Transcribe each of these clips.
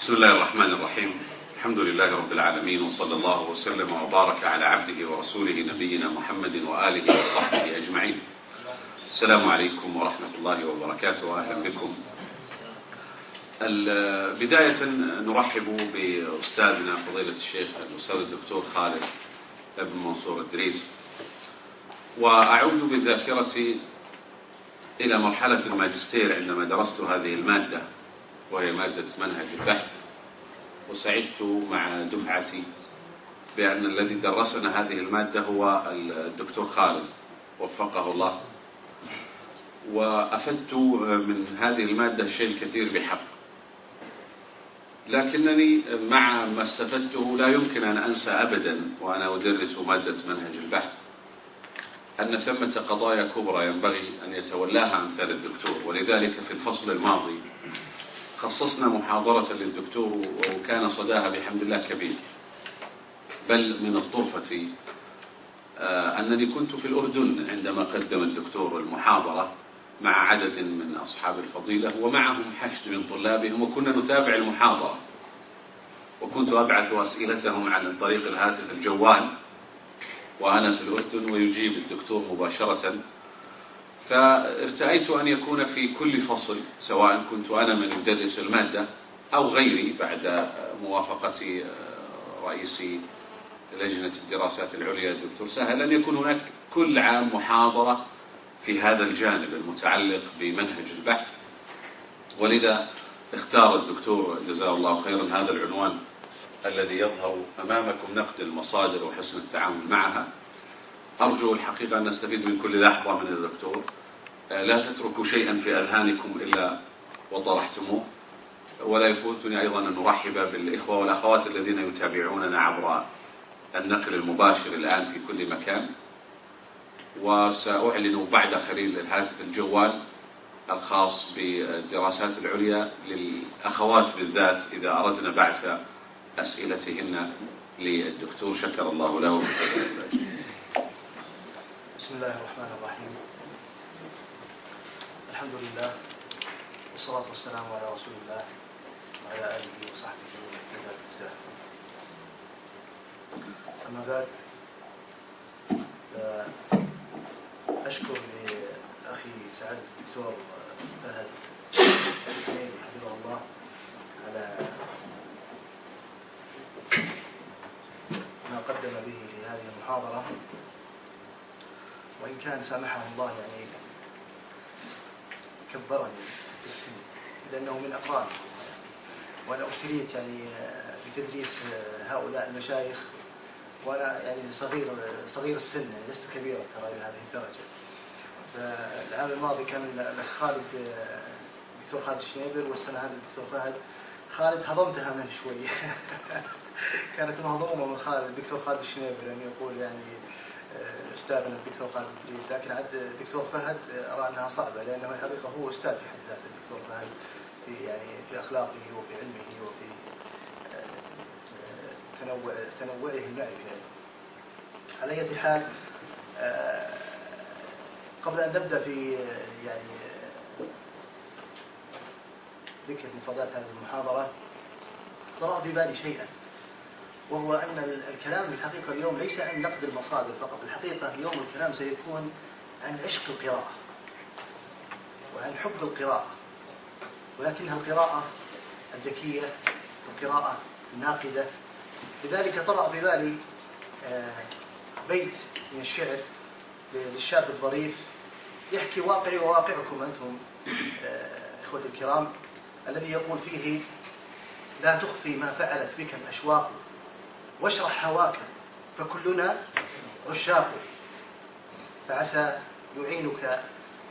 بسم الله الرحمن الرحيم. الحمد لله رب العالمين، وصلى الله وسلم وبارك على عبده ورسوله نبينا محمد وآله وصحبه أجمعين. السلام عليكم ورحمة الله وبركاته، وأهلا بكم. بداية نرحب بأستاذنا فضيلة الشيخ الأستاذ الدكتور خالد بن منصور الدريس، وأعود بالذاكرة إلى مرحلة الماجستير عندما درست هذه المادة، وهي مادة منهج البحث، وسعدت مع دفعتي بأن الذي درسنا هذه المادة هو الدكتور خالد وفقه الله، وأفدت من هذه المادة الشيء الكثير بحق. لكنني مع ما استفدته لا يمكن أن أنسى أبدا وأنا أدرس مادة منهج البحث أن ثمة قضايا كبرى ينبغي أن يتولاها أمثال الدكتور. ولذلك في الفصل الماضي خصصنا محاضرة للدكتور، وكان صداها بحمد الله كبير. بل من الطرفة أنني كنت في الأردن عندما قدم الدكتور المحاضرة مع عدد من أصحاب الفضيلة، ومعهم حشد من طلابهم، وكنا نتابع المحاضرة، وكنت أبعث أسئلتهم عن طريق الهاتف الجوال وأنا في الأردن، ويجيب الدكتور مباشرة. فارتأيت أن يكون في كل فصل، سواء كنت أنا من يدرس المادة أو غيري بعد موافقة رئيس لجنة الدراسات العليا الدكتور سهل، أن يكون هناك كل عام محاضرة في هذا الجانب المتعلق بمنهج البحث. ولذا اختار الدكتور جزاه الله خيرا هذا العنوان الذي يظهر أمامكم: نقد المصادر وحسن التعامل معها. أرجو الحقيقة أن نستفيد من كل لحظة من الدكتور، لا تتركوا شيئا في أذهانكم إلا وطرحتموه. ولا يفوتني أيضا أن نرحب بالإخوة والأخوات الذين يتابعوننا عبر النقل المباشر الآن في كل مكان. وسأعلن بعد قليل الهاتف الجوال الخاص بالدراسات العليا للأخوات بالذات إذا أردنا بعث أسئلتهن للدكتور. شكر الله له. بسم الله الرحمن الرحيم. الحمد لله والصلاة والسلام على رسول الله وعلى آله وصحبه ومن اهتدى. أما بعد، أشكر لأخي سعد الدكتور فهد السنيدي حفظه الله على ما قدم به في هذه المحاضرة، وإن كان سامحه الله يعني كبرني بالسن لأنه من أقراني، وأنا ابتليت يعني بتدريس هؤلاء المشايخ وأنا يعني صغير السن، يعني لست كبيرا ترى إلى هذه الدرجة. فالعام الماضي كان الأخ خالد الدكتور خالد الشنيبر، والسنة هذه الدكتور فهد. خالد هضمتها منه شوي كانت مهضومة من خالد الدكتور خالد الشنيبر، يعني يقول يعني أستاذنا الدكتور خالد الدريس، لكن عاد الدكتور فهد أرى أنها صعبة، لأنه الحقيقة هو أستاذ في حد ذاته الدكتور فهد في أخلاقه وفي علمه وفي تنوعه المعرفي يعني. على أي حال، قبل أن نبدأ في يعني ذكر مفردات هذه المحاضرة، طرأ في بالي شيئا، وهو أن الكلام الحقيقة اليوم ليس عن نقد المصادر فقط. الحقيقة اليوم الكلام سيكون عن عشق القراءة وعن حب القراءة، ولكنها القراءة الذكية، القراءة الناقدة. لذلك طرأ في بالي بيت من الشعر للشاب الظريف يحكي واقعي وواقعكم أنتم إخوة الكرام، الذي يقول فيه: لا تخفي ما فعلت بك الأشواق، واشرح هواك فكلنا عشاق، فعسى يعينك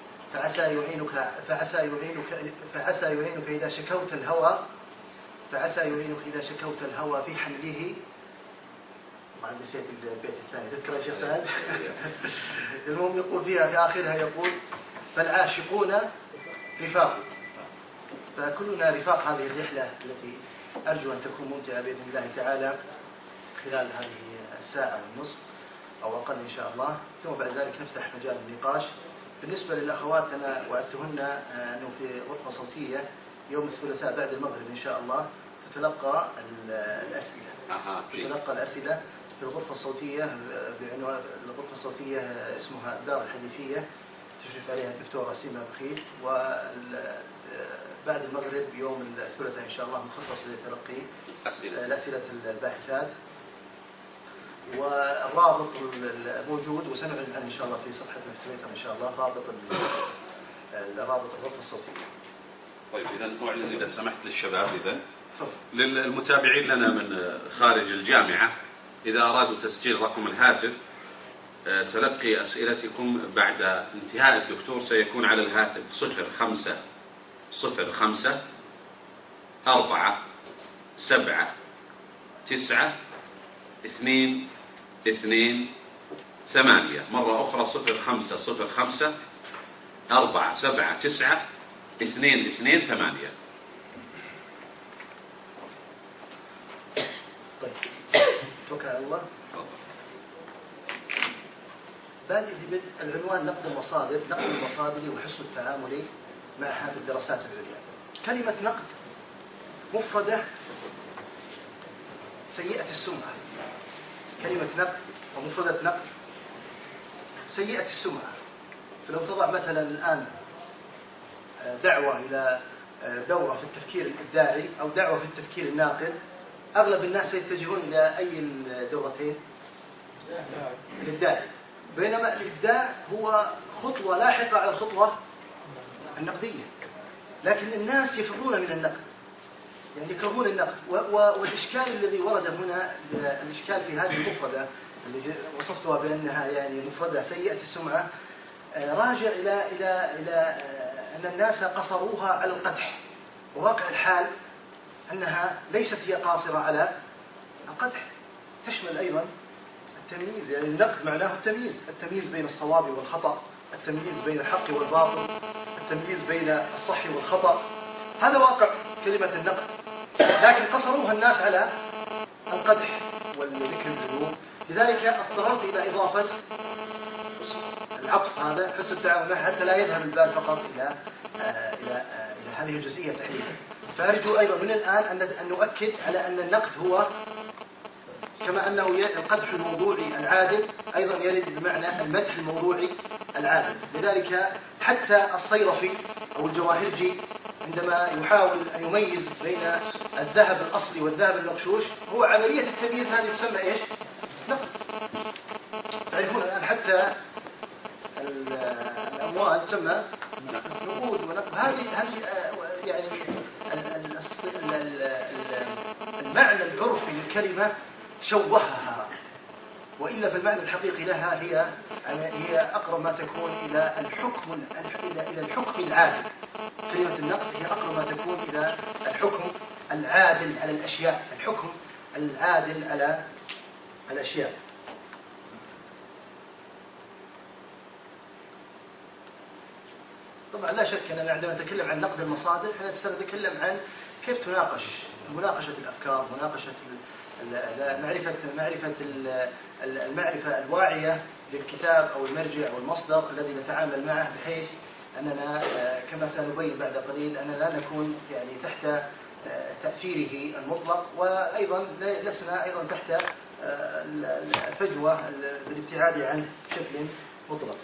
إذا شكوت الهوى، إذا شكوت الهوى في حمله. ما عندي نسيت البيت الثاني، تذكر يا شيخ فهد؟ المهم يقول فيها في آخرها يقول: فالعاشقون رفاق. فكلنا رفاق هذه الرحلة التي أرجو أن تكون ممتعة بإذن الله تعالى خلال هذه الساعة والنصف أو أقل إن شاء الله. ثم بعد ذلك نفتح مجال النقاش. بالنسبة للأخوات، أنا وعدتهن أنه في غرفة صوتية يوم الثلاثاء بعد المغرب إن شاء الله تتلقى الأسئلة. جيد. تتلقى الأسئلة في الغرفة الصوتية بعنوان الغرفة الصوتية اسمها الدار الحديثية، تشرف عليها الدكتورة سيما بخيت، وبعد المغرب يوم الثلاثاء إن شاء الله مخصص لتلقي الأسئلة الباحثات. والرابط موجود وسنعلن عنه إن شاء الله في صفحتنا في تويتر إن شاء الله، رابط الغرفة الصوتية. طيب إذا أعلن إذا سمحت للشباب، إذا للمتابعين لنا من خارج الجامعة، إذا أرادوا تسجيل رقم الهاتف تلقي أسئلتكم بعد انتهاء الدكتور سيكون على الهاتف 0504792228. مرة أخرى 0504792228. طيب توكل على الله. بادئ ببدء العنوان نقد المصادر وحسن التعامل مع هذه الدراسات العليا. كلمة نقد مفردة سيئة السمعة، كلمة نقد ومفردة نقد سيئة السمعة. فلو تضع مثلا الآن دعوة إلى دورة في التفكير الإبداعي أو دعوة في التفكير الناقد، أغلب الناس يتجهون إلى أي الدورتين؟ الإبداعي. بينما الإبداع هو خطوة لاحقة على الخطوة النقدية، لكن الناس يفرون من النقد، يعني يكرهون النقد. والإشكال الذي ورد هنا، الإشكال في هذه المفردة اللي وصفتها بأنها يعني مفردة سيئة السمعة، راجع إلى أن الناس قصروها على القدح، وواقع الحال أنها ليست هي قاصرة على القدح، تشمل أيضا التمييز. يعني النقد معناه التمييز بين الصواب والخطأ، التمييز بين الحق والباطل، التمييز بين الصح والخطأ. هذا واقع كلمة النقد، لكن قصروها الناس على القدح والذكر الذنوب. لذلك اضطررت إلى إضافة العطف هذا، حسن التعامل معه، حتى لا يذهب البال فقط إلى هذه الجزئية تحديدا. فأرجو أيضا من الآن أن نؤكد على أن النقد هو كما أنه القدح الموضوعي العادل أيضا يرد بمعنى المدح الموضوعي العادل. لذلك حتى الصيرفي أو الجواهرجي عندما يحاول أن يميز بين الذهب الأصلي والذهب المغشوش، هو عملية التمييز هذه تسمى إيش؟ نقد. تعرفون الآن حتى الأموال تسمى نقود ونقد. هذه يعني المعنى العرفي للكلمة شوهها، وإلا فالمعنى الحقيقي لها هي أقرب ما تكون إلى الحكم العادل. كلمة النقد هي أقرب ما تكون إلى الحكم العادل على الأشياء، الحكم العادل على الأشياء. طبعا لا شك أننا عندما نتكلم عن نقد المصادر سنتكلم عن كيف تناقش مناقشة الأفكار، مناقشة معرفة المعرفة الواعية للكتاب أو المرجع أو المصدر الذي نتعامل معه، بحيث أننا كما سنبين بعد قليل أننا لا نكون يعني تحت تأثيره المطلق، وأيضا لسنا أيضا تحت الفجوة بالابتعاد عنه بشكل مطلق.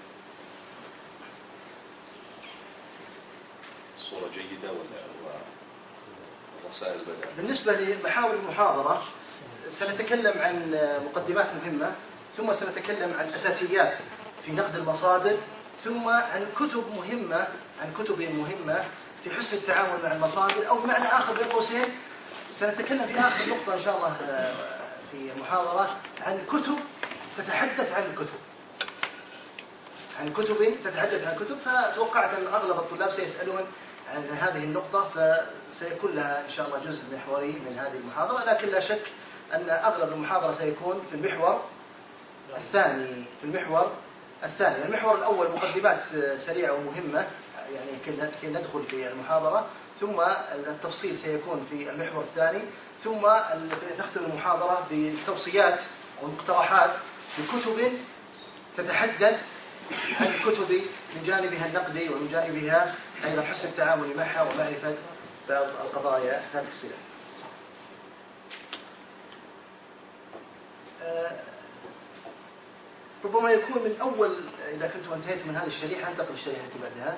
الصورة جيدة والرسائل بدأ. بالنسبة لمحاور المحاضرة سنتكلم عن مقدمات مهمة، ثم سنتكلم عن أساسيات في نقد المصادر، ثم عن كتب مهمة في حسن التعامل مع المصادر، أو بمعنى آخر بين قوسين سنتكلم في آخر نقطة إن شاء الله في المحاضرة عن كتب تتحدث عن الكتب، عن كتب تتحدث عن الكتب. فتوقعت أن أغلب الطلاب سيسألون عن هذه النقطة، فسيكون لها إن شاء الله جزء محوري من هذه المحاضرة، لكن لا شك أن أغلب المحاضرة سيكون في المحور الثاني. المحور الأول مقدمات سريعة ومهمة يعني كي ندخل في المحاضرة، ثم التفصيل سيكون في المحور الثاني، ثم نختم المحاضرة بتوصيات ومقترحات بكتب تتحدث عن الكتب من جانبها النقدي ومن جانبها أيضا حسن التعامل معها ومعرفة بعض القضايا ذات الصلة. ربما يكون من أول، إذا كنتم انتهيتم من هذه الشريحة انتقل للشريحة التي بعدها.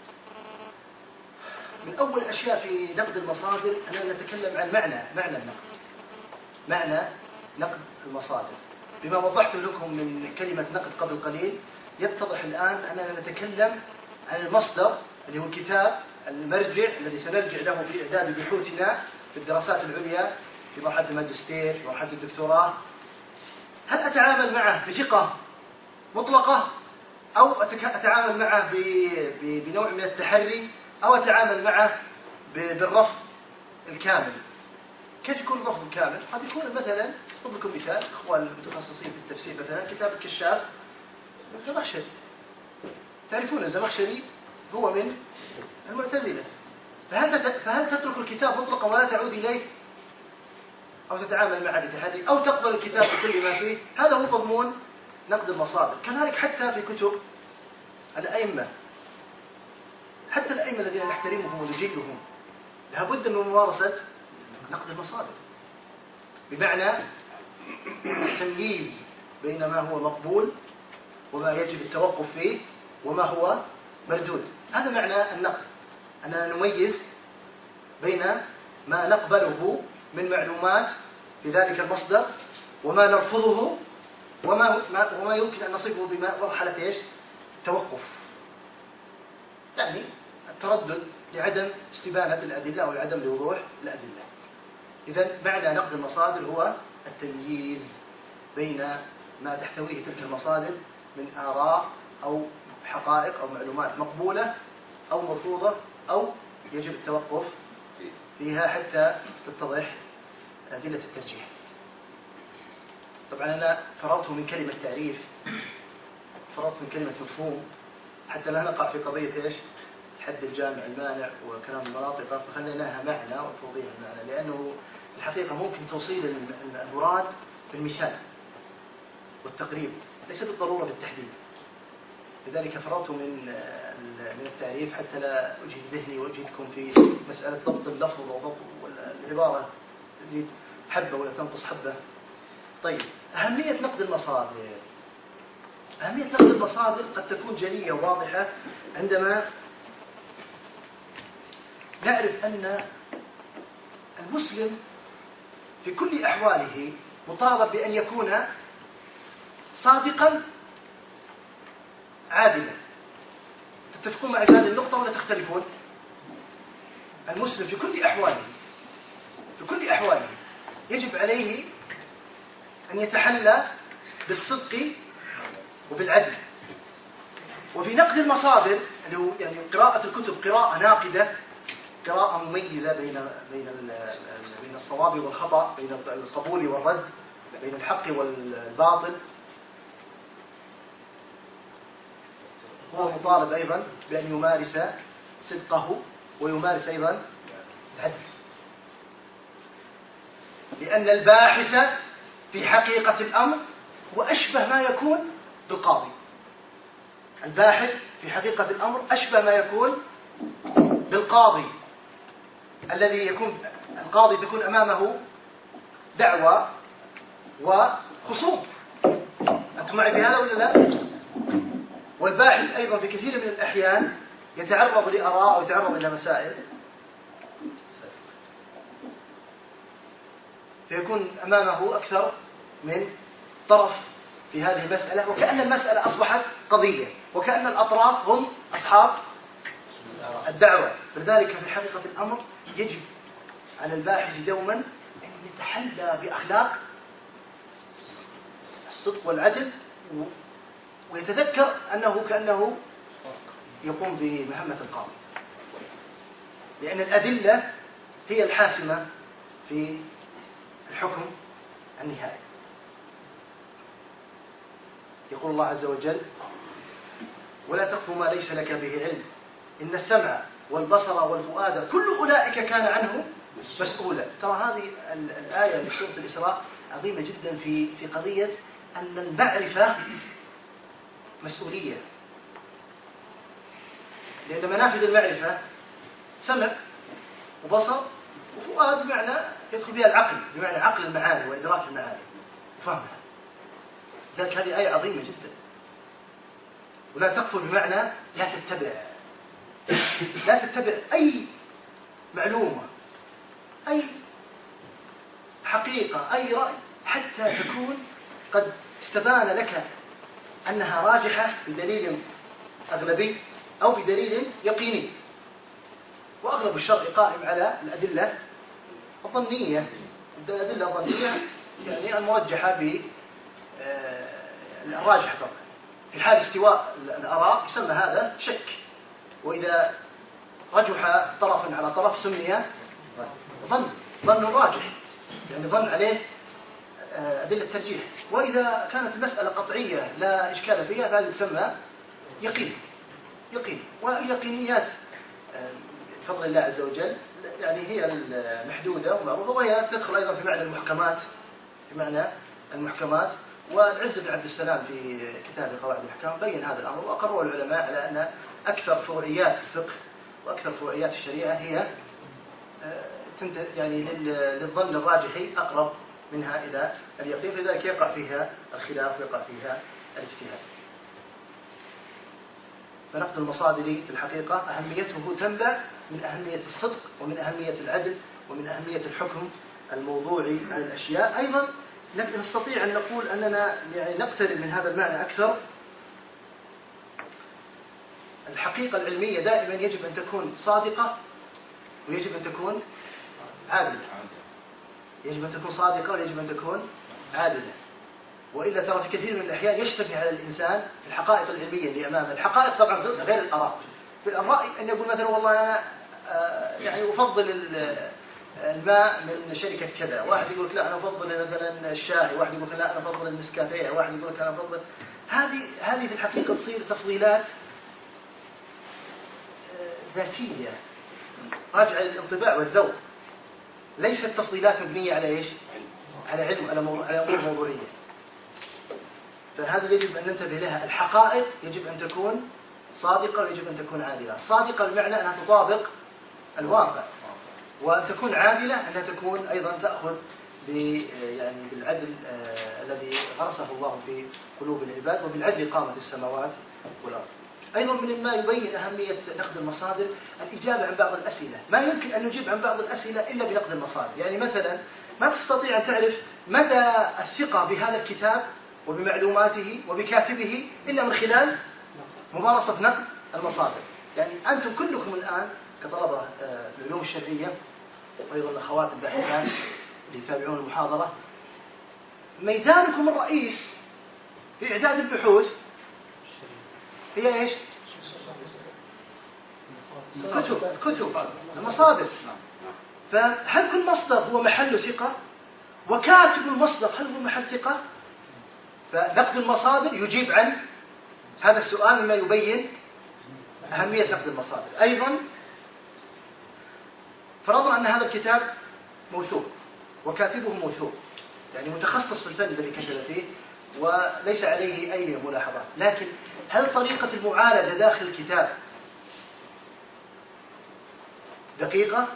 من أول الأشياء في نقد المصادر أننا نتكلم عن معنى النقد، معنى نقد المصادر. بما وضحت لكم من كلمة نقد قبل قليل يتضح الآن أننا نتكلم عن المصدر اللي هو الكتاب المرجع الذي سنرجع له في إعداد بحوثنا في الدراسات العليا في مرحلة الماجستير في مرحلة الدكتوراه. هل أتعامل معه بثقة مطلقة أو أتعامل معه بنوع من التحري أو أتعامل معه بالرفض الكامل؟ كيف يكون الرفض الكامل؟ قد يكون مثلا أضرب لكم مثال، إخوان المتخصصين في التفسير مثلا كتاب الكشاف الزمخشري، تعرفون الزمخشري هو من المعتزلة، فهل تترك الكتاب مطلقا ولا تعود إليه أو تتعامل معه بتحري أو تقبل الكتاب بكل ما فيه؟ هذا هو مضمون نقد المصادر. كذلك حتى في كتب الأئمة، حتى الأئمة الذين نحترمهم ونجلهم لابد من ممارسة نقد المصادر، بمعنى التمييز بين ما هو مقبول وما يجب التوقف فيه وما هو مردود. هذا معنى النقد، أننا نميز بين ما نقبله من معلومات في ذلك المصدر وما نرفضه وما يمكن أن نصفه بمرحلة إيش؟ التوقف، يعني التردد لعدم استبانة الأدلة أو لعدم لوضوح الأدلة. إذن معنى نقد المصادر هو التمييز بين ما تحتويه تلك المصادر من آراء أو حقائق أو معلومات مقبولة أو مرفوضة أو يجب التوقف فيها حتى تتضح أدلة الترجيح. طبعا أنا فرغت من كلمة تعريف، فرغت من كلمة مفهوم حتى لا نقع في قضية إيش؟ الحد الجامع المانع وكلام المناطق، فخليناها معنى وتوضيح المعنى، لأنه الحقيقة ممكن توصيل المراد بالمثال والتقريب ليس بالضرورة بالتحديد. لذلك فرغت من التعريف حتى لا أجهد ذهني وأجهدكم في مسألة ضبط اللفظ وضبط العبارة تزيد حبة ولا تنقص حبة. طيب، أهمية نقد المصادر. أهمية نقد المصادر قد تكون جلية وواضحة عندما نعرف أن المسلم في كل أحواله مطالب بأن يكون صادقا عادلا. تتفقون معي في هذه النقطة ولا تختلفون؟ المسلم في كل أحواله يجب عليه أن يتحلى بالصدق وبالعدل. وفي نقد المصادر اللي هو يعني قراءة الكتب قراءة ناقدة، قراءة مميزة بين الصواب والخطأ، بين القبول والرد، بين الحق والباطل. هو مطالب أيضا بأن يمارس صدقه ويمارس أيضا العدل، لأن الباحث في حقيقة الأمر هو أشبه ما يكون بالقاضي. الباحث في حقيقة الأمر أشبه ما يكون بالقاضي الذي يكون القاضي تكون أمامه دعوى وخصوم. أنتم معي في هذا ولا لا؟ والباحث أيضا في كثير من الأحيان يتعرض لآراء ويتعرض إلى مسائل فيكون أمامه أكثر من طرف في هذه المسألة، وكأن المسألة أصبحت قضية وكأن الأطراف هم أصحاب الدعوة. فلذلك في حقيقة الأمر يجب على الباحث دوما أن يتحلى بأخلاق الصدق والعدل، ويتذكر أنه كأنه يقوم بمهمة القاضي، لأن الأدلة هي الحاسمة في الحكم النهائي. يقول الله عز وجل: ولا تقف ما ليس لك به علم إن السمع والبصر والفؤاد كل أولئك كان عنه مسؤولا. ترى هذه الآية في سورة الإسراء عظيمة جدا في قضية أن المعرفة مسؤولية، لأن منافذ المعرفة سمع وبصر وفؤاد، بمعنى يدخل فيها العقل، بمعنى عقل المعاني وإدراك المعاني وفهمها. لذلك هذه آية عظيمة جدا. ولا تقف بمعنى لا تتبع أي معلومة، أي حقيقة، أي رأي، حتى تكون قد استبان لك أنها راجحة بدليل أغلبي أو بدليل يقيني. وأغلب الشرع قائم على الأدلة الظنية، يعني المرجحة بالراجحة طبعا. في حال استواء الآراء يسمى هذا شك، وإذا رجح طرف على طرف سمي ظن راجح، يعني ظن عليه أدلة ترجيح. وإذا كانت المسألة قطعية لا إشكال فيها فهذا يسمى يقين. واليقينيات بفضل الله عز وجل يعني هي المحدودة ومعروفة، وهي تدخل أيضا في معنى المحكمات. والعز بن عبد السلام في كتاب قواعد الأحكام بين هذا الأمر، وأقروا العلماء على أن أكثر فروعيات الفقه وأكثر فروعيات الشريعة هي يعني للظن الراجح أقرب منها إلى اليقين، فلذلك يقع فيها الخلاف ويقع فيها الاجتهاد. فنقد المصادر في الحقيقة أهميته تنبع من أهمية الصدق، ومن أهمية العدل، ومن أهمية الحكم الموضوعي على الأشياء. أيضا نستطيع أن نقول أننا يعني نقترب من هذا المعنى أكثر. الحقيقة العلمية دائما يجب أن تكون صادقة، ويجب أن تكون عادلة. يجب أن تكون صادقة ويجب أن تكون عادلة، وإلا ترى في كثير من الأحيان يشتبه على الإنسان الحقائق العلمية اللي أمامه. الحقائق طبعا غير الآراء. في الرأي أن يقول مثلا والله أنا يعني أفضل الماء من شركة كذا، واحد يقول لا أنا أفضل مثلا الشاي، واحد يقول لا أنا أفضل النسكافيه، واحد يقول أنا أفضل. هذه في الحقيقة تصير تفضيلات ذاتية راجعة للانطباع والذوق، ليست تفضيلات مبنية على إيش؟ على علم، على أمور موضوعية. فهذا يجب أن ننتبه لها. الحقائق يجب أن تكون صادقة ويجب أن تكون عادلة. صادقة بمعنى أنها تطابق الواقع، وأن تكون عادلة أنها تكون أيضا تأخذ يعني بالعدل الذي غرسه الله في قلوب العباد، وبالعدل قامت السماوات والأرض. أيضا من ما يبين أهمية نقد المصادر الإجابة عن بعض الأسئلة. ما يمكن أن نجيب عن بعض الأسئلة إلا بنقد المصادر. يعني مثلا ما تستطيع أن تعرف مدى الثقة بهذا الكتاب وبمعلوماته وبكاتبه إلا من خلال ممارسة نقد المصادر. يعني أنتم كلكم الآن كطلبة العلوم الشرعية، وأيضا الأخوات الباحثات اللي يتابعون المحاضرة، ميدانكم الرئيس في إعداد البحوث هي إيش؟ كتب المصادر. فهل كل مصدر هو محل ثقة؟ وكاتب المصدر هل هو محل ثقة؟ فنقد المصادر يجيب عن هذا السؤال مما يبين أهمية نقد المصادر. أيضا فرضنا أن هذا الكتاب موثوق وكاتبه موثوق، يعني متخصص في الفن الذي كتب فيه وليس عليه أي ملاحظات، لكن هل طريقة المعالجة داخل الكتاب دقيقة؟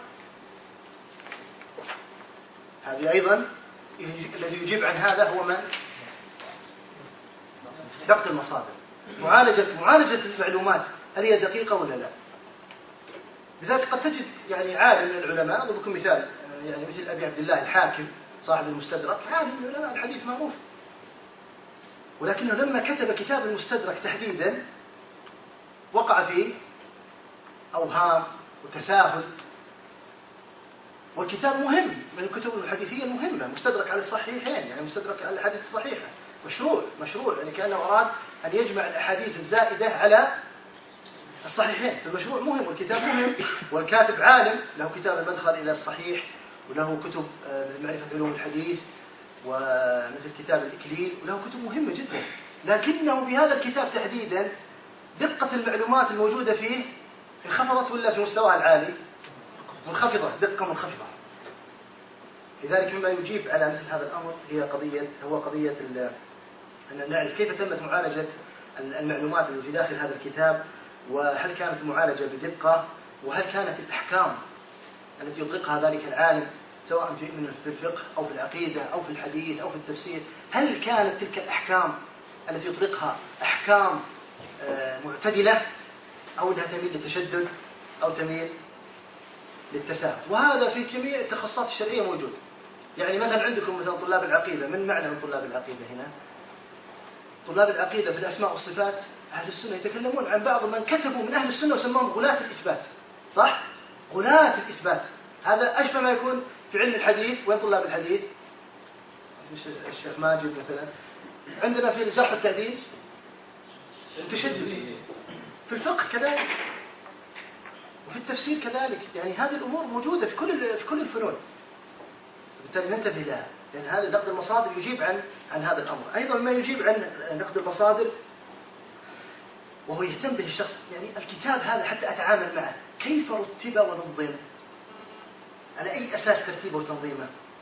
هذه أيضا الذي يجيب عن هذا هو من؟ نقد المصادر. معالجة المعلومات هل هي دقيقة ولا لا؟ لذلك قد تجد يعني عالم من العلماء، أضرب لكم مثال، يعني مثل أبي عبد الله الحاكم صاحب المستدرك، عالم من علماء الحديث معروف، ولكنه لما كتب كتاب المستدرك تحديدا وقع فيه أوهام وتساهل. والكتاب مهم من الكتب الحديثية المهمة، مستدرك على الصحيحين، يعني مستدرك على الحديث الصحيحة، مشروع يعني كأنه أراد أن يجمع الأحاديث الزائدة على الصحيحين. فالمشروع مهم والكتاب مهم، والكاتب عالم له كتاب المدخل إلى الصحيح، وله كتب معرفة علوم الحديث ومثل كتاب الإكليل، وله كتب مهمة جدا. لكنه في هذا الكتاب تحديدا دقة المعلومات الموجودة فيه انخفضت ولا في مستواها العالي؟ منخفضة، دقة منخفضة. لذلك مما يجيب على مثل هذا الأمر هو قضية أن نعرف كيف تمت معالجة المعلومات اللي في داخل هذا الكتاب، وهل كانت المعالجة بدقة، وهل كانت الأحكام التي يطلقها ذلك العالم سواء في الفقه أو في العقيدة أو في الحديث أو في التفسير، هل كانت تلك الأحكام التي يطلقها أحكام معتدلة، أو أنها تميل للتشدد أو تميل للتساهل. وهذا في جميع التخصصات الشرعية موجود. يعني مثلا عندكم مثلا طلاب العقيدة، من معنى من طلاب العقيدة هنا؟ طلاب العقيدة في الأسماء والصفات أهل السنة يتكلمون عن بعض من كتبوا من أهل السنة وسماهم غلاة الإثبات، صح؟ غلاة الإثبات. هذا أشبه ما يكون في علم الحديث. وين طلاب الحديث؟ الشيخ ماجد مثلا. عندنا في الجرح والتعديل تشدد، في الفقه كذلك، وفي التفسير كذلك. يعني هذه الأمور موجودة في كل الفنون، بالتالي ننتبه لها، لأن هذا نقد المصادر يجيب عن هذا الأمر. أيضا ما يجيب عن نقد المصادر وهو يهتم به الشخص، يعني الكتاب هذا حتى أتعامل معه كيف رتب ونظم، على أي أساس ترتيبه وتنظيمه.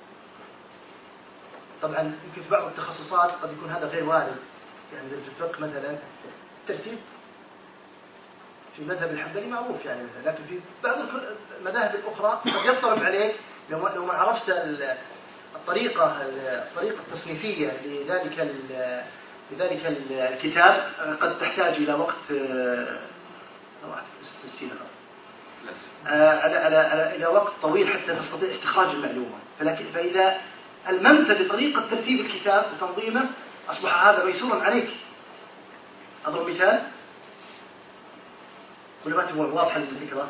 طبعا يمكن في بعض التخصصات قد يكون هذا غير وارد، يعني في الفقه مثلا الترتيب في المذهب الحنبلي معروف يعني مثلا، لكن في بعض المذاهب الأخرى قد يضطرب عليك لو ما عرفت الطريقة التصنيفية لذلك الكتاب، قد تحتاج إلى وقت إلى وقت طويل حتى تستطيع استخراج المعلومة. فإذا الممت بطريقة ترتيب الكتاب وتنظيمه أصبح هذا ميسورا عليك. أضرب مثال ولا ما تبغون؟ واضحة الفكرة؟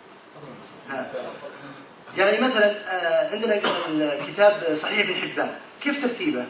يعني مثلا عندنا الكتاب صحيح ابن حبان، كيف ترتيبه؟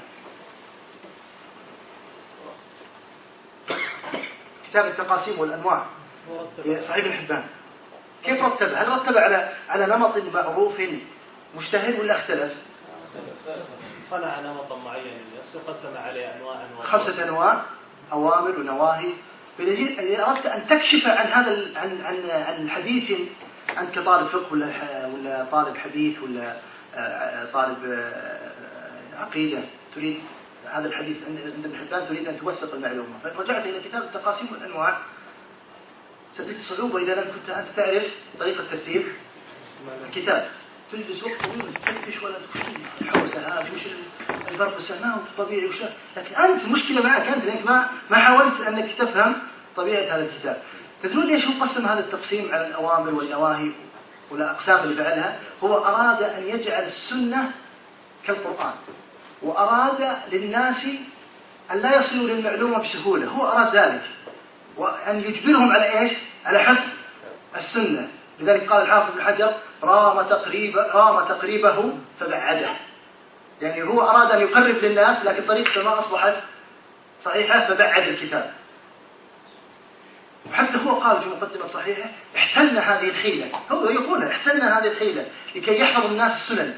كتاب التقاسيم والأنواع صحيح ابن حبان كيف رتبه؟ هل رتبه على نمط معروف مشتهر ولا اختلف؟ صنع نمطا معين لنفسه، قسم عليه أنواع 5 أنواع، أوامر ونواهي. إذا أردت أن تكشف عن هذا عن حديث أنت كطالب فقه ولا طالب حديث ولا طالب عقيدة، تريد هذا الحديث عند ابن حبان، تريد أن توثق المعلومة، فرجعت إلى كتاب التقاسيم والأنواع، ستجد صعوبة إذا لم كنت أنت تعرف طريقة ترتيب الكتاب. تجلس وقت طويل تفتش ولا الحوسة هذه وش الفرق السماء والطبيعي وش، لكن أنت مشكلة معك أنت لأنك ما حاولت أنك تفهم طبيعة هذا الكتاب. تدرون ليش هو قسم هذا التقسيم على الأوامر والنواهي والأقسام اللي فعلها؟ هو أراد أن يجعل السنة كالقرآن، وأراد للناس أن لا يصلوا للمعلومة بسهولة. هو أراد ذلك، وأن يجبرهم على إيش؟ على حفظ السنة. لذلك قال الحافظ ابن حجر رام تقريبه فبعده. يعني هو أراد أن يقرب للناس، لكن طريقته ما أصبحت صحيحة فبعد الكتاب. وحتى هو قال في مقدمة صحيحة احتلنا هذه الحيلة، هو يقول احتلنا هذه الحيلة لكي يحفظ الناس السنن.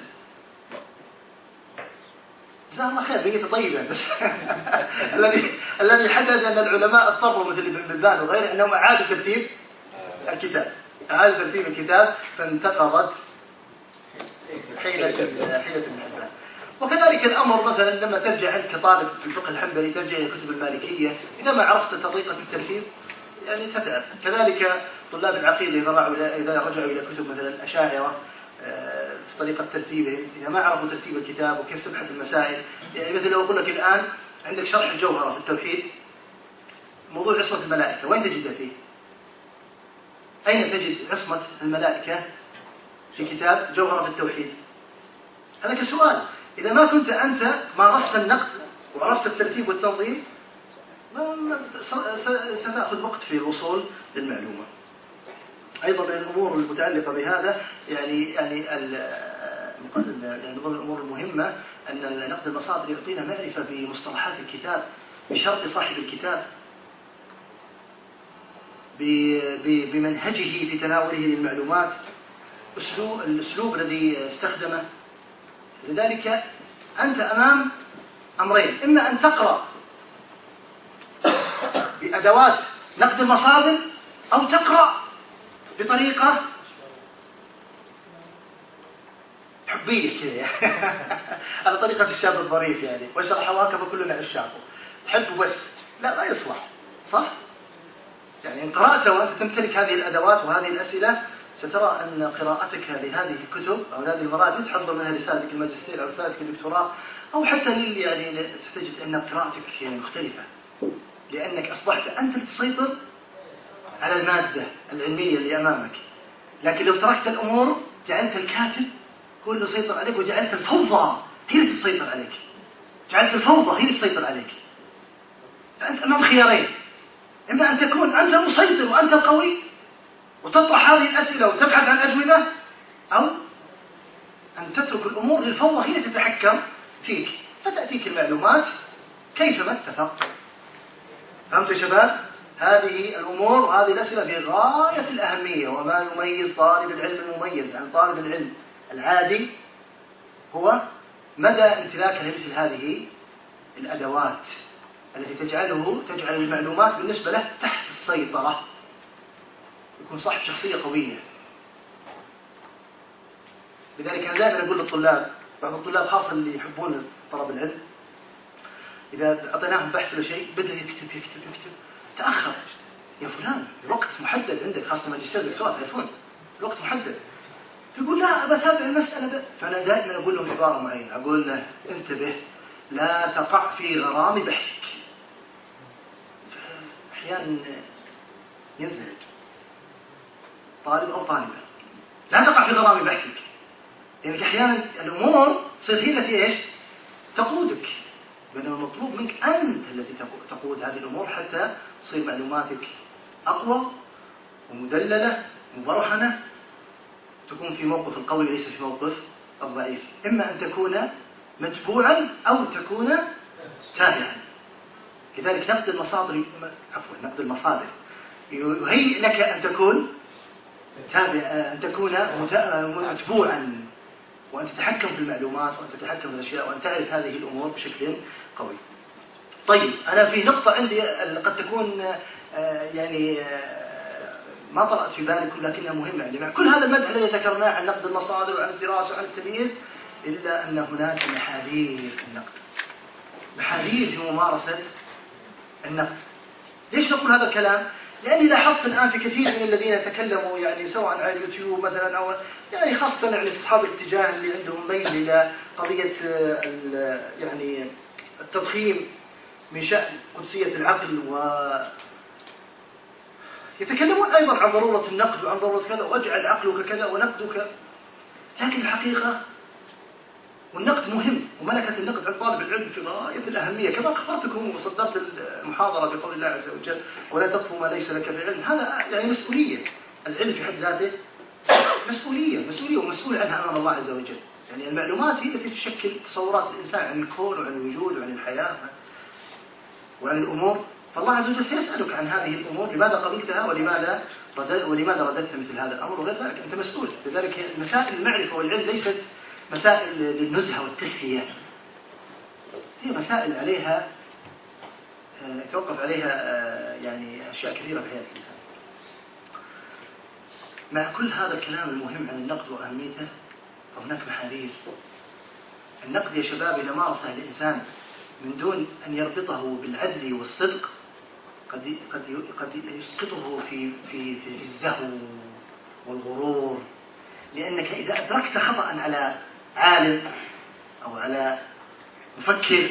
جزاه الله خير، بقيت طيبة بس الذي حدث أن العلماء اضطروا مثل ابن بلبان وغيره أنهم أعادوا ترتيب الكتاب، أعادوا ترتيب الكتاب، فانتقضت حيلة ابن حبان. وكذلك الأمر مثلا لما ترجع أنت كطالب في الفقه الحنبلي ترجع إلى كتب المالكية، إذا ما عرفت طريقة الترتيب يعني تتعب. كذلك طلاب العقيدة إذا رجعوا إلى كتب مثلا الأشاعرة في طريقة ترتيبهم، إذا ما عرفوا ترتيب الكتاب وكيف تبحث المسائل. يعني مثل لو أقول لك الآن عندك شرح الجوهرة في التوحيد، موضوع عصمة الملائكة وين تجده فيه؟ أين تجد عصمة الملائكة في كتاب جوهرة في التوحيد؟ هذا كسؤال. إذا ما كنت أنت مارست النقد وعرفت الترتيب والتنظيم ستأخذ وقت في الوصول للمعلومة. أيضا من الأمور المتعلقة بهذا يعني من الأمور المهمة أن نقد المصادر يعطينا معرفة بمصطلحات الكتاب، بشرط صاحب الكتاب، بمنهجه في تناوله للمعلومات، الأسلوب الذي استخدمه. لذلك أنت أمام أمرين: إما أن تقرأ بأدوات نقد المصادر، أو تقرأ بطريقة حبية كذا على طريقة الشاب الظريف يعني، واشرح هواك فكلنا عشاقه، تحبه بس لا يصلح، صح؟ يعني إن قرأت وأنت تمتلك هذه الأدوات وهذه الأسئلة سترى أن قراءتك لهذه الكتب أو هذه المراجع تحضر منها رسالتك الماجستير أو رسالتك الدكتوراه أو حتى يعني ستجد أن قراءتك مختلفة. لأنك أصبحت أنت تسيطر على المادة العلمية اللي أمامك. لكن لو تركت الأمور جعلت الكاتب هو اللي يسيطر عليك، وجعلت الفوضى هي اللي تسيطر عليك، جعلت الفوضى هي اللي تسيطر عليك، فأنت أمام خيارين: إما أن تكون أنت المسيطر وأنت القوي وتطرح هذه الأسئلة وتبحث عن أجوبة، أو أن تترك الأمور للفوضى هي اللي تتحكم فيك، فتأتيك المعلومات كيفما اتفقت. فهمتوا يا شباب؟ هذه الأمور وهذه الأسئلة في غاية الأهمية. وما يميز طالب العلم المميز عن طالب العلم العادي هو مدى امتلاكه لمثل هذه الأدوات التي تجعل المعلومات بالنسبة له تحت السيطرة، يكون صاحب شخصية قوية. لذلك أنا دائما أقول للطلاب، بعض الطلاب خاصة اللي يحبون طلب العلم، إذا أعطيناهم بحث ولا شيء بدأ يكتب تأخر يا فلان، الوقت محدد عندك، خاصة ماجستير دكتوراه تعرفون الوقت محدد. يقول لا أبى أتابع المسألة فأنا دائما أقول لهم عبارة معينة، أقول له انتبه لا تقع في غرام بحثك. أحيانا ينزل طالب أو طالبة، لا تقع في غرام بحثك، يعني أحيانا الأمور تصير هي التي إيش تقودك، بينما المطلوب منك أنت التي تقود هذه الأمور حتى تصير معلوماتك أقوى ومدللة مبرهنة، تكون في موقف القوي ليس في موقف الضعيف. إما أن تكون متبوعا أو تكون تابعا. لذلك نقد المصادر يهيئ لك أن تكون تابع، أن تكون متبوعا، وأن تتحكم في المعلومات وأن تتحكم في الأشياء وأن تعرف هذه الأمور بشكل قوي. طيب أنا في نقطة عندي قد تكون يعني ما طرأت في بالك لكنها مهمة، يعني مع كل هذا المدح الذي ذكرناه عن نقد المصادر وعن الدراسة وعن التمييز، إلا أن هناك محاذير في النقد، محاذير في ممارسة النقد. ليش نقول هذا الكلام؟ لأني لاحظت الآن في كثير من الذين يتكلموا يعني سواء على اليوتيوب مثلا أو يعني خاصة يعني أصحاب الاتجاه اللي عندهم ميل إلى قضية يعني التضخيم من شأن قدسية العقل، ويتكلمون أيضا عن ضرورة النقد وعن ضرورة كذا، واجعل عقلك كذا ونقدك. لكن الحقيقة والنقد مهم، وملكة النقد عند طالب العلم في غاية الأهمية، كما أخبرتكم وصدرت المحاضرة بقول الله عز وجل ولا تقف ما ليس لك بعلم. هذا يعني مسؤولية، العلم في حد ذاته مسؤولية ومسؤول عنها أمام الله عز وجل. يعني المعلومات هي التي تشكل تصورات الإنسان عن الكون وعن الوجود وعن الحياة وعن الأمور. فالله عز وجل سيسألك عن هذه الأمور، لماذا قبلتها ولماذا رددت مثل هذا الأمر وغير ذلك، أنت مسؤول. لذلك مسائل المعرفة والعلم ليست مسائل للنزهة والتسلية، هي مسائل عليها يتوقف عليها يعني أشياء كثيرة في حياة الإنسان. مع كل هذا الكلام المهم عن النقد وأهميته، فهناك محاذير. النقد يا شباب إذا مارسه الإنسان من دون أن يربطه بالعدل والصدق قد يسقطه في الزهو والغرور. لأنك إذا أدركت خطأ على عالم أو على مفكر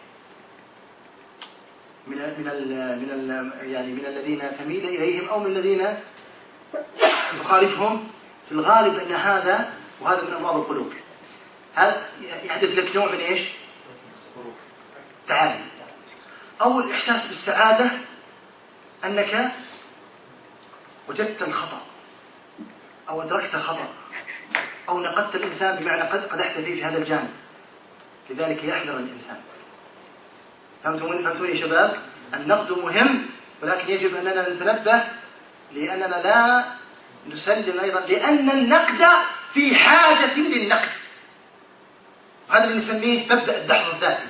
من الذين تميل إليهم أو من الذين تخالفهم، في الغالب أن هذا وهذا من أمراض القلوب، هذا يحدث لك نوع من إيش؟ تعالي، أو الإحساس بالسعادة أنك وجدت الخطأ أو أدركت خطأ أو نقدت الإنسان بمعنى قدحت فيه في هذا الجانب. لذلك يحذر الإنسان. فهمتوني يا شباب؟ النقد مهم، ولكن يجب أننا نتنبه لأننا لا نسلم أيضا، لأن النقد في حاجة للنقد. هذا اللي نسميه مبدأ الدحض الذاتي.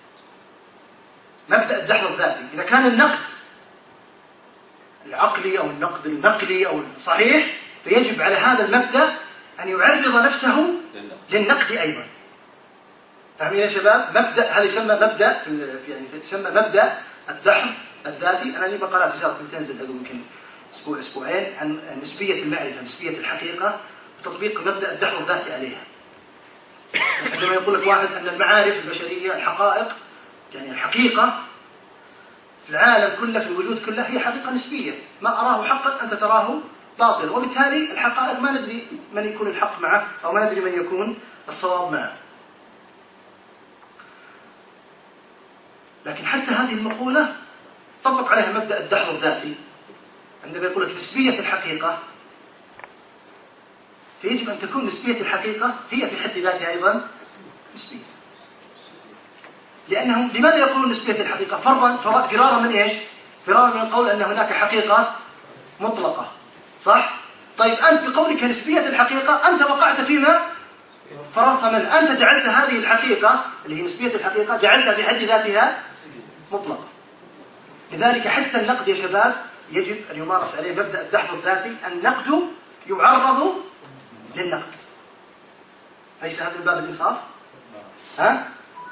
مبدأ الدحض الذاتي، إذا كان النقد العقلي أو النقد النقلي أو صحيح، فيجب على هذا المبدأ أن يعرض نفسه للنقد أيضا. فاهمين يا شباب؟ مبدأ هذا يسمى مبدأ، يعني يسمى مبدأ الدحض الذاتي. أنا لي مقالات في سابق تنزل هذا يمكن أسبوعين عن نسبية المعرفة، نسبية الحقيقة، وتطبيق مبدأ الدحض الذاتي عليها. عندما يقول لك واحد أن المعارف البشرية الحقائق يعني الحقيقة في العالم كله، في الوجود كله، هي حقيقة نسبية. ما أراه حقا أنت تراه باطل، وبالتالي الحقائق ما ندري من يكون الحق معه أو ما ندري من يكون الصواب معه. لكن حتى هذه المقولة طبق عليها مبدأ الدحض الذاتي، عندما يقول لك نسبية الحقيقة، فيجب أن تكون نسبية الحقيقة هي في حد ذاتها أيضا نسبية. لأنهم لماذا يقولون نسبية الحقيقة؟ فرارا من إيش؟ فرارا من القول أن هناك حقيقة مطلقة، صح؟ طيب أنت بقولك نسبية الحقيقة أنت وقعت فيما فررت منه، أنت جعلت هذه الحقيقة اللي هي نسبية الحقيقة جعلتها في حد ذاتها مطلقة. لذلك حتى النقد يا شباب يجب أن يمارس عليه مبدأ الدحض الذاتي. النقد يعرض للنقد، ليس هذا من باب الإنصاف؟ ها؟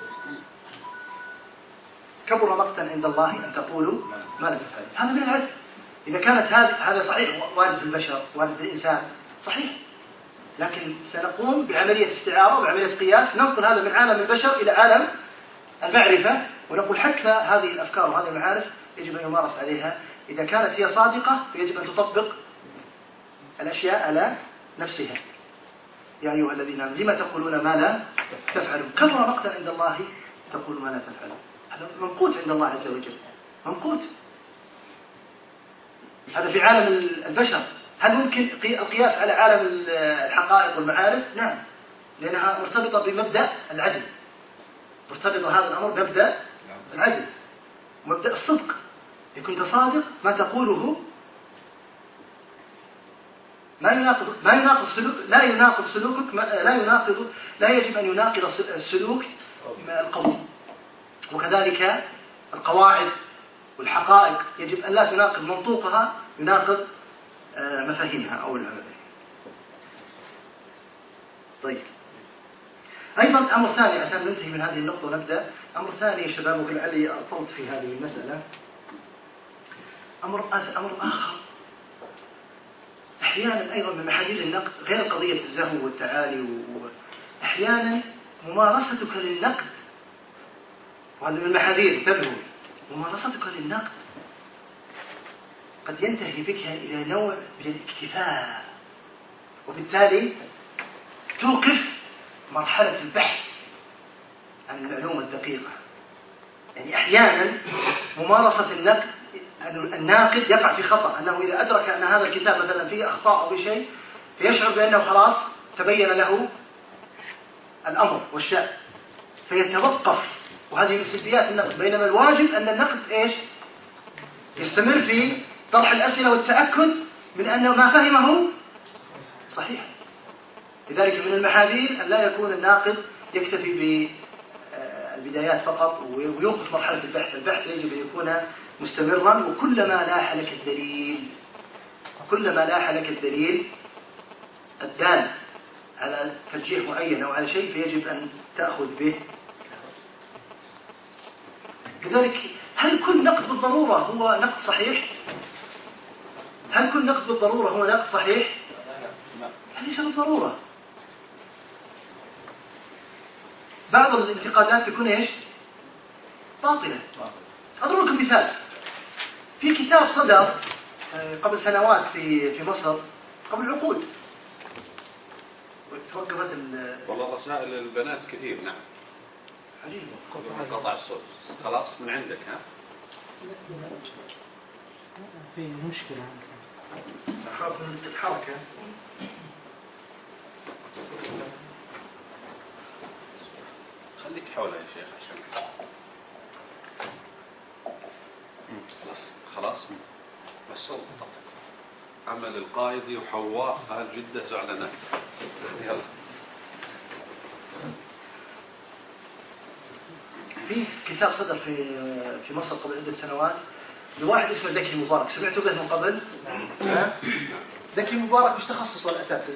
كبر مقتا عند الله أن تقولوا ما لا تفعلون. هذا من العدل. إذا كانت هذا صحيح، وارد في البشر، وارد في الإنسان، صحيح، لكن سنقوم بعملية استعارة وعملية قياس، ننقل هذا من عالم البشر إلى عالم المعرفة، ونقول حتى هذه الأفكار وهذه المعارف يجب أن يمارس عليها. إذا كانت هي صادقة فيجب أن تطبق الأشياء على نفسها. يا أيها الذين آمنوا لما تقولون ما لا تفعلون، كبر مقتا عند الله تقول ما لا تفعلون. هذا ممقوت عند الله عز وجل، ممقوت. هذا في عالم البشر. هل ممكن القياس على عالم الحقائق والمعارف؟ نعم، لأنها مرتبطة بمبدأ العدل، مرتبط هذا الأمر بمبدأ العدل، مبدأ الصدق. إذا كنت صادق ما تقوله لا يناقض سلوكك، لا يجب أن يناقض السلوك القوي. وكذلك القواعد والحقائق يجب أن لا تناقض منطوقها يناقض مفاهيمها أو العمل. طيب، أيضا أمر ثاني عشان ننتهي من هذه النقطة ونبدأ. أمر ثاني يا شباب، ولعلي أطلت في هذه المسألة، أمر آخر أحيانا أيضا من محاذير النقد، غير قضية الزهو والتعالي، أحيانا ممارستك للنقد، وهذا من المحاذير، انتبهوا، ممارستك للنقد قد ينتهي بك إلى نوع من الاكتفاء، وبالتالي توقف مرحلة البحث عن المعلومة الدقيقة. يعني أحيانا ممارسة الناقد يقع في خطأ، أنه إذا أدرك أن هذا الكتاب مثلا فيه أخطاء أو بشيء فيشعر بأنه خلاص تبين له الأمر والشأن فيتوقف، وهذه من سلبيات النقد. بينما الواجب أن النقد إيش؟ يستمر في طرح الأسئلة والتأكد من أن ما فهمه صحيح. لذلك من المحاذير أن لا يكون الناقد يكتفي بالبدايات فقط ويوقف مرحلة البحث. البحث يجب أن يكون مستمرا، وكلما لاح لك الدليل الدال على ترجيح معين أو على شيء فيجب أن تأخذ به. لذلك هل كل نقد بالضرورة هو نقد صحيح؟ هل كل نقد بالضرورة هو نقد صحيح؟ ليس بالضرورة. بعض الانتقادات تكون ايش؟ باطلة. أضرب لكم مثال. في كتاب صدر قبل سنوات في مصر، قبل عقود، توقفت والله رسائل البنات كثير. نعم عجيب. قطع الصوت خلاص من عندك. ها في مشكلة أخاف من الحركة. خليك حولها يا شيخ عشان خلاص الصوت. عمل القائد وحواء قال جدة زعلانات. يلا. في كتاب صدر في مصر قبل عدة سنوات لواحد اسمه زكي مبارك، سمعتوا به من قبل؟ زكي مبارك مش تخصصه الأساسي؟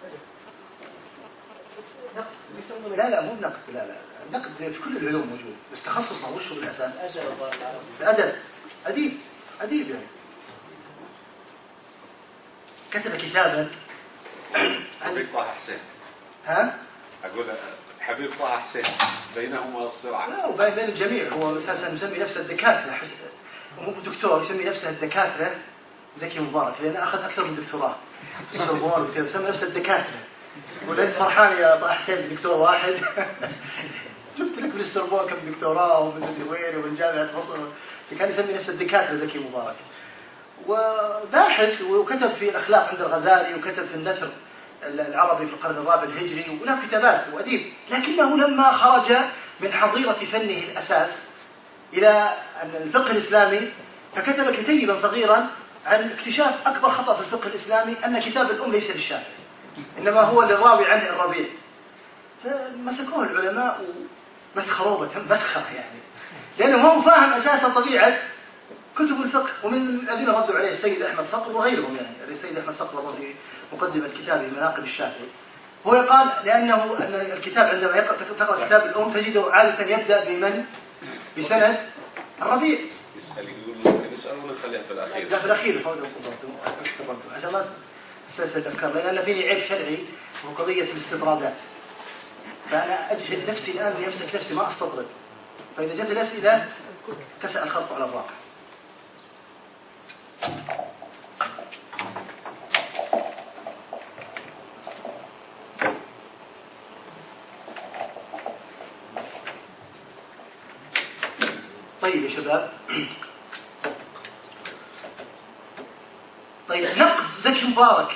لا مو نقد، لا نقد في كل العلوم موجود، بس تخصصه وش هو الأساس؟ الأدب، أديب يعني. كتب كتابا حبيب طه حسين. ها؟ أقول حبيب طه حسين بينهما الصراع. لا، وبين الجميع. هو أساسا مسمي نفسه الدكاترة، دكتور يسمي نفسه الدكاترة زكي مبارك، لأنه أخذ أكثر من دكتوراه في السوربون وكذا، يسمي نفسه الدكاترة. ولأنت فرحان يا طه حسين بدكتور واحد جبت لك من السوربون كم دكتوراه ومن مدري وين ومن جامعة مصر، كان يسمي نفسه الدكاترة زكي مبارك. وباحث وكتب في الأخلاق عند الغزالي، وكتب في النثر العربي في القرن الرابع الهجري، وله كتابات وأديب. لكنه لما خرج من حظيرة فنه الأساس إلى الفقه الإسلامي فكتب كتيبا صغيرا عن اكتشاف أكبر خطأ في الفقه الإسلامي، أن كتاب الأم ليس للشافعي إنما هو للراوي عنه الربيع. فمسكوه العلماء ومسخروه مسخرة يعني، لأنه ما هو فاهم أساسا طبيعة كتب الفقه. ومن الذين ردوا عليه السيد أحمد صقر وغيرهم، يعني السيد أحمد صقر في مقدمة كتابه مناقب الشافعي هو يقال لأنه أن الكتاب عندما تقرأ كتاب الأم تجده عادة يبدأ بمن؟ بسند الربيع. يسألون خليها في الأخير. لا في الأخير عشان ما تسلسل الأفكار، لأن فيني عيب شرعي وقضية الاستطرادات، فأنا أجهد نفسي الآن ليمسك نفسي ما أستطرد، فإذا جت الأسئلة تسأل الخط على الواقع. طيب يا شباب، طيب نقد زكي مبارك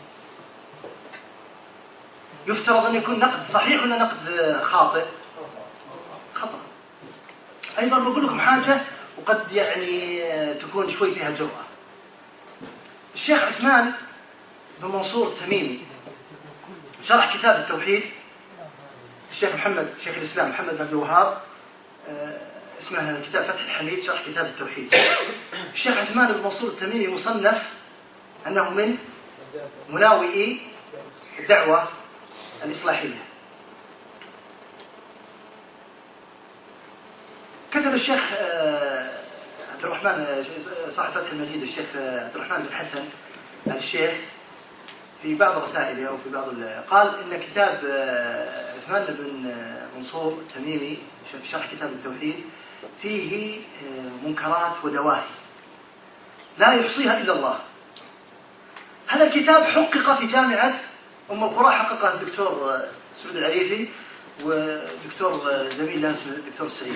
يفترض أن يكون نقد صحيح ولا نقد خاطئ؟ خطأ. أيضا بقول لكم حاجة وقد يعني تكون شوي فيها جرأة. الشيخ عثمان بن منصور التميمي شرح كتاب التوحيد، الشيخ محمد شيخ الإسلام محمد بن عبد الوهاب اسمه كتاب فتح الحميد شرح كتاب التوحيد. الشيخ عثمان بن منصور التميمي مصنف أنه من مناوئي الدعوة الإصلاحية. كتب الشيخ عبد الرحمن صاحب فتح المجيد الشيخ عبد الرحمن بن حسن الشيخ في بعض رسائله أو في بعض قال إن كتاب عثمان بن منصور التميمي في شرح كتاب التوحيد فيه منكرات ودواهي لا يحصيها إلا الله. هذا الكتاب حقق في جامعة أم القرى، حققه الدكتور سعود العريفي ودكتور زميل لنا اسمه الدكتور السعيد.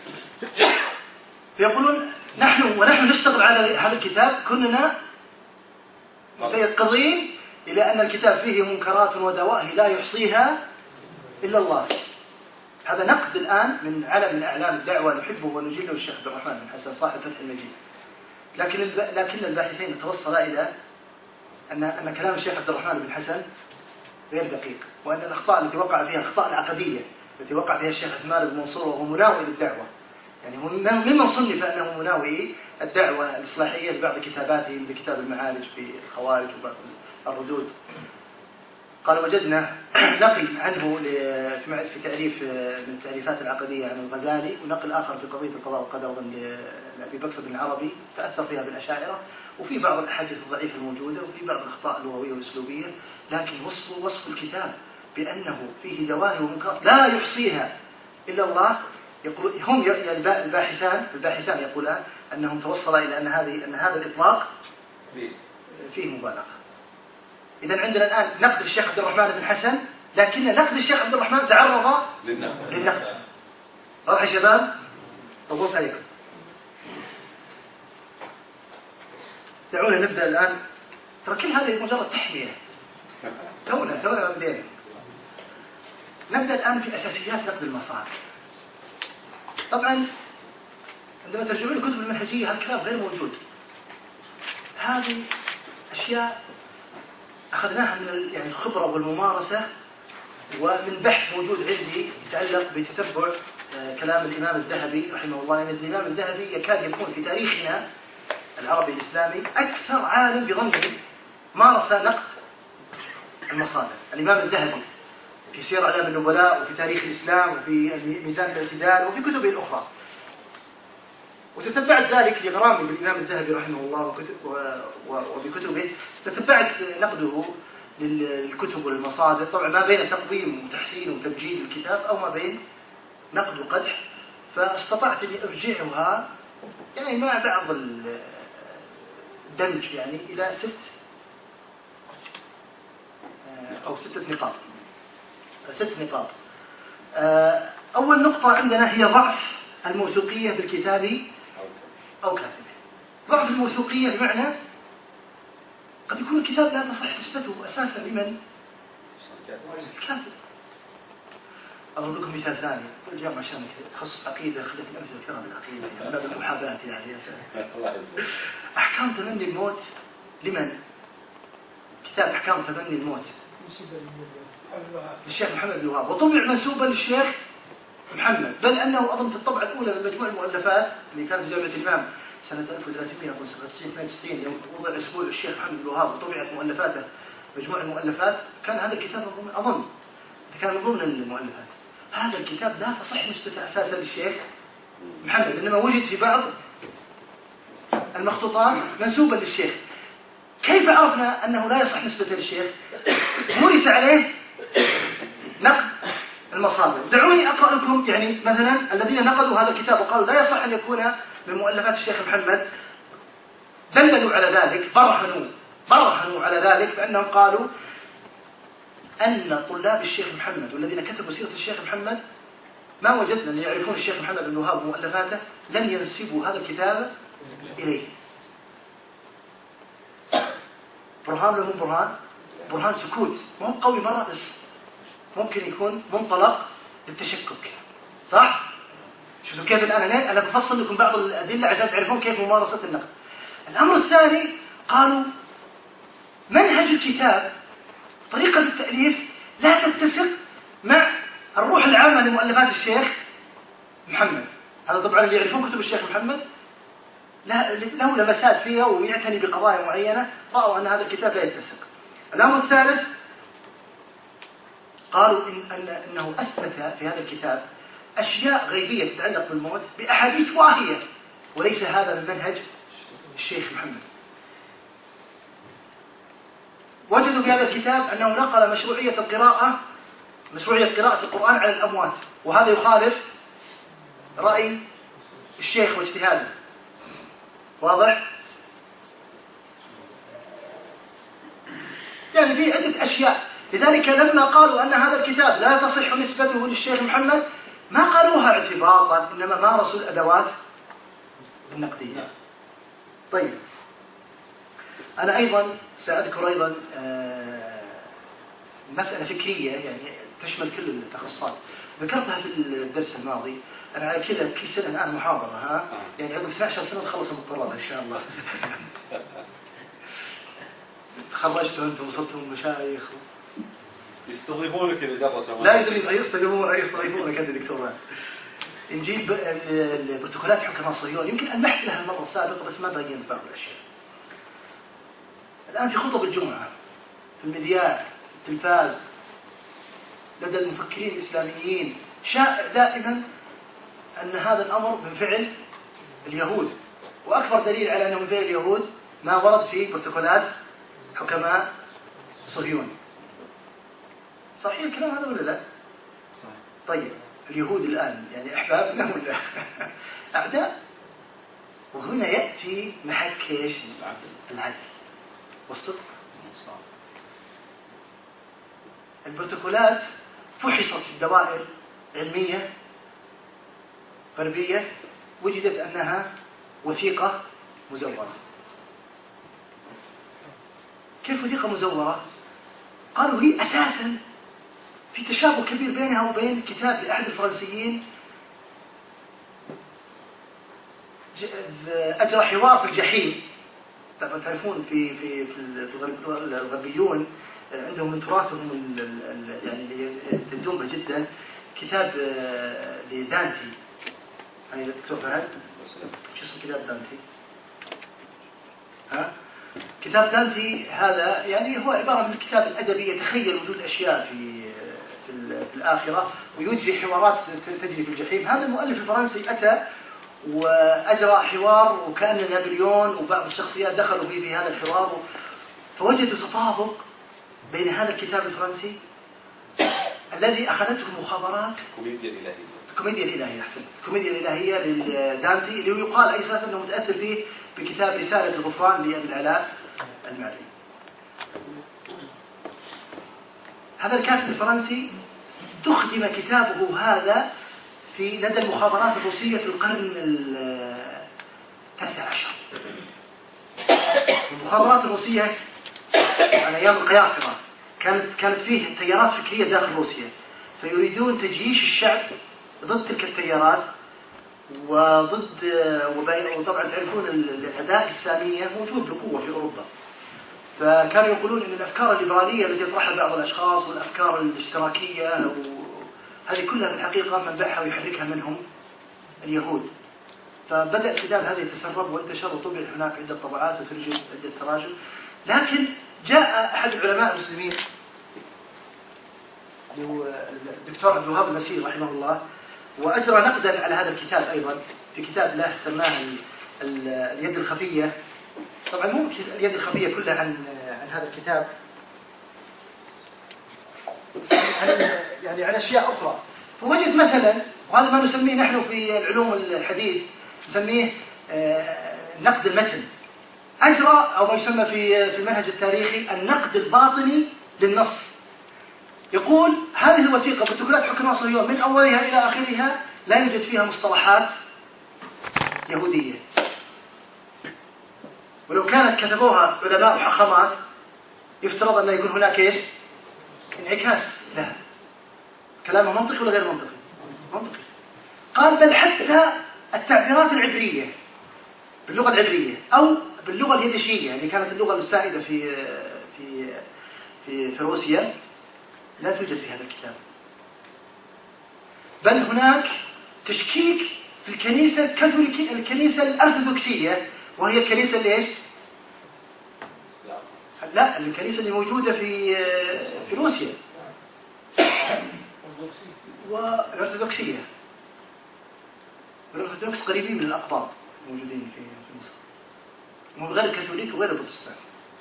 فيقولون نحن نشتغل على هذا الكتاب كلنا متيقظين إلى أن الكتاب فيه منكرات ودواهي لا يحصيها إلا الله. هذا نقد الآن من علم من أعلام الدعوة نحبه ونجله الشيخ عبد الرحمن بن حسن صاحب فتح المجيد. لكن الباحثين توصلا إلى أن كلام الشيخ عبد الرحمن بن حسن غير دقيق، وأن الأخطاء التي وقع فيها الأخطاء العقدية التي وقع فيها الشيخ عثمان بن منصور وهو مناوئ للدعوة، يعني ممن صنف أنه مناوئ الدعوة الإصلاحية لبعض كتاباته مثل كتاب المعارج في الخوارج وبعض الردود. قال وجدنا نقل عنه في تعريف من التعريفات العقدية عن الغزالي، ونقل آخر في قضية القضاء والقدر لأبي بكر بن العربي تأثر فيها بالأشاعرة، وفي بعض الأحاديث الضعيفة الموجودة، وفي بعض الأخطاء اللغوية والأسلوبية. لكن وصف الكتاب بأنه فيه دواهي ومنكرات لا يحصيها إلا الله، يقول هم الباحثان يقولان أنهم توصلا إلى أن هذا الإطلاق فيه مبالغة. إذن عندنا الآن نقد الشيخ عبد الرحمن بن حسن، لكن نقد الشيخ عبد الرحمن تعرض للنقد. واضح يا شباب؟ طولت عليكم. دعونا نبدأ الآن. ترى كل هذه مجرد تحمية، تونا بدينا. نبدأ الآن في أساسيات نقد المصادر. طبعا عندما ترجعون الكتب المنهجية هذا الكلام غير موجود. هذه أشياء أخذناها من يعني الخبرة والممارسة، ومن بحث موجود عندي يتعلق بتتبع كلام الإمام الذهبي رحمه الله. يعني الإمام الذهبي يكاد يكون في تاريخنا العربي الإسلامي أكثر عالم بظني مارس نقد المصادر. الإمام الذهبي في سير أعلام النبلاء وفي تاريخ الإسلام وفي ميزان الاعتدال وفي كتبه الأخرى. وتتبعت ذلك لغرامي بالإمام الذهبي رحمه الله وبكتبه، تتبعت نقده للكتب والمصادر، طبعا ما بين تقويم وتحسين وتبجيل الكتاب أو ما بين نقد وقدح. فاستطعت أن أرجعها يعني مع بعض الدمج يعني إلى 6 نقاط. 6 نقاط. أول نقطة عندنا هي ضعف الموثوقية بالكتاب أو كاتبه. ضعف الموثوقية بمعنى قد يكون الكتاب لا تصح نسبته أساسا لمن؟ الكاتب. أضرب لكم مثال ثاني، اليوم عشان تخصص عقيدة خليت الأمثلة كثيرة بالعقيدة يعني باب المحاباة يعني. أحكام تمني الموت لمن؟ كتاب أحكام تمني الموت للشيخ محمد بن الوهاب، وطبع منسوبا للشيخ محمد، بل أنه أظن في الطبعة الأولى من مجموع المؤلفات اللي كانت في جامعة الإمام سنة 1392 يوم وضع أسبوع الشيخ محمد بن الوهاب وطبعت مؤلفاته مجموع المؤلفات، كان هذا الكتاب أظن كان من ضمن المؤلفات. هذا الكتاب لا تصح نسبته أساسا للشيخ محمد، إنما وجد في بعض المخطوطات منسوبا للشيخ. كيف عرفنا أنه لا يصح نسبته للشيخ؟ مورس عليه نقد المصادر. دعوني أقرأ لكم يعني مثلا الذين نقدوا هذا الكتاب وقالوا لا يصح أن يكون من مؤلفات الشيخ محمد، دللوا على ذلك، برهنوا على ذلك بأنهم قالوا أن طلاب الشيخ محمد والذين كتبوا سيرة الشيخ محمد ما وجدنا أن يعرفون الشيخ محمد بن الوهاب ومؤلفاته لم ينسبوا هذا الكتاب إليه. برهان له برهان سكوت، مو قوي مرة بس ممكن يكون منطلق للتشكك، صح؟ شوفوا كيف الآن أنا بفصل لكم بعض الأدلة عشان تعرفون كيف ممارسة النقد. الأمر الثاني قالوا منهج الكتاب طريقة التأليف لا تتسق مع الروح العامة لمؤلفات الشيخ محمد. هذا طبعا اللي يعرفون كتب الشيخ محمد له لمسات فيها ويعتني بقضايا معينة، رأوا أن هذا الكتاب لا يتسق. الأمر الثالث قالوا إنه أثبت في هذا الكتاب أشياء غيبية تتعلق بالموت بأحاديث واهية، وليس هذا من منهج الشيخ محمد. وجدوا في هذا الكتاب أنه نقل مشروعية قراءة القرآن على الأموات، وهذا يخالف رأي الشيخ واجتهاده. واضح؟ يعني في عدة أشياء. لذلك لما قالوا أن هذا الكتاب لا تصح نسبته للشيخ محمد ما قالوها اعتباطا، إنما مارسوا الأدوات النقدية. طيب، أنا أيضا سأذكر أيضا مسألة فكرية يعني تشمل كل التخصصات، ذكرتها في الدرس الماضي. أنا على كذا كل سنة الآن محاضرة يعني عقب 12 سنة تخلص المقررة إن شاء الله. تخرجتوا أنتم وصلتوا المشايخ يستضيفونك إذا درسوا. لا يستضيفونك أنت دكتور. نجيب البروتوكولات حكماء صهيون، يمكن ألمحت لها المرة السابقة بس ما بينت بعض الأشياء. الآن في خطب الجمعة، في المذياع، في التلفاز، لدى المفكرين الإسلاميين شائع دائما أن هذا الأمر من فعل اليهود، وأكبر دليل على أنه من فعل اليهود ما ورد في بروتوكولات حكماء صهيون. صحيح الكلام هذا ولا لا؟ صحيح. طيب، اليهود الآن يعني أحبابنا ولا أعداء؟ وهنا يأتي محك ايش؟ العدل والصدق. البروتوكولات فحصت في الدوائر علمية غربية، وجدت أنها وثيقة مزورة. كيف وثيقة مزورة؟ قالوا هي أساسا في تشابه كبير بينها وبين كتاب لأحد الفرنسيين أجرى حوار في الجحيم. طبعا تعرفون في الغربيون عندهم من تراثهم يعني يهتمون به جدا كتاب لدانتي. هاي دكتور فهد شو اسم كتاب دانتي؟ كتاب دانتي هذا يعني هو عبارة عن الكتاب الأدبي يتخيل وجود أشياء في الآخرة ويجري حوارات تجري في الجحيم. هذا المؤلف الفرنسي أتى وأجرى حوار، وكان نابليون وبعض الشخصيات دخلوا فيه في هذا الحوار، فوجدوا تطابق بين هذا الكتاب الفرنسي الذي أخذته المخابرات الكوميديا الإلهية أحسن، الكوميديا الإلهية لدانتي اللي هو يقال أساسا أنه متأثر فيه بكتاب رسالة الغفران لأبي العلاء المعري. هذا الكاتب الفرنسي تختم كتابه هذا في لدى المخابرات الروسية في القرن التاسع عشر. المخابرات الروسية على أيام القياصرة كانت فيه تيارات فكرية داخل روسيا، فيريدون تجييش الشعب ضد تلك التيارات وطبعا تعرفون الأعداء السامية موجود بقوة في أوروبا، فكانوا يقولون أن الأفكار الليبرالية التي يطرحها بعض الأشخاص والأفكار الاشتراكية هذه كلها في الحقيقة منبعها ويحركها منهم اليهود. فبدأ الكتاب هذا يتسرب وانتشر وطبع هناك عدة طبعات وترجم عدة تراجم. لكن جاء أحد العلماء المسلمين الدكتور عبد الوهاب المسير رحمه الله وأجرى نقدا على هذا الكتاب أيضا في كتاب له سماه اليد الخفية. طبعا مو اليد الخفية كلها عن هذا الكتاب، يعني عن أشياء أخرى. فوجد مثلا، وهذا ما نسميه نحن في العلوم الحديث نسميه نقد المتن، أجرى أو ما يسمى في المنهج التاريخي النقد الباطني للنص. يقول هذه الوثيقة بروتوكولات حكم الصهيون من أولها إلى آخرها لا يوجد فيها مصطلحات يهودية، ولو كانت كتبوها علماء وحخامات يفترض أن يكون هناك إيش؟ انعكاس لها. كلامه منطقي ولا غير منطقي؟ منطقي. قال بل حتى التعبيرات العبرية باللغة العبرية أو باللغة اليدشية اللي كانت اللغة السائدة في روسيا لا توجد في هذا الكتاب، بل هناك تشكيك في الكنيسة الكاثوليكية، الكنيسة الأرثوذكسية، وهي الكنيسة اللي إيش؟ لا، الكنيسة اللي موجودة في روسيا والأرثوذكسية. والأرثوذكس قريبين من الأقباط موجودين في مصر، هم غير الكاثوليك وغير البروتستانت.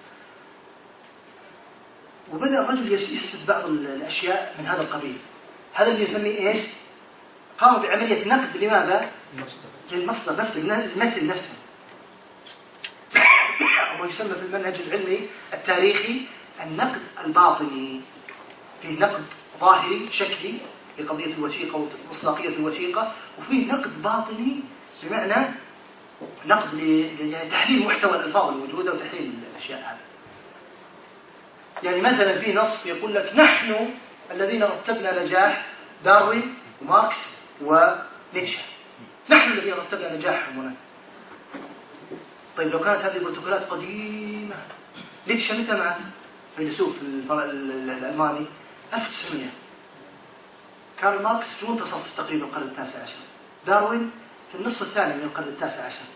وبدأ الرجل يسرد بعض الأشياء من هذا القبيل. هذا اللي يسميه إيش؟ قام بعملية نقد لماذا؟ للمصدر نفسه، المثل نفسه، أو يسمى في المنهج العلمي التاريخي النقد الباطني. فيه نقد ظاهري شكلي لقضية الوثيقة ومصداقية الوثيقة، وفيه نقد باطني بمعنى نقد لتحليل محتوى الألفاظ الموجودة وتحليل الأشياء هذه. يعني مثلا في نص يقول لك نحن الذين رتبنا نجاح داروين وماركس ونيتشه، نحن الذين رتبنا نجاحهم هنا. طيب لو كانت هذه البروتوكولات قديمة، نيتشه متى مات؟ فيلسوف الألماني 1900. كارل ماركس في منتصف تقريبا القرن التاسع عشر، داروين في النصف الثاني من القرن التاسع عشر.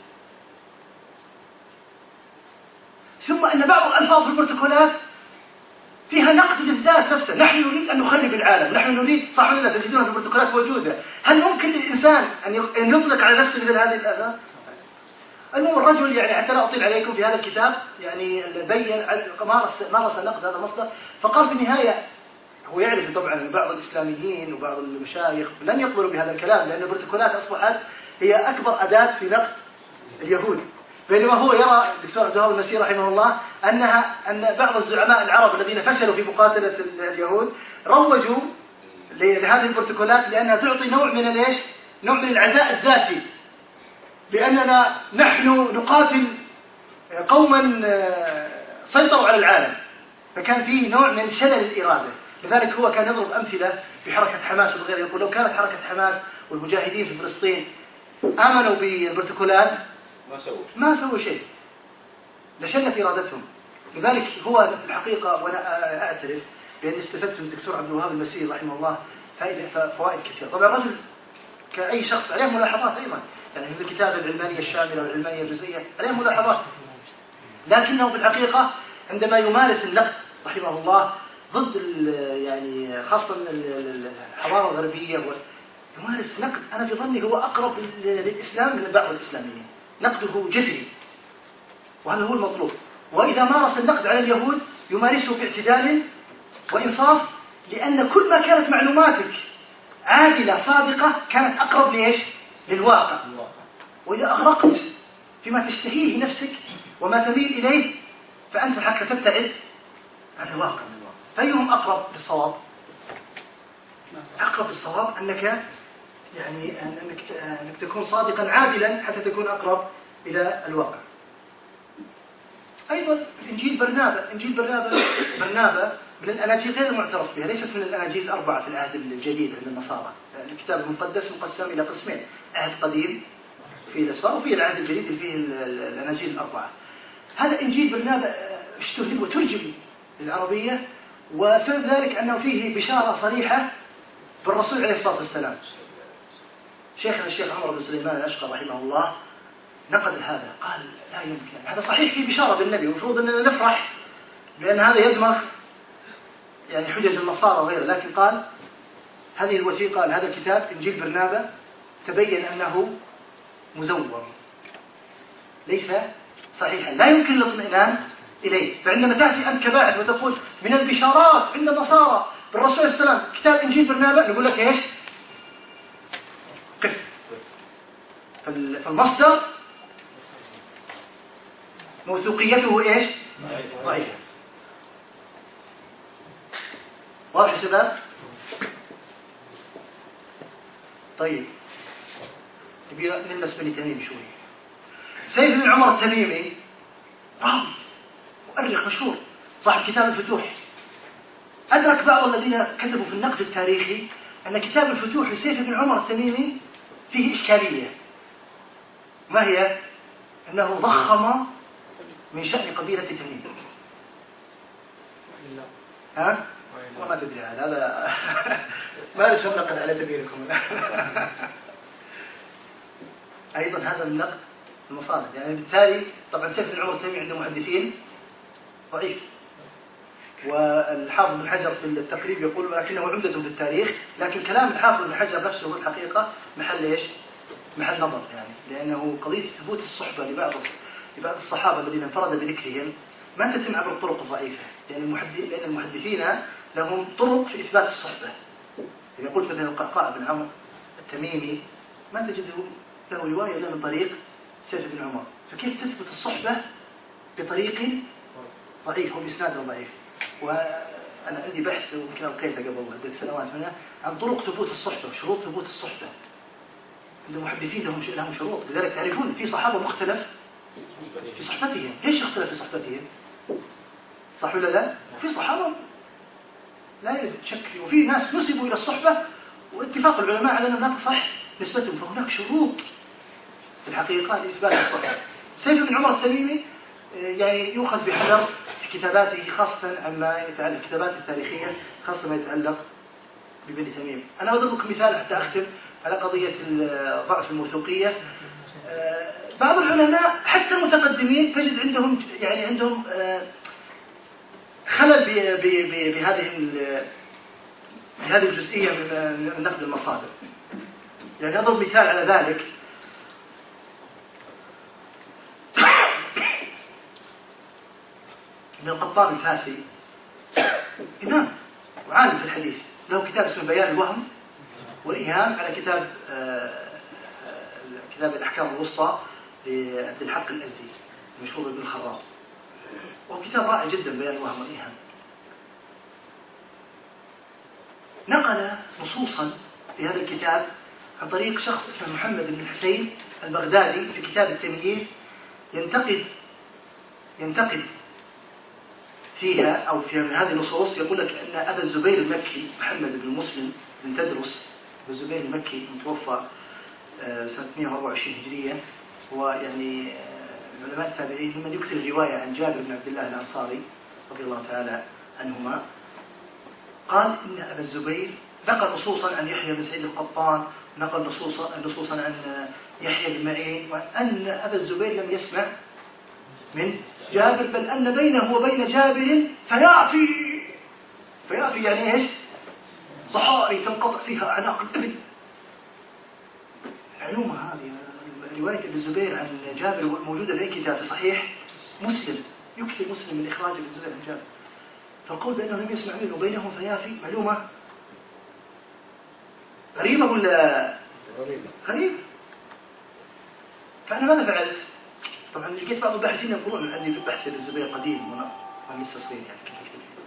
ثم أن بعض الألفاظ في البروتوكولات فيها نقد للذات نفسه، نحن نريد أن نخرب العالم، نحن نريد، صح ولا لا؟ تجدونها في البروتوكولات موجودة. هل ممكن للإنسان أن يطلق على نفسه مثل هذه الآثار؟ المهم الرجل يعني حتى لا أطيل عليكم في هذا الكتاب يعني بين مارس نقد هذا المصدر، فقال في النهاية هو يعرف طبعا أن بعض الإسلاميين وبعض المشايخ لن يقبلوا بهذا الكلام، لأن البروتوكولات أصبحت هي أكبر أداة في نقد اليهود، بينما هو يرى الدكتور عبد الوهاب المسير رحمه الله أن بعض الزعماء العرب الذين فشلوا في مقاتلة اليهود روجوا لهذه البروتوكولات لأنها تعطي نوع من الايش؟ نوع من العزاء الذاتي، لأننا نحن نقاتل قوما سيطروا على العالم، فكان فيه نوع من شلل الإرادة. لذلك هو كان يضرب أمثلة في حركة حماس وغيرها، يقول لو كانت حركة حماس والمجاهدين في فلسطين آمنوا بالبروتوكولات ما سووا شيء، لشلت إرادتهم. لذلك هو الحقيقة وأنا أعترف بأن استفدت من الدكتور عبد الوهاب المسير رحمه الله فوائد كثيرة. طبعا الرجل كأي شخص عليه ملاحظات أيضا، يعني في الكتاب العلمانية الشاملة والعلمانية الجزئية عليه ملاحظات، لكنه في الحقيقة عندما يمارس النقد رحمه الله ضد يعني خاصة الحضارة الغربية يمارس نقد أنا في ظني هو أقرب للإسلام من بعض الإسلاميين، نقده جذري، وهذا هو المطلوب. وإذا مارس النقد على اليهود يمارسه باعتدال وإنصاف، لأن كل ما كانت معلوماتك عادلة صادقة كانت أقرب لإيش؟ للواقع. وإذا أغرقت فيما تشتهيه نفسك وما تميل إليه فأنت الحق تبتعد عن الواقع. فأيهم أقرب بالصواب؟ أقرب بالصواب أنك يعني أنك تكون صادقا عادلا حتى تكون أقرب إلى الواقع. أيضا إنجيل برنابا من الأناجيل غير المعترف بها، ليست من الأناجيل الأربعة في العهد الجديد عند النصارى. الكتاب المقدس مقسم إلى قسمين: عهد قديم فيه الأسفار وفيه العهد الجديد فيه الأناجيل الأربعة. هذا إنجيل برنابا اشتهر وترجم للعربية، وسبب ذلك أنه فيه بشارة صريحة بالرسول عليه الصلاة والسلام. شيخنا الشيخ عمر بن سليمان الأشقر رحمه الله نقد هذا، قال لا يمكن، هذا صحيح فيه بشارة بالنبي، المفروض أننا نفرح بأن هذا يدمغ يعني حجج النصارى وغيره، لكن قال هذه الوثيقة، هذا الكتاب إنجيل برنابا تبين أنه مزور ليس صحيحا، لا يمكن الاطمئنان إليه. فعندما تأتي أنت كباعث وتقول من البشارات عند النصارى بالرسول عليه السلام كتاب إنجيل برنابا، نقول لك إيش؟ قف. فالمصدر موثوقيته إيش؟ ضعيفة. واضح يا شباب؟ طيب نبي نلمس بني تميم شوي. سيف بن عمر التميمي راوي مؤرخ مشهور صاحب كتاب الفتوح. أدرك بعض الذين كتبوا في النقد التاريخي أن كتاب الفتوح لسيف بن عمر التميمي فيه إشكالية. ما هي؟ أنه ضخم من شأن قبيلة تميم. ها؟ وما تدري هذا ما ليش نقد على تبيينكم. أيضا هذا من نقد المصادر، يعني بالتالي طبعا سيف بن عمر التميمي عنده محدثين ضعيف، والحافظ بن حجر في التقريب يقول لكنه عمدة في التاريخ، لكن كلام الحافظ بن حجر نفسه الحقيقة محل إيش؟ محل نظر، يعني لأنه قضية ثبوت الصحبة لبعض الصحابة الذين انفرد بذكرهم ما تتم عبر الطرق الضعيفة، لأن المحدثين لهم طرق في إثبات الصحبة. إذا قلت مثلا القعقاع بن عمرو التميمي ما تجده له رواية إلا من طريق سيف بن عمر، فكيف تثبت الصحبة بطريق ضعيف وبإسناد ضعيف؟ وأنا عندي بحث ويمكن ألقيته قبل عدة سنوات هنا عن طرق ثبوت الصحبة وشروط ثبوت الصحبة. المحدثين لهم شروط، لذلك تعرفون في صحابة مختلف في صحبتهم. ليش اختلف في صحبتهم؟ صح ولا لا؟ وفي صحابة لا يوجد شك فيه، وفي ناس نسبوا إلى الصحبة واتفاق العلماء على أنها لا تصح نسبتهم، فهناك شروط في الحقيقة لإثبات الصحبة. سيف بن عمر التميمي يعني يؤخذ بحذر في كتاباته، خاصة عما يتعلق الكتابات التاريخية، خاصة ما يتعلق ببني تميم. أنا أضرب لكم مثال حتى أختم على قضية ضعف الموثوقية. بعض العلماء حتى المتقدمين تجد عندهم خلل بهذه الجزئية من نقد المصادر. يعني أضرب مثال على ذلك. ابن القطان الفاسي إمام وعالم في الحديث، له كتاب اسمه بيان الوهم والإيهام على كتاب الأحكام الوسطى لعبد الحق الأزدي المشهور بن الخراط، وهو كتاب رائع جدا بيان الوهم والإيهام. نقل نصوصا في هذا الكتاب عن طريق شخص اسمه محمد بن الحسين البغدادي في كتاب التمييز، ينتقد فيها أو في هذه النصوص. يقول لك أن أبا الزبير المكي محمد بن مسلم بن تدرس، أبا الزبير المكي متوفى سنة 124 هجرية، ويعني علماء التابعين ممن يكثر الرواية عن جابر بن عبد الله الأنصاري رضي الله تعالى عنهما. قال إن أبا الزبير نقل نصوصا عن يحيى بن سعيد القطان، نقل نصوصا عن يحيى بن معين، وأن أبا الزبير لم يسمع من جابر، بل أن بينه وبين جابر فيعفي يعني إيش؟ صحاري تنقطع فيها أعناق الإبل. المعلومة هذه رواية ابن الزبير عن جابر موجودة في كتاب صحيح مسلم، يكفي مسلم من إخراج ابن الزبير عن جابر. فالقول بأنه لم يسمع منه وبينه فيافي معلومة غريبة ولا غريبة. فأنا ماذا فعلت؟ طبعا لقيت بعض الباحثين يقولون عندي في بحث للزبير قديم وأنا لسه صغير يعني كنت أكتب فيه.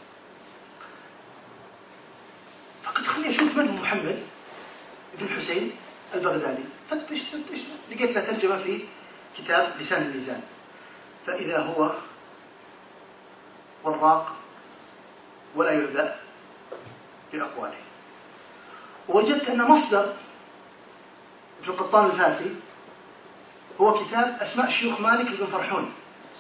فقلت خليني أشوف من هو محمد بن حسين البغدادي. فتشت لقيت له ترجمة في كتاب لسان الميزان، فإذا هو وراق ولا يعبأ بأقواله. ووجدت أن مصدر في القطان الفاسي هو كتاب أسماء شيوخ مالك بن فرحون،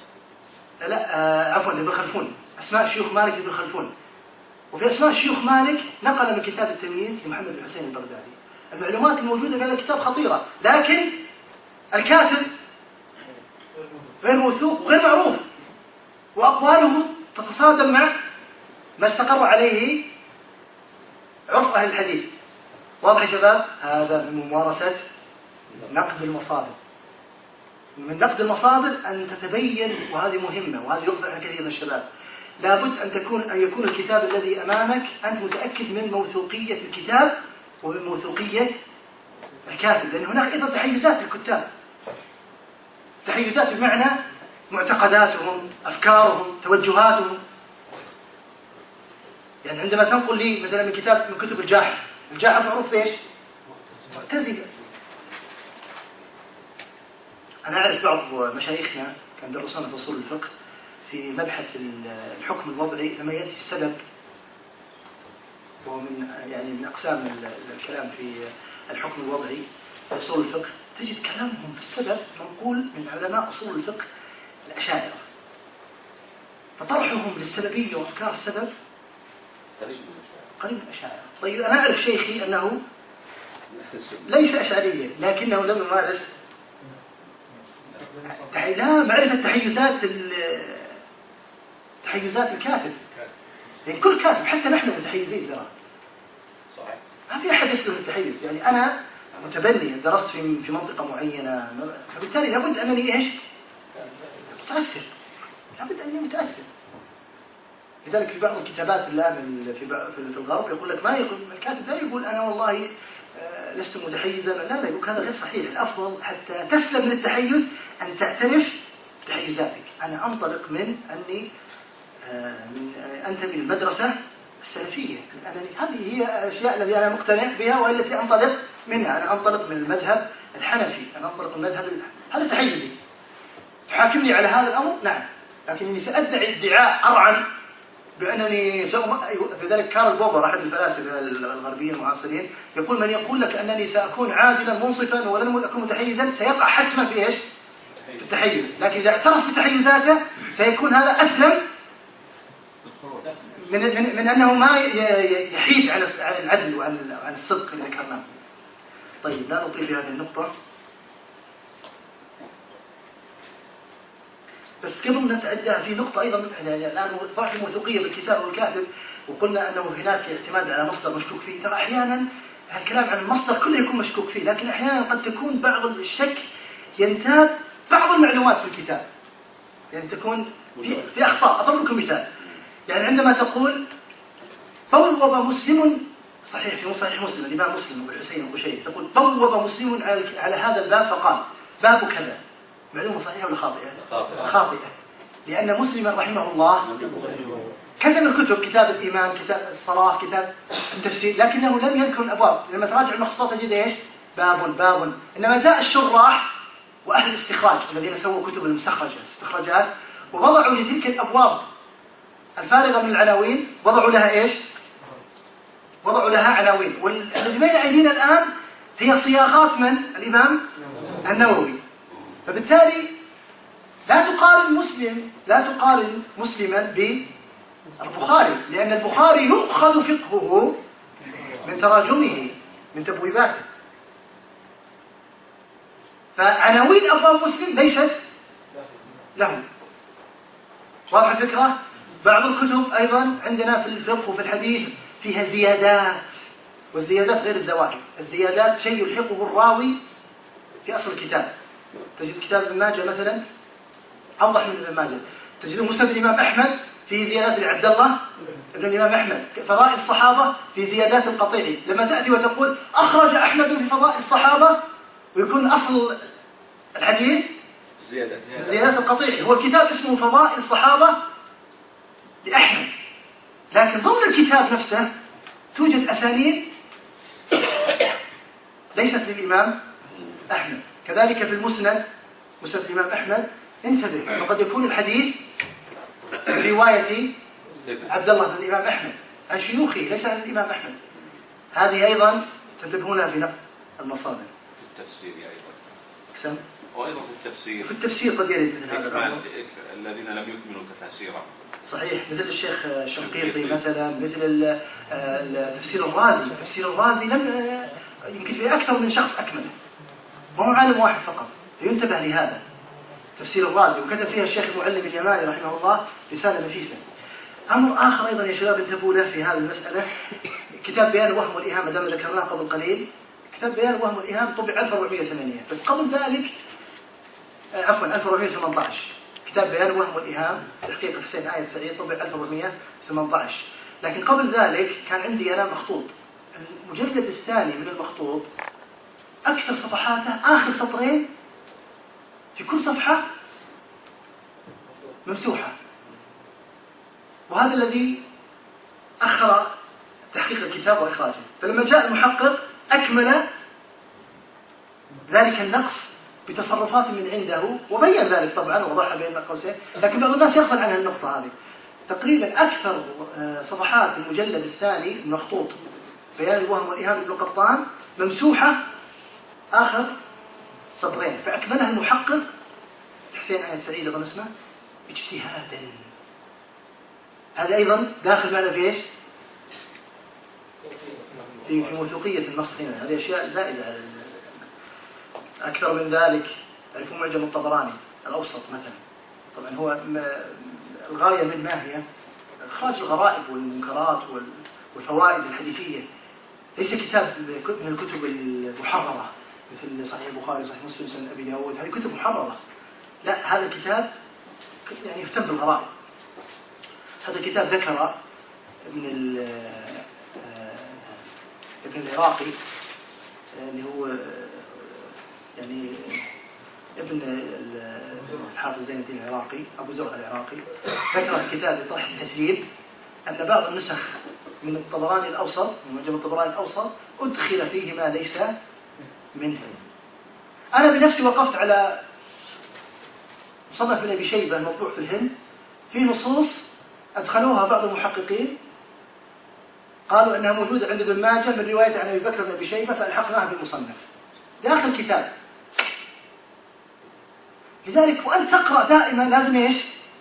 عفوا ابن خلفون، أسماء شيوخ مالك بن خلفون. وفي أسماء شيوخ مالك نقل من كتاب التمييز لمحمد بن حسين البغدادي. المعلومات الموجودة في هذا الكتاب خطيرة، لكن الكاتب غير موثوق وغير معروف، وأقواله تتصادم مع ما استقر عليه عرف أهل الحديث. واضح يا شباب؟ هذا من ممارسة نقد المصادر. من نقد المصادر أن تتبين، وهذه مهمة وهذه يغفل عن كثير من الشباب. لابد أن يكون الكتاب الذي أمامك أنت متأكد من موثوقية الكتاب ومن موثوقية الكاتب، لأن هناك أيضا تحيزات للكتاب، تحيزات بمعنى معتقداتهم، أفكارهم، توجهاتهم. يعني عندما تنقل لي مثلا من كتاب من كتب الجاحظ معروف ايش؟ معتزلة. أنا أعرف بعض مشايخنا كان درسونا في أصول الفقه في مبحث الحكم الوضعي لما يأتي السبب، ومن يعني من أقسام الكلام في الحكم الوضعي في أصول الفقه، تجد كلامهم في السبب منقول من علماء أصول الفقه الأشاعرة، فطرحهم للسببية وأفكار السبب قريب من الأشاعرة. طيب أنا أعرف شيخي أنه ليس أشعريا لكنه لم يمارس معرفة تحيزات الكاتب. يعني كل كاتب حتى نحن متحيزين ترى، صحيح، ما في أحد يسلم التحيز. يعني أنا متبني درست في منطقة معينة، فبالتالي لابد أنني إيش؟ متأثر، لابد أنني متأثر. لذلك في بعض الكتابات الآن في الغرب يقول لك ما يقول الكاتب لا يقول أنا والله لست متحيزا، لا يقول هذا غير صحيح. الأفضل حتى تسلم من التحيز أن تعترف بتحيزاتك. أنا أنطلق من أني أنتمي للمدرسة السلفية، هذه هي الأشياء التي أنا مقتنع بها والتي أنطلق منها. أنا أنطلق من المذهب الحنفي، أنا أنطلق من المذهب هذا تحيزي. تحاكمني على هذا الأمر؟ نعم، لكنني سأدعي ادعاء أرعن بأنني في ذلك كارل بوبر أحد الفلاسفة الغربيين المعاصرين يقول من يقول لك أنني سأكون عادلا منصفا ولن أكون متحيزا سيقع حتما في إيش؟ في التحيز. لكن إذا اعترف بتحيزاته سيكون هذا أسلم من أنه ما يحيد عن العدل وعن الصدق اللي ذكرناه. طيب لا نطيل في هذه النقطة، بس قبل نتعدى في نقطة أيضا يعني الآن ضعف الموثوقية بالكتاب والكاتب، وقلنا أنه هناك اعتماد على مصدر مشكوك فيه. ترى أحيانا الكلام عن المصدر كله يكون مشكوك فيه، لكن أحيانا قد تكون بعض الشك ينتاب بعض المعلومات في الكتاب، يعني تكون في أخطاء. أضرب لكم مثال، يعني عندما تقول بوّب مسلم، صحيح في صحيح مسلم الإمام مسلم أبو الحسين القشيري تقول بوّب مسلم على هذا الباب فقال باب كذا، معلومة صحيحة ولا خاطئة؟ خاطئة، لأن مسلم رحمه الله كتب الكتب، كتاب الإيمان، كتاب الصلاة، كتاب التفسير، لكنه لم يذكر الأبواب. لما تراجع المخطوطات تجد إيش؟ باب. إنما جاء الشراح وأهل الاستخراج الذين سووا كتب المستخرجة استخراجات ووضعوا لتلك الأبواب الفارغة من العناوين وضعوا لها إيش؟ وضعوا لها عناوين. والذي بين أيدينا الآن هي صياغات من الإمام النووي. فبالتالي لا تقارن مسلما بالبخاري، لأن البخاري يؤخذ فقهه من تراجمه من تبويباته. فعناوين أبواب مسلم ليست له. واضح الفكرة؟ بعض الكتب أيضا عندنا في الفقه وفي الحديث فيها زيادات، والزيادات غير الزوائد. الزيادات شيء يلحقه الراوي في أصل الكتاب. تجد كتاب ابن ماجه مثلا أوضح من ابن ماجه، تجد مسند الإمام أحمد فيه زيادات لعبد الله ابن الإمام أحمد فضائل الصحابة في زيادات القطيعي، لما تأتي وتقول أخرج أحمد في فضائل الصحابة ويكون أصل الحديث زيادات القطيعي، هو الكتاب اسمه فضائل الصحابة لأحمد، لكن ضمن الكتاب نفسه توجد أسانيد ليست للإمام أحمد. كذلك في المسند، مسند الإمام أحمد، انتبه، وقد يكون الحديث في رواية عبد الله بن الإمام أحمد عن شيوخه ليس عن الإمام أحمد. هذه أيضا تنتبهونها في نقد المصادر. في التفسير أيضا. سم. وأيضا في التفسير. في التفسير قد يرد مثل هذا الأمر. الذين لم يكملوا تفاسيرهم. صحيح، مثل الشيخ الشنقيطي مثلا، مثل تفسير الرازي. تفسير الرازي لم يمكن في أكثر من شخص أكمله، ما هو عالم واحد فقط، ينتبه لهذا تفسير الرازي، وكتب فيها الشيخ المعلم اليماني رحمه الله رسالة نفيسة. أمر آخر أيضا يا شباب انتبهوا له في هذه المسألة، كتاب بيان الوهم والإيهام دام ذكرناه قبل قليل. كتاب بيان الوهم والإيهام طبع 1408، بس قبل ذلك عفوا 1418. كتاب بيان الوهم والإيهام تحقيق حسين آية سعيد طبع 1418، لكن قبل ذلك كان عندي أنا مخطوط. المجلد الثاني من المخطوط أكثر صفحاته آخر سطرين في كل صفحة ممسوحة، وهذا الذي أخر تحقيق الكتاب وإخراجه. فلما جاء المحقق أكمل ذلك النقص بتصرفات من عنده وبين ذلك طبعا ووضعها بين قوسين، لكن بعض الناس يغفل عنها النقطة هذه. تقريبا أكثر صفحات المجلد الثاني المخطوط بيان الوهم والإيهام ابن قطان ممسوحة آخر سطرين، فأكملها المحقق حسين آية سعيد أظن اسمه اجتهادا. هذا أيضا داخل معنا في إيش؟ في موثوقية النص هنا. هذه أشياء زائدة. أكثر من ذلك تعرفون معجم الطبراني الأوسط مثلا، طبعا هو الغاية من ما هي؟ إخراج الغرائب والمنكرات والفوائد الحديثية، ليس كتاب من الكتب المحررة مثل صحيح البخاري صحيح مسلم سنن أبي داود، هذه كتب محررة. لا، هذا الكتاب يعني يهتم بالغرائب. هذا الكتاب ذكر من ابن العراقي اللي هو يعني ابن الحافظ زين الدين العراقي أبو زرع العراقي، ذكر في كتاب طرح التثريب أن بعض النسخ من الطبراني الأوسط، من معجم الطبراني الأوسط، أدخل فيه ما ليس منه. أنا بنفسي وقفت على مصنف ابن أبي شيبة المطبوع في الهند، في نصوص أدخلوها بعض المحققين قالوا أنها موجودة عند ابن ماجه من رواية عن أبي بكر بن أبي شيبة فألحقناها في المصنف داخل الكتاب. لذلك وأن تقرأ دائما لازم إيش؟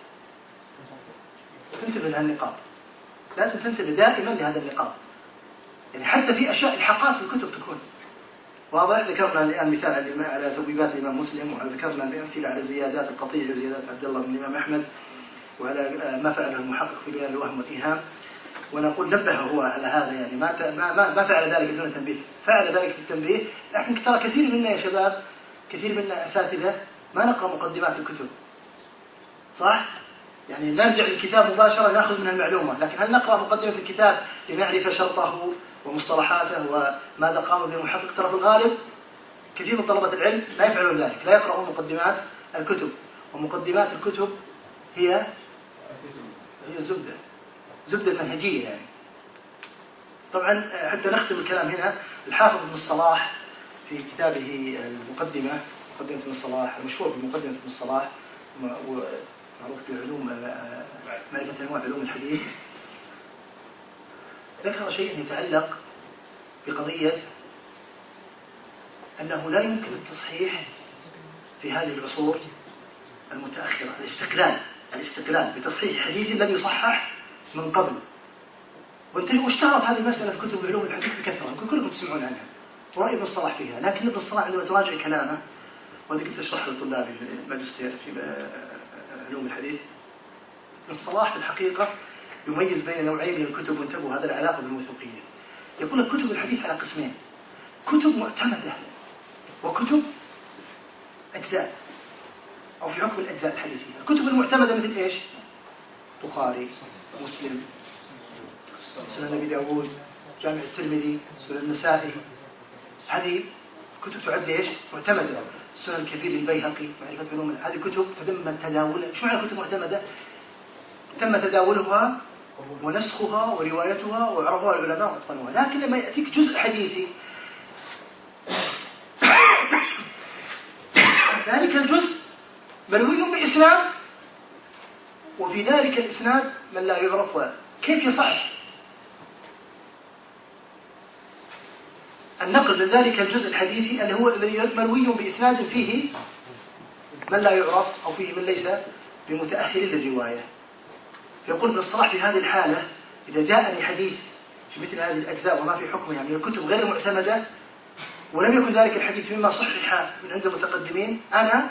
تنتبه لهذا النقاط، لازم تنتبه دائما لهذا النقاط. يعني حتى في أشياء الحقات في الكتب تكون واضح. ذكرنا الآن مثال على توبيبات الإمام مسلم، وذكرنا بأمثلة على زيادات القطيع وزيادات عبد الله بن الإمام أحمد، وعلى ما فعله المحقق في بيان الوهم والإيهام. ونقول نبه هو على هذا، يعني ما فعل ذلك دون تنبيه، فعل ذلك بالتنبيه. لكن ترى كثير منا يا شباب، كثير منا أساتذة ما نقرأ مقدمات الكتب، صح؟ يعني نرجع للكتاب مباشرة نأخذ منها المعلومة، لكن هل نقرأ مقدمة الكتاب لنعرف شرطه ومصطلحاته وماذا قام به المحقق؟ ترى في الغالب كثير من طلبة العلم لا يفعلون ذلك، لا يقرؤون مقدمات الكتب، ومقدمات الكتب هي زبدة منهجية يعني. طبعا حتى نختم الكلام هنا، الحافظ ابن الصلاح في كتابه المقدمة، مقدمة ابن الصلاح المشهور بمقدمة ابن الصلاح ومعروف بعلوم معرفة أنواع علوم الحديث، ذكر شيء يتعلق بقضية أنه لا يمكن التصحيح في هذه العصور المتأخرة، الاستقلال بتصحيح حديث لم يصحح من قبل. واشتهرت هذه المسألة في كتب علوم الحديث بكثرة، كلكم تسمعون عنها، ورأي ابن الصلاح فيها. لكن ابن الصلاح عندما تراجع كلامه، وهذا كنت أشرح لطلابي في الماجستير في علوم الحديث، ابن الصلاح في الحقيقة يميز بين نوعين من الكتب، وانتبهوا هذا العلاقة بالموثوقية. يقول الكتب الحديث على قسمين: كتب معتمدة وكتب أجزاء، أو في حكم الأجزاء الحديثية. الكتب المعتمدة مثل إيش؟ بخاري، مسلم، سنن أبي داود، جامع الترمذي، سنن النسائي، هذه كتب تعد إيش؟ معتمدة. السنن الكبير للبيهقي، معرفة علوم، هذه كتب تم تداولها. شو معنى كتب معتمدة؟ تم تداولها ونسخها وروايتها وعرفوها العلماء واتقنوها. لكن لما يأتيك جزء حديثي ذلك الجزء مروي بإسناد، وفي ذلك الإسناد من لا يعرف، كيف يصح النقل من ذلك الجزء الحديثي اللي هو مروي بإسناد فيه من لا يعرف أو فيه من ليس بمتأهل للرواية. يقول ابن الصلاح في هذه الحالة إذا جاءني حديث في مثل هذه الأجزاء وما في حكمها من الكتب غير معتمدة ولم يكن ذلك الحديث مما صحح من عند المتقدمين، أنا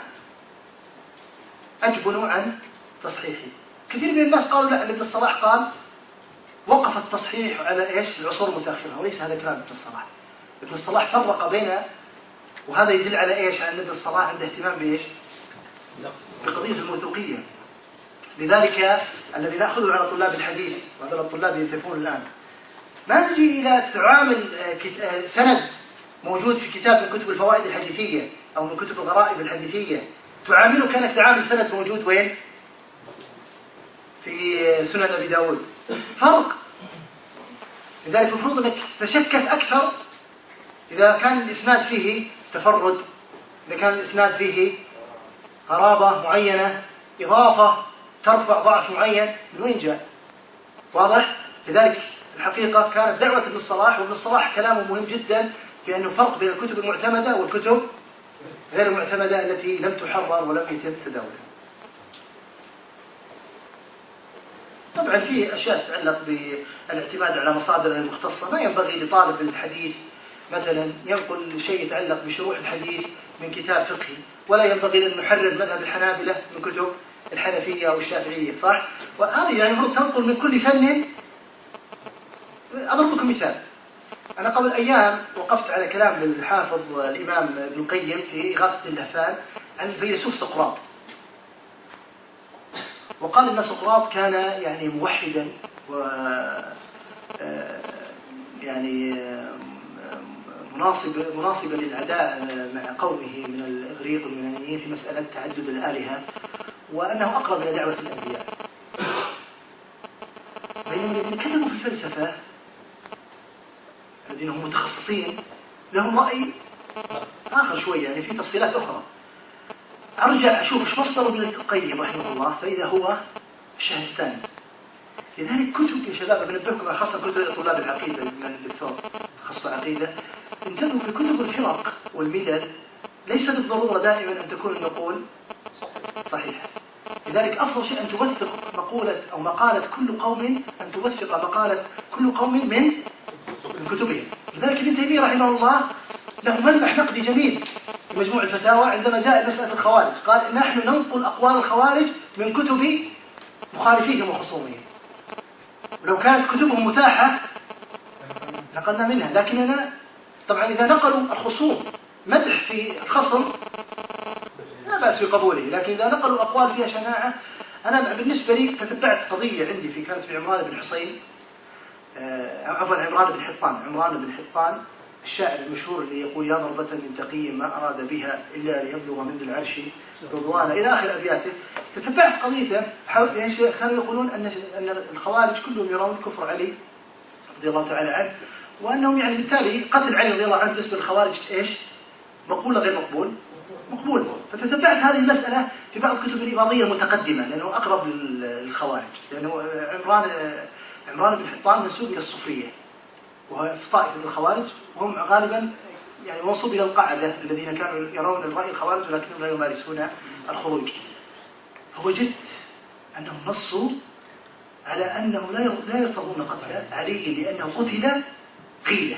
أجبن عن تصحيحي. كثير من الناس قالوا لا، ابن الصلاح قال وقف التصحيح على إيش؟ العصور المتأخرة، وليس هذا كلام ابن الصلاح. ابن الصلاح فرق بين، وهذا يدل على إيش؟ على أن ابن الصلاح عنده اهتمام بإيش؟ بقضية الموثوقية. لذلك الذي نأخذه على طلاب الحديث، وهذا الطلاب ينتفون الآن، ما تجي إلى تعامل سند موجود في كتاب من كتب الفوائد الحديثية أو من كتب الغرائب الحديثية تعامله كأنك تعامل سند موجود وين؟ في سنن أبي داود. فرق. لذلك المفروض أنك تشكك أكثر إذا كان الإسناد فيه تفرد، إذا كان الإسناد فيه غرابة معينة، إضافة ترفع ضعف معين، من وين جاء؟ واضح؟ لذلك الحقيقة كانت دعوة ابن الصلاح، وابن الصلاح كلامه مهم جدا في أنه فرق بين الكتب المعتمدة والكتب غير المعتمدة التي لم تحرر ولم يتم تداولها. طبعا في أشياء تتعلق بالاعتماد على مصادر المختصة. ما ينبغي لطالب الحديث مثلا ينقل شيء يتعلق بشروح الحديث من كتاب فقهي، ولا ينبغي أن نحرر مذهب الحنابلة من كتب الحنفية أو الشافعية، صح؟ وهذه يعني المفروض تنقل من كل فن. أضرب لكم مثال. أنا قبل أيام وقفت على كلام الحافظ الإمام ابن القيم في إغاثة اللهفان عن الفيلسوف سقراط، وقال أن سقراط كان يعني موحدا و يعني مناصبا للعداء مع قومه من الإغريق واليونانيين في مسألة تعدد الآلهة، وأنه أقرب إلى دعوة الأنبياء. بينما الذين كتبوا في الفلسفة الذين هم متخصصين لهم رأي آخر شوية، يعني في تفصيلات أخرى. أرجع أشوف إيش مصدر ابن القيم رحمه الله، فإذا هو الشهستاني. لذلك كتب يا شباب بنبهكم خاصة كتب طلاب العقيدة من الدكتور تخصص عقيدة، انتبهوا في كتب الفرق والملل ليس بالضرورة دائما أن تكون النقول صحيحة. لذلك أفضل شيء أن توثق مقولة أو مقالة كل قوم، أن توثق مقالة كل قوم من كتبهم. لذلك ابن تيمية رحمه الله له ملمح نقدي جميل في مجموع الفتاوى عندما جاء مسألة الخوارج، قال نحن ننقل أقوال الخوارج من كتب مخالفيهم وخصومهم، ولو كانت كتبهم متاحة نقلنا منها. لكننا طبعا إذا نقلوا الخصوم مدح في الخصم لا بأس بقبوله، لكن إذا نقلوا أقوال فيها شناعة. أنا بالنسبة لي تتبعت قضية عندي كانت في عمران بن حصين، عفوا عمران بن حطان الشاعر المشهور اللي يقول يا ضربة من تقي ما أراد بها إلا ليبلغ من ذي العرش رضوانا إلى آخر أبياته. تتبعت قضيته، كانوا يقولون أن الخوارج كلهم يرون كفر علي رضي الله تعالى عنه، وأنهم يعني بالتالي قتل علي رضي الله عنه بالنسبة للخوارج إيش؟ مقبول غير مقبول؟ مقبول. فتتبعت هذه المسألة في بعض الكتب الإباضية المتقدمة لأنه أقرب للخوارج، لأنه عمران بن حطان منسوب إلى الصوفية وهو في طائفة من الخوارج، وهم غالبا يعني منسوب إلى القاعدة الذين كانوا يرون الرأي الخوارج ولكنهم لا يمارسون الخروج. فوجدت أنهم نصوا على أنه لا يرتضون قتل علي لأنه قتل قيلة.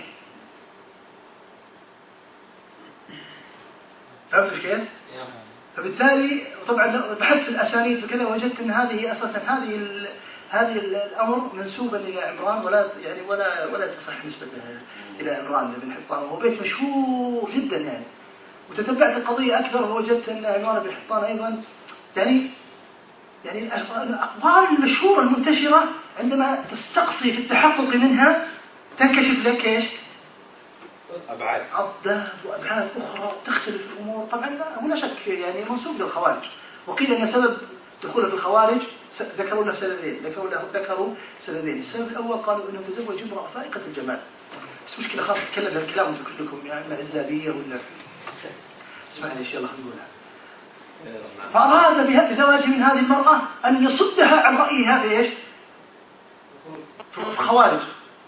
فهمت كيف؟ فبالتالي طبعا بحثت في الأسانيد وكذا وجدت أن هذه أساسا هذه الأمر منسوبا إلى عمران ولا تصح نسبته إلى عمران بن حطان، وهو بيت مشهور جدا يعني. وتتبعت القضية أكثر ووجدت أن عمران بن حطان أيضا يعني يعني الأقوال المشهورة المنتشرة عندما تستقصي في التحقق منها تنكشف لك إيش؟ أبعاد وأبعاد أخرى تختلف الأمور. طبعا هنا شك يعني منسوب للخوارج، وقيل أن سبب دخوله في الخوارج ذكروا سببين. السبب الأول قالوا أنه تزوج امرأة فائقة الجمال، بس مشكلة خاصة تكلم الكلام كلكم يعني مع الزابية ولا اسمع لي شيء الله نقولها. فأراد بزواجه من هذه المرأة أن يصدها عن رأيها في إيش؟ في الخوارج.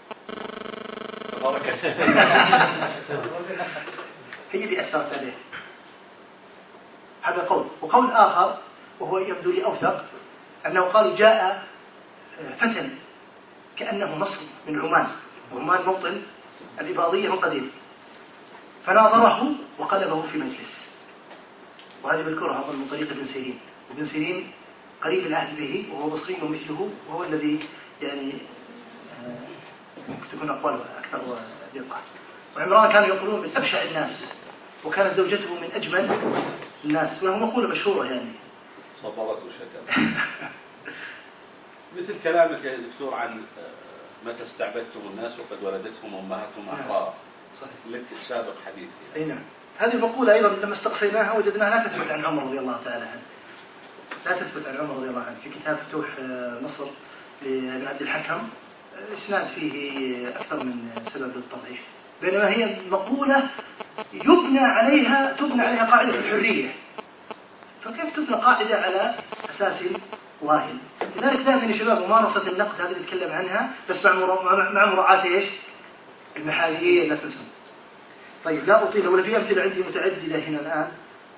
هي اللي أثرت عليه. هذا قول. وقول آخر وهو يبدو لي أوثق أنه قال جاء فتى كأنه مصري من عمان، وعمان موطن الإباضية من قديم، فناظره وقلبه في مجلس. وهذه مذكورة أظن من طريق ابن سيرين، وابن سيرين قريب العهد به وهو بصري مثله، وهو الذي يعني ممكن تكون أقواله أكثر دقة. وعمران كانوا يقولون من أبشع الناس، وكانت زوجته من أجمل الناس، وله مقولة مشهورة يعني صبرت وشكرت. مثل كلامك يا دكتور عن متى استعبدتم الناس وقد ولدتهم أمهاتهم أحرار. صحيح. لك سابق حديث يعني. أي نعم. هذه المقولة أيضا لما استقصيناها وجدناها لا تثبت عن عمر رضي الله تعالى عنه. لا تثبت عن عمر رضي الله عنه. في كتاب فتوح مصر لعبد الحكم إسناد فيه أكثر من سبب للتضعيف، بينما هي مقولة تبنى عليها قاعدة الحرية، فكيف تبنى قاعدة على أساس واهن؟ لذلك دائما يا شباب ممارسة النقد هذه اللي نتكلم عنها بس مع مراعاة ايش؟ المحاذير لا تنسوا. طيب لا أطيل، ولا في أمثلة عندي متعددة هنا الآن.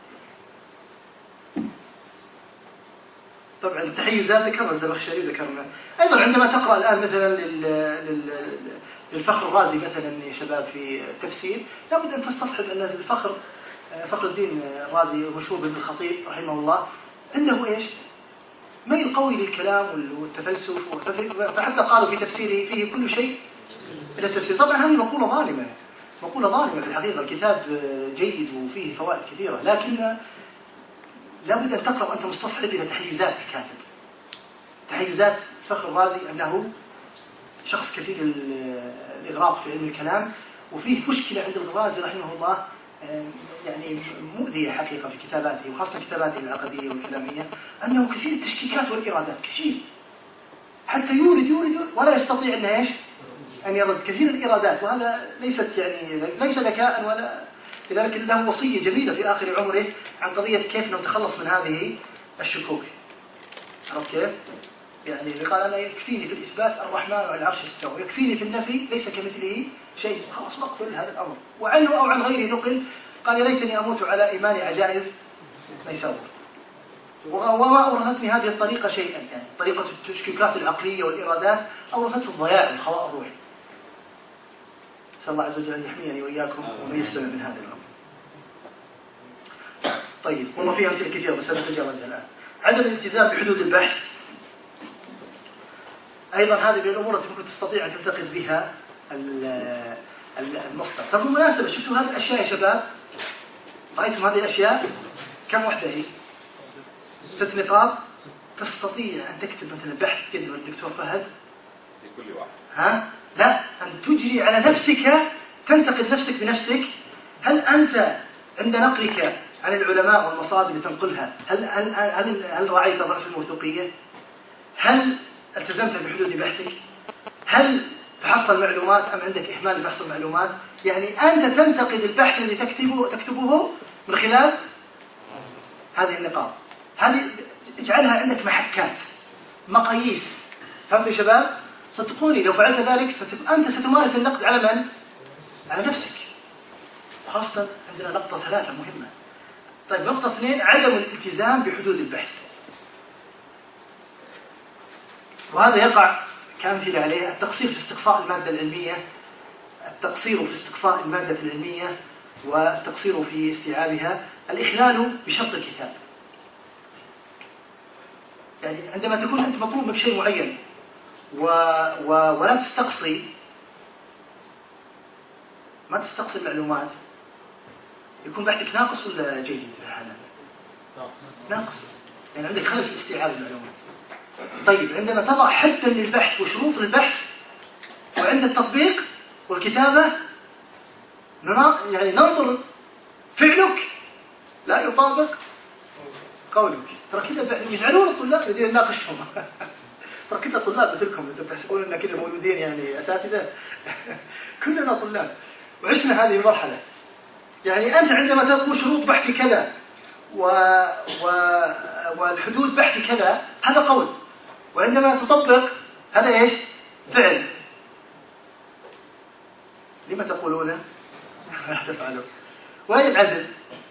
طبعا التحيزات ذكرنا الزمخشري ذكرنا أيضا. عندما تقرأ الآن مثلا للفخر الرازي مثلا يا شباب في التفسير، لابد أن تستصحب أن فخر الدين الرازي مشهور بن الخطيب رحمه الله عنده إيش؟ ميل قوي للكلام والتفلسف، فحتى قالوا في تفسيره فيه كل شيء إلى التفسير. طبعا هذه مقولة ظالمة في الحقيقة. الكتاب جيد وفيه فوائد كثيرة، لكن لابد أن تقرأ وأنت مستصحب إلى تحيزات الكاتب. تحيزات فخر الرازي أنه شخص كثير الإغراق في علم الكلام، وفيه مشكلة عند الرازي رحمه الله يعني مؤذية حقيقة في كتاباته، وخاصة كتاباته العقدية والكلامية، أنه كثير التشكيكات والإرادات كثير، حتى يورد ولا يستطيع أن يرد كثير الإرادات، وهذا ليس ذكاء ولا. لذلك له وصية جميلة في آخر عمره عن قضية كيف نتخلص من هذه الشكوك. عرفت كيف؟ يعني قال أنا يكفيني في الإثبات الرحمن على العرش استوى، يكفيني في النفي ليس كمثله شيء، خلاص نقبل هذا الأمر. وعنه أو عن غيره نقل قال يا ليتني أموت على إيمان عجائز ميسور. وما أورثتني هذه الطريقة شيئا، يعني طريقة التشكيكات العقلية والإرادات أورثته الضياع والخواء الروحي. نسأل الله عز وجل أن يحميني وإياكم ومن يستمع من هذا الأمر. طيب والله فيها أمثلة كثيرة بس سنتجاوزها الآن. عدم الالتزام بحدود البحث أيضا هذه من الأمور التي ممكن تستطيع أن تنتقد بها المصدر. طب بالمناسبة شفتوا هذه الأشياء يا شباب؟ رأيتم هذه الأشياء؟ كم وحدة هي؟ 6 نقاط. تستطيع أن تكتب مثلا بحث تقدم الدكتور فهد لكل واحد. لا، أن تجري على نفسك، تنتقد نفسك بنفسك. هل أنت عند نقلك عن العلماء والمصادر اللي تنقلها هل رعيت ضعف الموثوقية؟ هل التزمت بحدود بحثك؟ هل تحصل معلومات أم عندك إهمال بحث المعلومات؟ يعني أنت تنتقد البحث الذي تكتبه من خلال هذه النقاط. هذه اجعلها عندك محكات، مقاييس. فهمتوا يا شباب؟ صدقوني لو فعلت ذلك أنت ستمارس النقد على من؟ على نفسك. وخاصة عندنا نقطة 3 مهمة. طيب نقطة 2 عدم الالتزام بحدود البحث، وهذا يقع كأمثلة عليه التقصير في استقصاء المادة العلمية، التقصير في استقصاء المادة العلمية والتقصير في استيعابها، الإخلال بشرط الكتاب. يعني عندما تكون أنت مطلوب منك شيء معين ولا تستقصي، ما تستقصي المعلومات، يكون بحثك ناقص ولا جيد؟ ناقص. يعني عندك خلل في استيعاب المعلومات. طيب عندما تضع حدا للبحث وشروط للبحث وعند التطبيق والكتابة يعني ننظر فعلك لا يطابق قولك. ترى كذا يزعلون الطلاب يجي يناقشهم. ترى كذا طلاب مثلكم، انتم تحسبون ان كذا مولودين يعني اساتذه. كلنا طلاب وعشنا هذه المرحله. يعني انت عندما تقول شروط بحث كذا والحدود بحث كذا هذا قول، وعندما تطبق هذا ايش؟ فعل. لما تقولون لا تفعلوا؟ وين العدل؟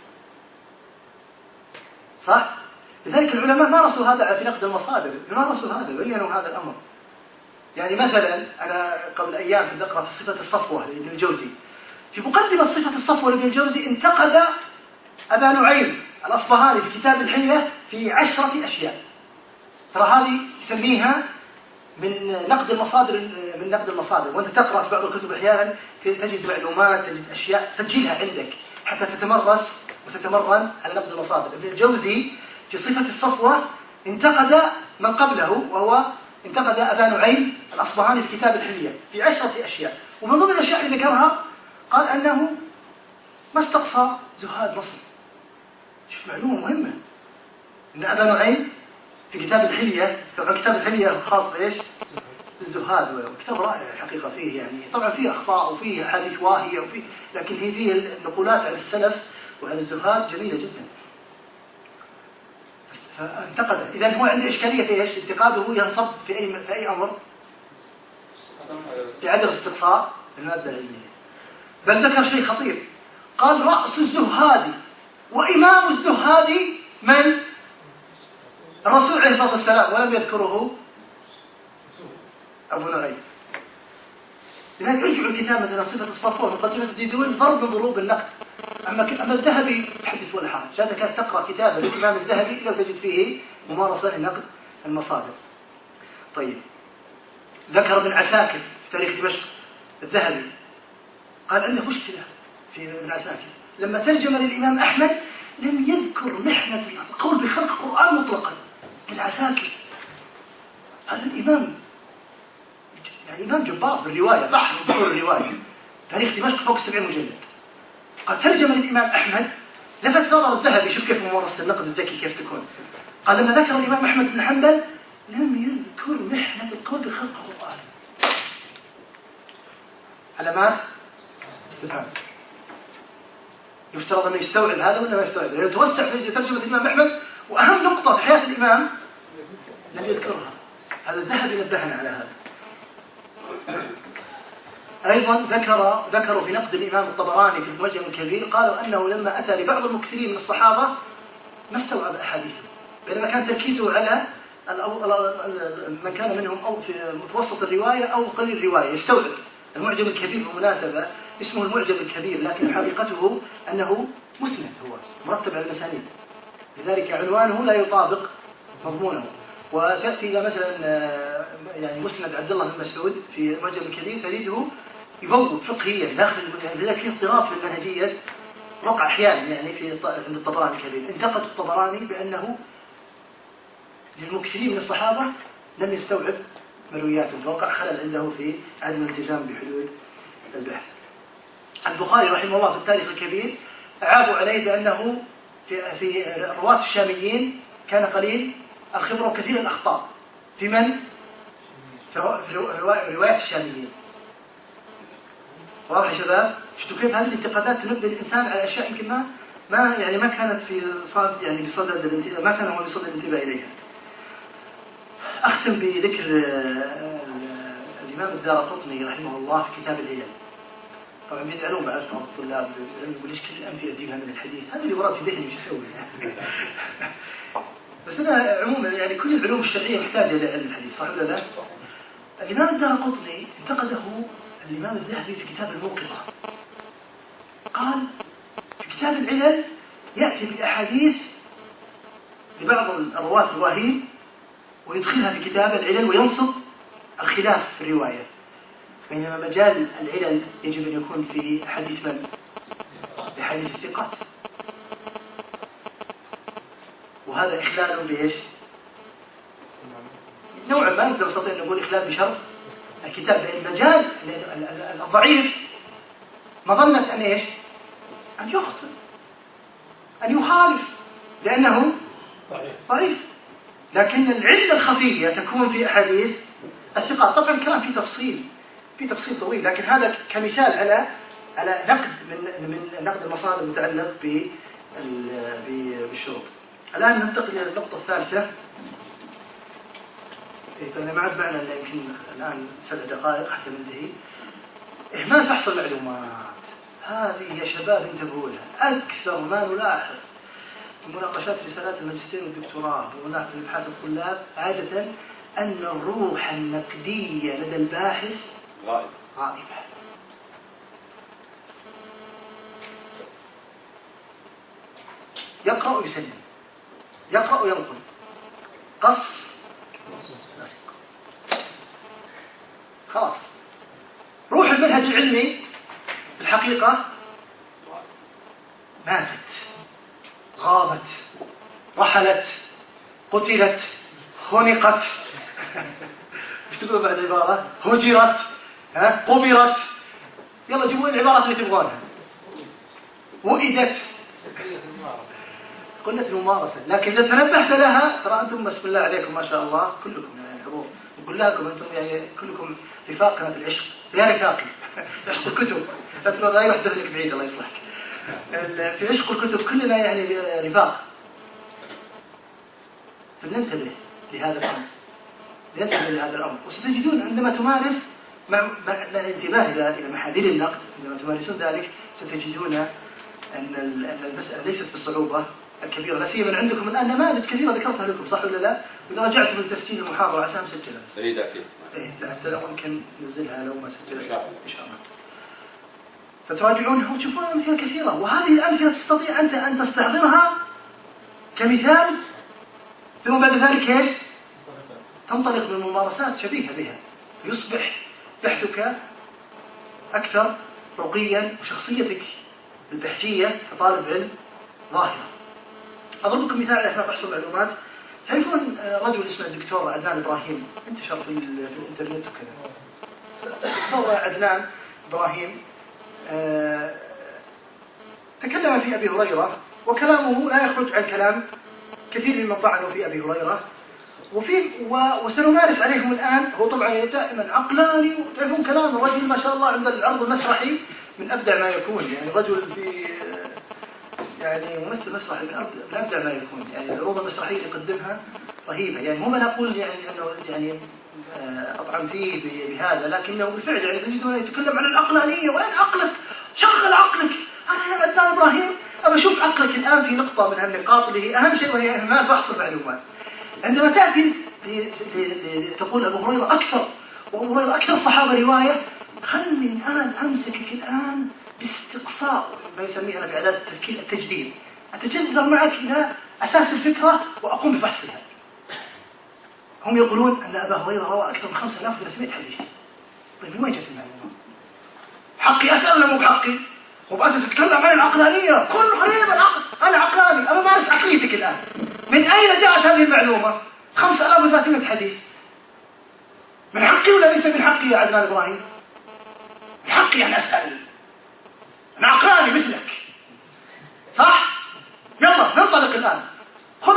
صح؟ لذلك العلماء مارسوا هذا في نقد المصادر، مارسوا هذا، بينوا هذا الأمر. يعني مثلا أنا قبل أيام كنت أقرأ في صفة الصفوة لابن الجوزي. في مقدمة صفة الصفوة لابن الجوزي انتقد أبا نعيم الأصبهاني في كتاب الحلية في 10 أشياء. ترى هذه يسميها من نقد المصادر، وأنت تقرأ في بعض الكتب أحيانا تجد معلومات، تجد أشياء، سجلها عندك حتى تتمرس وتتمرن على نقد المصادر. ابن الجوزي في صفة الصفوة انتقد من قبله، وهو انتقد أبا نعيم الأصبهاني في كتاب الحلية في 10 أشياء. ومن ضمن الأشياء اللي ذكرها قال أنه ما استقصى زهاد مصر. شوف معلومة مهمة، أن أبا نعيم في كتاب الحلية، طبعا كتاب الحلية خاص إيش؟ بالزهاد، وكتاب رائع حقيقة فيه يعني طبعا فيه أخطاء وفيه أحاديث واهية وفيه، لكن هي فيه النقولات عن السلف وعن الزهاد جميلة جدا. فانتقده. إذا هو عنده إشكالية في إيش؟ انتقاده ينصب في أي أمر؟ في عدم استقصاء المادة العلمية. بل ذكر شيء خطير، قال رأس الزهاد وإمام الزهاد من؟ الرسول عليه الصلاة والسلام، ولم يذكره أبو نعيم. لذلك ارجعوا الكتاب مثلا صفة الصفوة مقدمة الديدوين ضرب من ضروب النقد. أما الذهبي حدث ولا حرج، هذا كانت تقرأ كتابا للإمام الذهبي لو تجد فيه ممارسة لنقد المصادر. طيب ذكر ابن عساكر في تاريخ دمشق الذهبي، قال عنده مشكلة في ابن عساكر لما ترجم للإمام أحمد لم يذكر محنة القول بخلق القرآن مطلقا. ابن عساكر هذا الإمام يعني إمام جبار بالرواية، بحر بحور الرواية، تاريخ دمشق فوق 70 مجلد. قال ترجم للإمام أحمد، لفت نظر الذهبي، شوف كيف ممارسة النقد الذكي كيف تكون. قال لما ذكر الإمام أحمد بن حنبل لم يذكر محنة القول بخلق القرآن. علامات استفهام. يفترض أنه يستوعب هذا ولا ما يستوعب؟ لأنه توسع في ترجمة الإمام أحمد، وأهم نقطة في حياة الإمام لم يذكرها. هذا الذهبي نبهنا على هذا. أيضا ذكروا في نقد الإمام الطبراني في المعجم الكبير، قالوا أنه لما أتى لبعض المكثرين من الصحابة ما استوعب أحاديثه، بينما كان تركيزه على من كان منهم أو في متوسط الرواية أو قليل الرواية يستوعب. المعجم الكبير بالمناسبة اسمه المعجم الكبير، لكن حقيقته أنه مسند، هو مرتب على المسانيد، لذلك عنوانه لا يطابق مضمونه. وتأتي إلى مثلا يعني مسند عبد الله بن مسعود في المعجم الكبير تجده يبوب فقهيا داخل، لذلك في اضطراب في المنهجية وقع أحيانا يعني عند الطبراني الكبير. انتقد الطبراني بأنه للمكثرين من الصحابة لم يستوعب مروياتهم، فوقع خلل عنده في عدم الالتزام بحدود البحث. البخاري رحمه الله في التاريخ الكبير أعابوا عليه بأنه في رواة الشاميين كان قليل الخبرة وكثير الأخطاء في من؟ في رواية الشاميين. واضح يا شباب؟ شفتوا كيف هذه الانتقادات تنبه الإنسان على أشياء يمكن ما كانت في صدد يعني بصدد الانتباه، ما كان هو بصدد الانتباه إليها. أختم بذكر الإمام الدارقطني رحمه الله في كتاب العلل. طبعا بيزعلون بعض الطلاب يقول ليش كل الأمثلة تجيبها من الحديث؟ هذا اللي وراه في ذهني وش أسوي؟ بس أنا عموما يعني كل العلوم الشرعية محتاجة لعلم الحديث، صح ولا لا؟ الإمام الدارقطني انتقده الإمام الذهبي في كتاب الموقظة. قال في كتاب العلل يأتي بالأحاديث لبعض الرواة الواهين ويدخلها في كتاب العلل وينصب الخلاف في الرواية، بينما مجال العلل يجب أن يكون في حديث من؟ في حديث الثقات. وهذا إخلال بإيش؟ نوعا ما نقدر نستطيع أن نقول إخلال بشرط الكتاب، لأن مجال الضعيف مظنة أن إيش؟ أن يخطئ، أن يخالف، لأنه ضعيف. لكن العلة الخفية تكون في أحاديث الثقات. طبعا الكلام في تفصيل طويل، لكن هذا كمثال على نقد من نقد المصادر المتعلق بالشروط. الآن ننتقل إلى النقطة الثالثة. فأنا ما عاد معنا إلا يمكن الآن 7 دقائق حتى ننتهي. إهمال فحص المعلومات. هذه يا شباب انتبهوا لها. أكثر ما نلاحظ في مناقشات رسالات الماجستير والدكتوراه ونلاحظ في ابحاث الطلاب عادة أن الروح النقدية لدى الباحث غائبة. يقرأ ويسلم، يقرأ وينقل، قص خلاص. روح المنهج العلمي في الحقيقة ماتت، غابت، رحلت، قتلت، خنقت ايش تقولوا بعد عبارة؟ هجرت، قبرت، يلا جيبوا العبارات اللي تبغونها. وئدت، قلة الممارسة. لكن إذا تنبهت لها ترى أنتم بسم الله عليكم ما شاء الله كلكم يعني حضور، نقول لكم أنتم يعني كلكم رفاقنا في العشق، يا رفاقي عشق الكتب، لا تقول لا يحدث لك بعيد الله يصلحك. في عشق الكتب كلنا يعني رفاق. فلننتبه لهذا الأمر، وستجدون عندما تمارس مع الانتباه إلى محاذير النقد، عندما تمارسون ذلك ستجدون أن المسألة ليست بالصعوبة الكبيرة. لا سيما عندكم الآن نماذج كثيرة ذكرتها لكم، صح ولا لا؟ إذا رجعت من تسجيل المحاضرة عشان مسجلها. سيدة أكيد. لا حتى لو ممكن ننزلها لو ما سجلها إن شاء الله. فتراجعونها وتشوفون أمثلة كثيرة، وهذه الأمثلة تستطيع أنت أن تستحضرها كمثال، ثم بعد ذلك إيش؟ تنطلق بالممارسات شبيهة بها، يصبح بحثك أكثر رقيا وشخصيتك البحثية كطالب علم ظاهرة. أضرب لكم مثال على فحص المعلومات. تعرفون رجل اسمه الدكتور عدنان إبراهيم، انتشر في الإنترنت وكذا. الدكتور عدنان إبراهيم تكلم في أبي هريرة، وكلامه لا يخرج عن كلام كثير ممن طعنوا في أبي هريرة، وسنمارس عليهم الآن. هو طبعا دائما عقلاني، وتعرفون كلام الرجل ما شاء الله عند العرض المسرحي من أبدع ما يكون، يعني رجل في يعني ممثل مسرحي من أبدع ما يكون، يعني العروض المسرحية اللي يقدمها رهيبة. يعني مو أنا أقول يعني أنه يعني أطعم فيه بهذا، لكنه بالفعل يعني تجدون يتكلم عن العقلانية. وين عقلك؟ شغل عقلك. أنا يا عدنان إبراهيم أبى أشوف عقلك الآن في نقطة من هالنقاط اللي هي أهم شيء، وهي إهمال فحص المعلومات. عندما تأتي تقول أبو هريرة أكثر، وأبو هريرة أكثر الصحابة رواية، خلني الآن أمسكك الآن باستقصاء ما يسميه أنا بإعداد التفكير التجديد، أتجذر معك إلى أساس الفكرة وأقوم بفحصها. هم يقولون أن أبا هريرة روى أكثر من 5300 حديث. طيب من وين جت المعلومة؟ حقي أسأل ولا مو بحقي؟ وبأنت تتكلم عن العقلانية، كل غريب العقل، أنا عقلاني، أنا مارس عقليتك الآن. من أين جاءت هذه المعلومة؟ 5300 حديث. من حقي ولا ليس من حقي يا عدنان إبراهيم؟ من حقي أن أسأل، أنا عقلاني مثلك، صح؟ يلا ننطلق الآن. خذ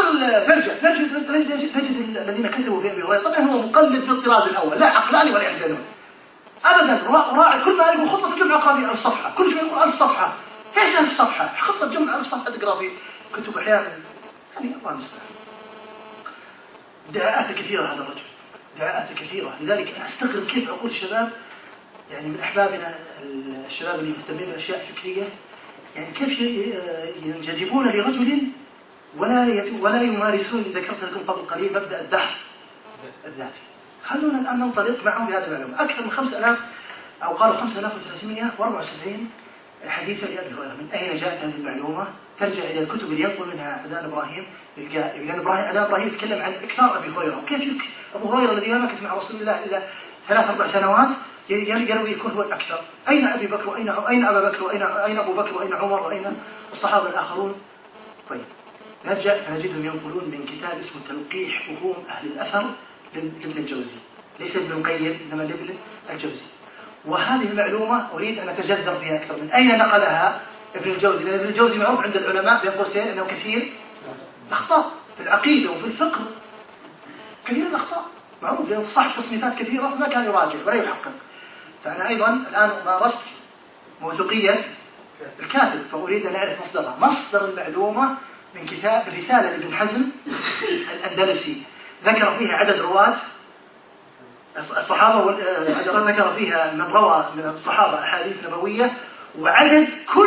نجد الذين كتبوا في أبي هريرة. طبعا هو مقلد في الطراز الأول، لا عقلاني ولا يحزنون أبدا. راعي كل ما يقول خطة الجمعة قاضي على الصفحة، كل شيء يقول 1000 صفحة. ايش 1000 صفحة؟ خطة الجمعة 1000 صفحة تقرأ في كتب أحيانا، يعني الله المستعان. ادعاءات كثيرة هذا الرجل، ادعاءات كثيرة. لذلك أنا أستغرب كيف عقول الشباب، يعني من أحبابنا الشباب اللي مهتمين بالأشياء الفكرية، يعني كيف ينجذبون لرجل ولا يمارسون. ذكرت لكم قبل قليل مبدأ الدحر الذاتي. خلونا الآن ننطلق معهم بهذه المعلومة. أكثر من 5000 أو قالوا 5374 حديثا لأبي هريرة. من أين جاءت هذه المعلومة؟ ترجع إلى الكتب اللي ينقل منها عدنان إبراهيم. عدنان إبراهيم يتكلم عن إكثار أبي هريرة، وكيف أبو هريرة الذي ما مكث مع رسول الله إلا 3-4 سنوات ينبغي يكون هو الأكثر. أين أبي بكر وأين أبا بكر وأين أبو بكر وأين عمر وأين الصحابة الآخرون؟ طيب نرجع فنجدهم ينقلون من كتاب اسمه تلقيح فهوم أهل الأثر لابن الجوزي، ليس ابن القيم إنما لابن الجوزي. وهذه المعلومة أريد أن أتجذر فيها أكثر. من أين نقلها ابن الجوزي؟ لأن ابن الجوزي معروف عند العلماء بين قوسين أنه كثير الأخطاء في العقيدة وفي الفقه، كثير الأخطاء معروف، لأنه صح تصنيفات كثيرة ما كان يراجع ولا يحقق. فأنا أيضا الآن مارست موثوقية الكاتب، فأريد أن أعرف مصدرها. مصدر المعلومة من كتاب رسالة لابن حزم الأندلسي، ذكر فيها عدد رواة الصحابة، ذكر فيها من روى من الصحابة أحاديث نبوية، وعدد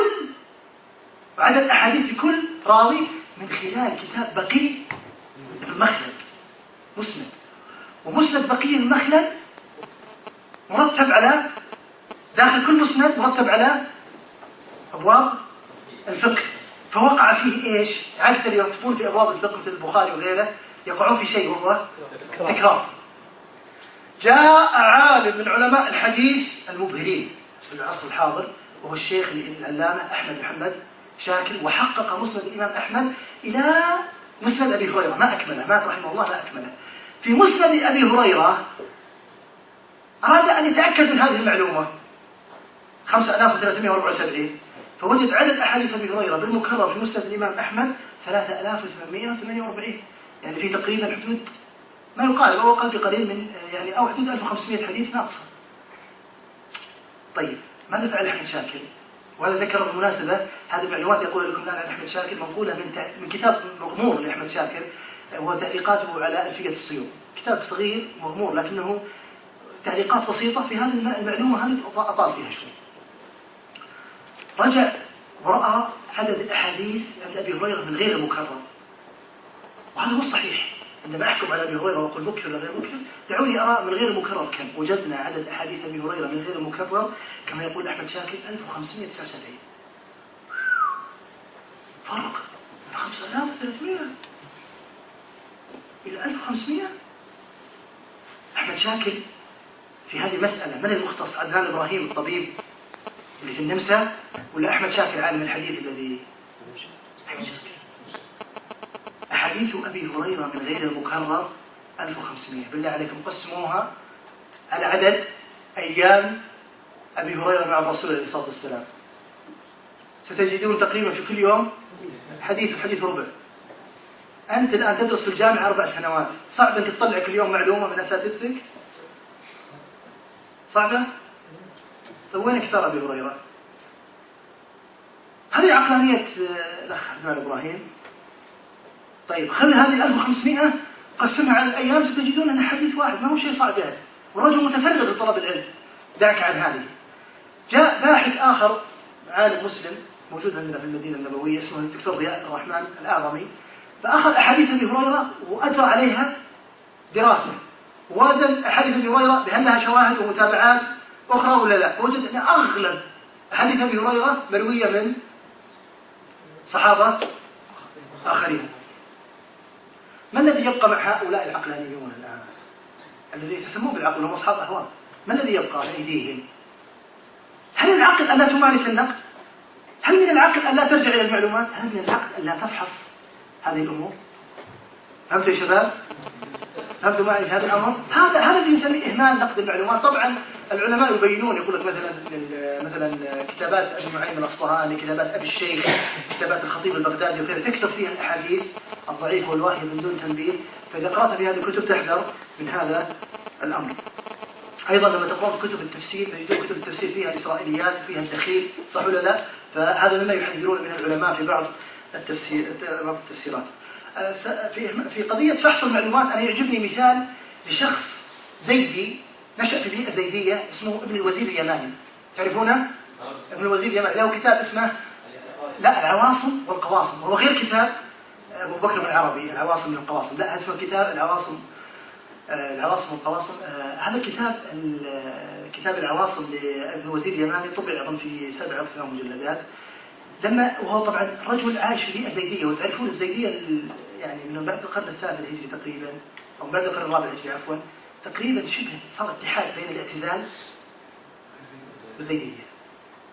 أحاديث لكل راوي من خلال كتاب بقي المخلد مسند. ومسند بقي المخلد مرتب على داخل كل مسند مرتب على أبواب الفقه، فوقع فيه إيش؟ عادة اللي يرتبون في أبواب الفقه مثل البخاري وغيره يقعون في شيء وهو تكرار. جاء عالم من علماء الحديث المبهرين في العصر الحاضر وهو الشيخ العلامة أحمد محمد شاكر، وحقق مسند الإمام أحمد إلى مسند أبي هريرة، ما أكمله، مات رحمه الله لا أكمله. في مسند أبي هريرة أراد أن يتأكد من هذه المعلومة 5374، فوجد عدد أحاديث أبي هريرة بالمكرر في مسند الإمام أحمد 3848، يعني في تقريبا حدود ما يقال أو أقل بقليل من يعني أو حدود 1500 حديث ناقصة. طيب ماذا فعل أحمد شاكر؟ وهذا ذكر بالمناسبة هذه المعلومات يقول لكم الآن أحمد شاكر منقولة من كتاب مغمور لأحمد شاكر، هو تعليقاته على ألفية السيوط، كتاب صغير مغمور لكنه تعليقات بسيطة في هذه المعلومة هذه أطال فيها شوي. رجع ورأى عدد الأحاديث عند أبي هريرة من غير المكرر، وهذا هو الصحيح. عندما أحكم على أبي هريرة وأقول مكثر ولا غير مكثر، دعوني أرى من غير المكرر كم. وجدنا عدد أحاديث أبي هريرة من غير المكرر كما يقول أحمد شاكر 1579، فرق من 5300 إلى 1500. أحمد شاكر في هذه المسألة من المختص؟ عدنان إبراهيم الطبيب اللي في النمسا ولا أحمد شاكر عالم الحديث الذي أحمد شاكر؟ أحاديث أبي هريرة من غير المكرر 1500. بالله عليكم قسموها على عدد أيام أبي هريرة مع الرسول عليه الصلاة والسلام، ستجدون تقريبا في كل يوم حديث ربع. أنت الآن تدرس في الجامعة 4 سنوات، صعب أنك تطلع كل يوم معلومة من أساتذتك؟ صعبة؟ طيب وين كثر أبي هريرة؟ هذه عقلانية الأخ عدنان إبراهيم. طيب خلي هذه 1500 قسمها على الأيام، ستجدون أن حديث واحد ما هو شيء صعب يعني، والرجل متفرغ لطلب العلم. دعك عن هذه. جاء باحث آخر عالم مسلم موجود عندنا في المدينة النبوية اسمه الدكتور ضياء الرحمن الأعظمي، فأخذ أحاديث أبي هريرة وأجرى عليها دراسة، ووزن أحاديث أبي هريرة بهل لها شواهد ومتابعات أخرى ولا لا، وجد أن أغلب أحاديث أبي هريرة مروية من صحابة آخرين. ما الذي يبقى مع هؤلاء العقلانيون الآن الذين يتسمون بالعقل وهم أصحاب أهواء؟ ما الذي يبقى في أيديهم؟ هل العقل ألا تمارس النقد؟ هل من العقل ألا ترجع إلى المعلومات؟ هل من العقل ألا تفحص هذه الأمور؟ فهمتوا يا شباب؟ فهمتوا معي هذا الأمر؟ هذا اللي نسميه إهمال نقد المعلومات. طبعا العلماء يبينون، يقول لك مثلا كتابات أبي نعيم الأصفهاني، كتابات أبي الشيخ، كتابات الخطيب البغدادي وغيره تكتب فيها الأحاديث الضعيفة والواهية من دون تنبيه، فإذا قرأت في هذه الكتب تحذر من هذا الأمر. أيضا لما تقرأ في كتب التفسير تجدون كتب التفسير فيها الإسرائيليات وفيها الدخيل، صح ولا لا؟ فهذا مما يحذرون من العلماء في بعض التفسيرات. في قضية فحص المعلومات أنا يعجبني مثال لشخص زيدي نشأ في بيئة زيدية اسمه ابن الوزير اليماني، تعرفونه؟ ابن الوزير اليماني له كتاب اسمه العواصم والقواصم، وهو غير كتاب أبو بكر بن العربي العواصم من القواصم، لا هذا كتاب العواصم والقواصم. هذا كتاب العواصم لابن الوزير اليماني طبع أظن في 7 أو 8 مجلدات. وهو طبعا رجل عايش في بيئة زيدية، وتعرفون الزيدية يعني من بعد القرن الثالث الهجري تقريبا أو بعد القرن الرابع الهجري عفوا، تقريبا شبه صار اتحاد بين الاعتزال والزيدية.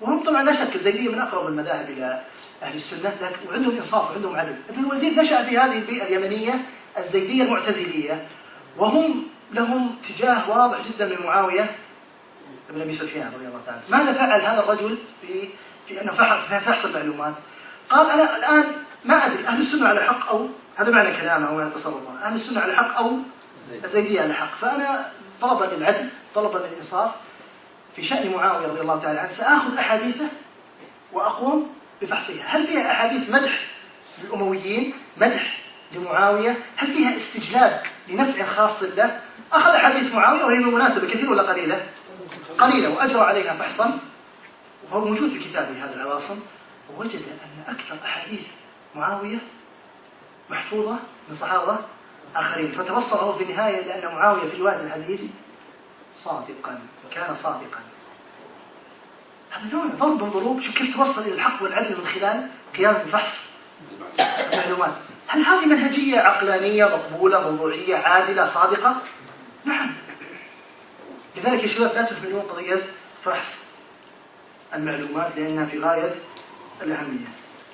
وهم طبعا لا شك الزيدية من أقرب المذاهب إلى أهل السنة، لكن وعندهم إنصاف وعندهم عدل. ابن الوزير نشأ في هذه البيئة اليمنية الزيدية المعتزلية، وهم لهم اتجاه واضح جدا من معاوية بن أبي سفيان رضي الله تعالى. ماذا فعل هذا الرجل في أنه فحص المعلومات؟ قال أنا الآن ما أدري أهل السنة على حق، أو هذا معنى كلامه أو معنى تصرفه، أهل السنة على حق أو الزيدية على حق. فأنا طلبا للعدل، طلبا للإنصاف في شأن معاوية رضي الله تعالى عنه، سآخذ أحاديثه وأقوم بفحصها. هل فيها أحاديث مدح للأمويين، مدح لمعاوية؟ هل فيها استجلاب لنفع خاص له؟ أخذ أحاديث معاوية وهي بالمناسبة كثير ولا قليلة؟ قليلة، وأجرى عليها فحصا، وهو موجود في كتابه هذا العواصم، ووجد أن أكثر أحاديث معاوية محفوظة من صحابة آخرين. فتوصل هو في النهاية إلى أن معاوية في رواية الحديث صادقا، كان صادقا. هذا نوع ضرب من ضروب. شوف كيف توصل إلى الحق والعدل من خلال قيام بفحص المعلومات. هل هذه منهجية عقلانية مقبولة موضوعية عادلة صادقة؟ نعم. لذلك يا شباب لا تهملون قضية فحص المعلومات لأنها في غاية الأهمية.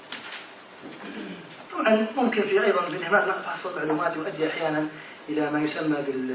طبعا ممكن في أيضا بالإهمال فحص المعلومات يؤدي أحيانا إلى ما يسمى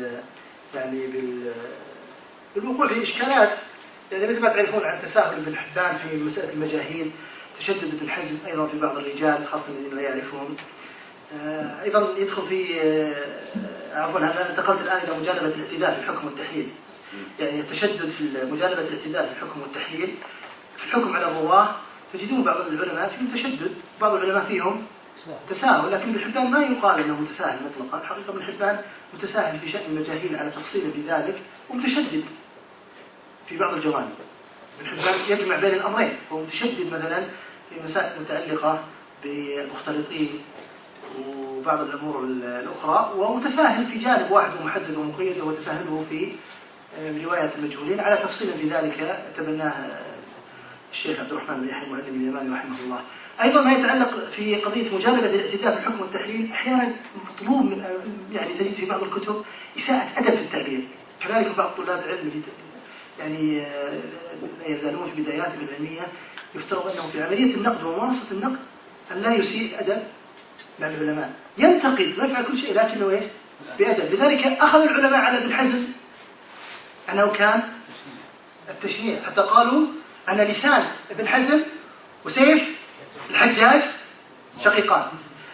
بالوقوع في إشكالات، يعني مثل ما تعرفون عن تساهل ابن حبان في مسألة المجاهيل، تشدد ابن حزم أيضا في بعض الرجال خاصة الذين لا يعرفون. أيضا يدخل في عفوا أنا انتقلت الآن إلى مجانبة الاعتداء في الحكم والتحليل، يعني التشدد في مجانبة الاعتداء في الحكم والتحليل في الحكم على الرواه. تجدون بعض العلماء فيهم تشدد، بعض العلماء فيهم تساهل، لكن ابن حبان ما يقال انه متساهل مطلقا. حقيقة ابن حبان متساهل في شأن المجاهيل على تفصيل في ذلك، ومتشدد في بعض الجوانب. ابن حبان يجمع بين الأمرين، هو متشدد مثلا في مسائل متعلقة بالمختلطين وبعض الأمور الأخرى، ومتساهل في جانب واحد ومحدد ومقيد، وتساهله في رواية المجهولين على تفصيل في ذلك تبناه الشيخ عبد الرحمن بن يحيى المعلم اليماني رحمه الله. أيضا ما يتعلق في قضية مجانبة الاعتداء في الحكم والتحليل، أحيانا مطلوب من يعني تجد في بعض الكتب إساءة أدب في التعبير. كذلك بعض طلاب العلم يعني لا يزالون في بداياتهم العلمية يفترض أنه في عملية النقد وممارسة النقد أن لا يسيء أدب مع العلماء، ينتقد ويفعل كل شيء لكنه إيش؟ بأدب. لذلك أخذ العلماء على ابن حزم أنه كان التشنيع، حتى قالوا أن لسان ابن حزم وسيف الحجاج شقيقان.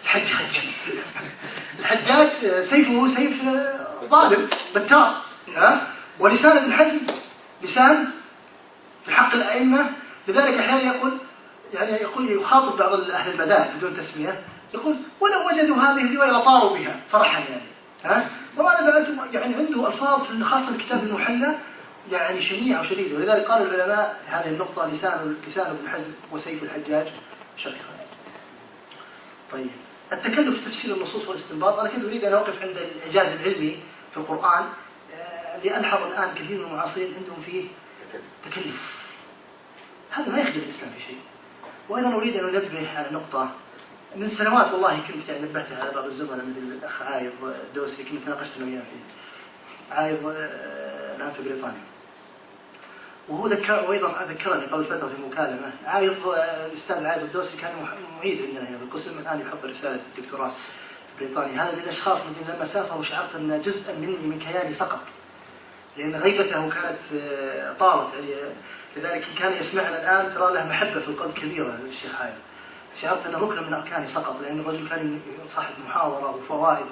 الحجاج سيفه سيف ظالم بتار، ولسان ابن حزم لسان في حق الأئمة. لذلك أحيانا يقول يخاطب بعض أهل المذاهب بدون تسمية، يقول ولو وجدوا هذه الرواية لطاروا بها فرحا وماذا يعني عنده ألفاظ خاصة الكتاب المحلى يعني شنيعة وشديدة. ولذلك قال العلماء هذه النقطة لسان ابن حزم وسيف الحجاج شقيقان. طيب التكلف في تفسير النصوص والاستنباط، أنا كنت أريد أن أوقف عند الإعجاز العلمي في القرآن، لألحظ الآن كثير من المعاصرين عندهم فيه تكلف. هذا ما يخدم الإسلام في شيء. وأيضا أريد أن أنبه على نقطة من سنوات والله كنت يعني نبهتها على بعض الزملاء مثل الأخ عايض الدوسري، كنت ناقشت أنا وياه فيه. عايض الآن في بريطانيا، وهو وأيضا ذكرني قبل فترة في مكالمة. عايض الأستاذ عايض الدوسري كان معيد عندنا هنا في القسم، الآن يحضر رسالة الدكتوراه في بريطانيا. هذا من الأشخاص الذين لما سافروا شعرت أن جزءا مني من كياني سقط، لأن غيبته كانت طالت يعني. لذلك كان يسمعنا الآن ترى له محبة في القلب كبيرة للشيخ عايض. شعرت أنه ركن من أركاني سقط، لأن الرجل كان صاحب محاورة وفوائد.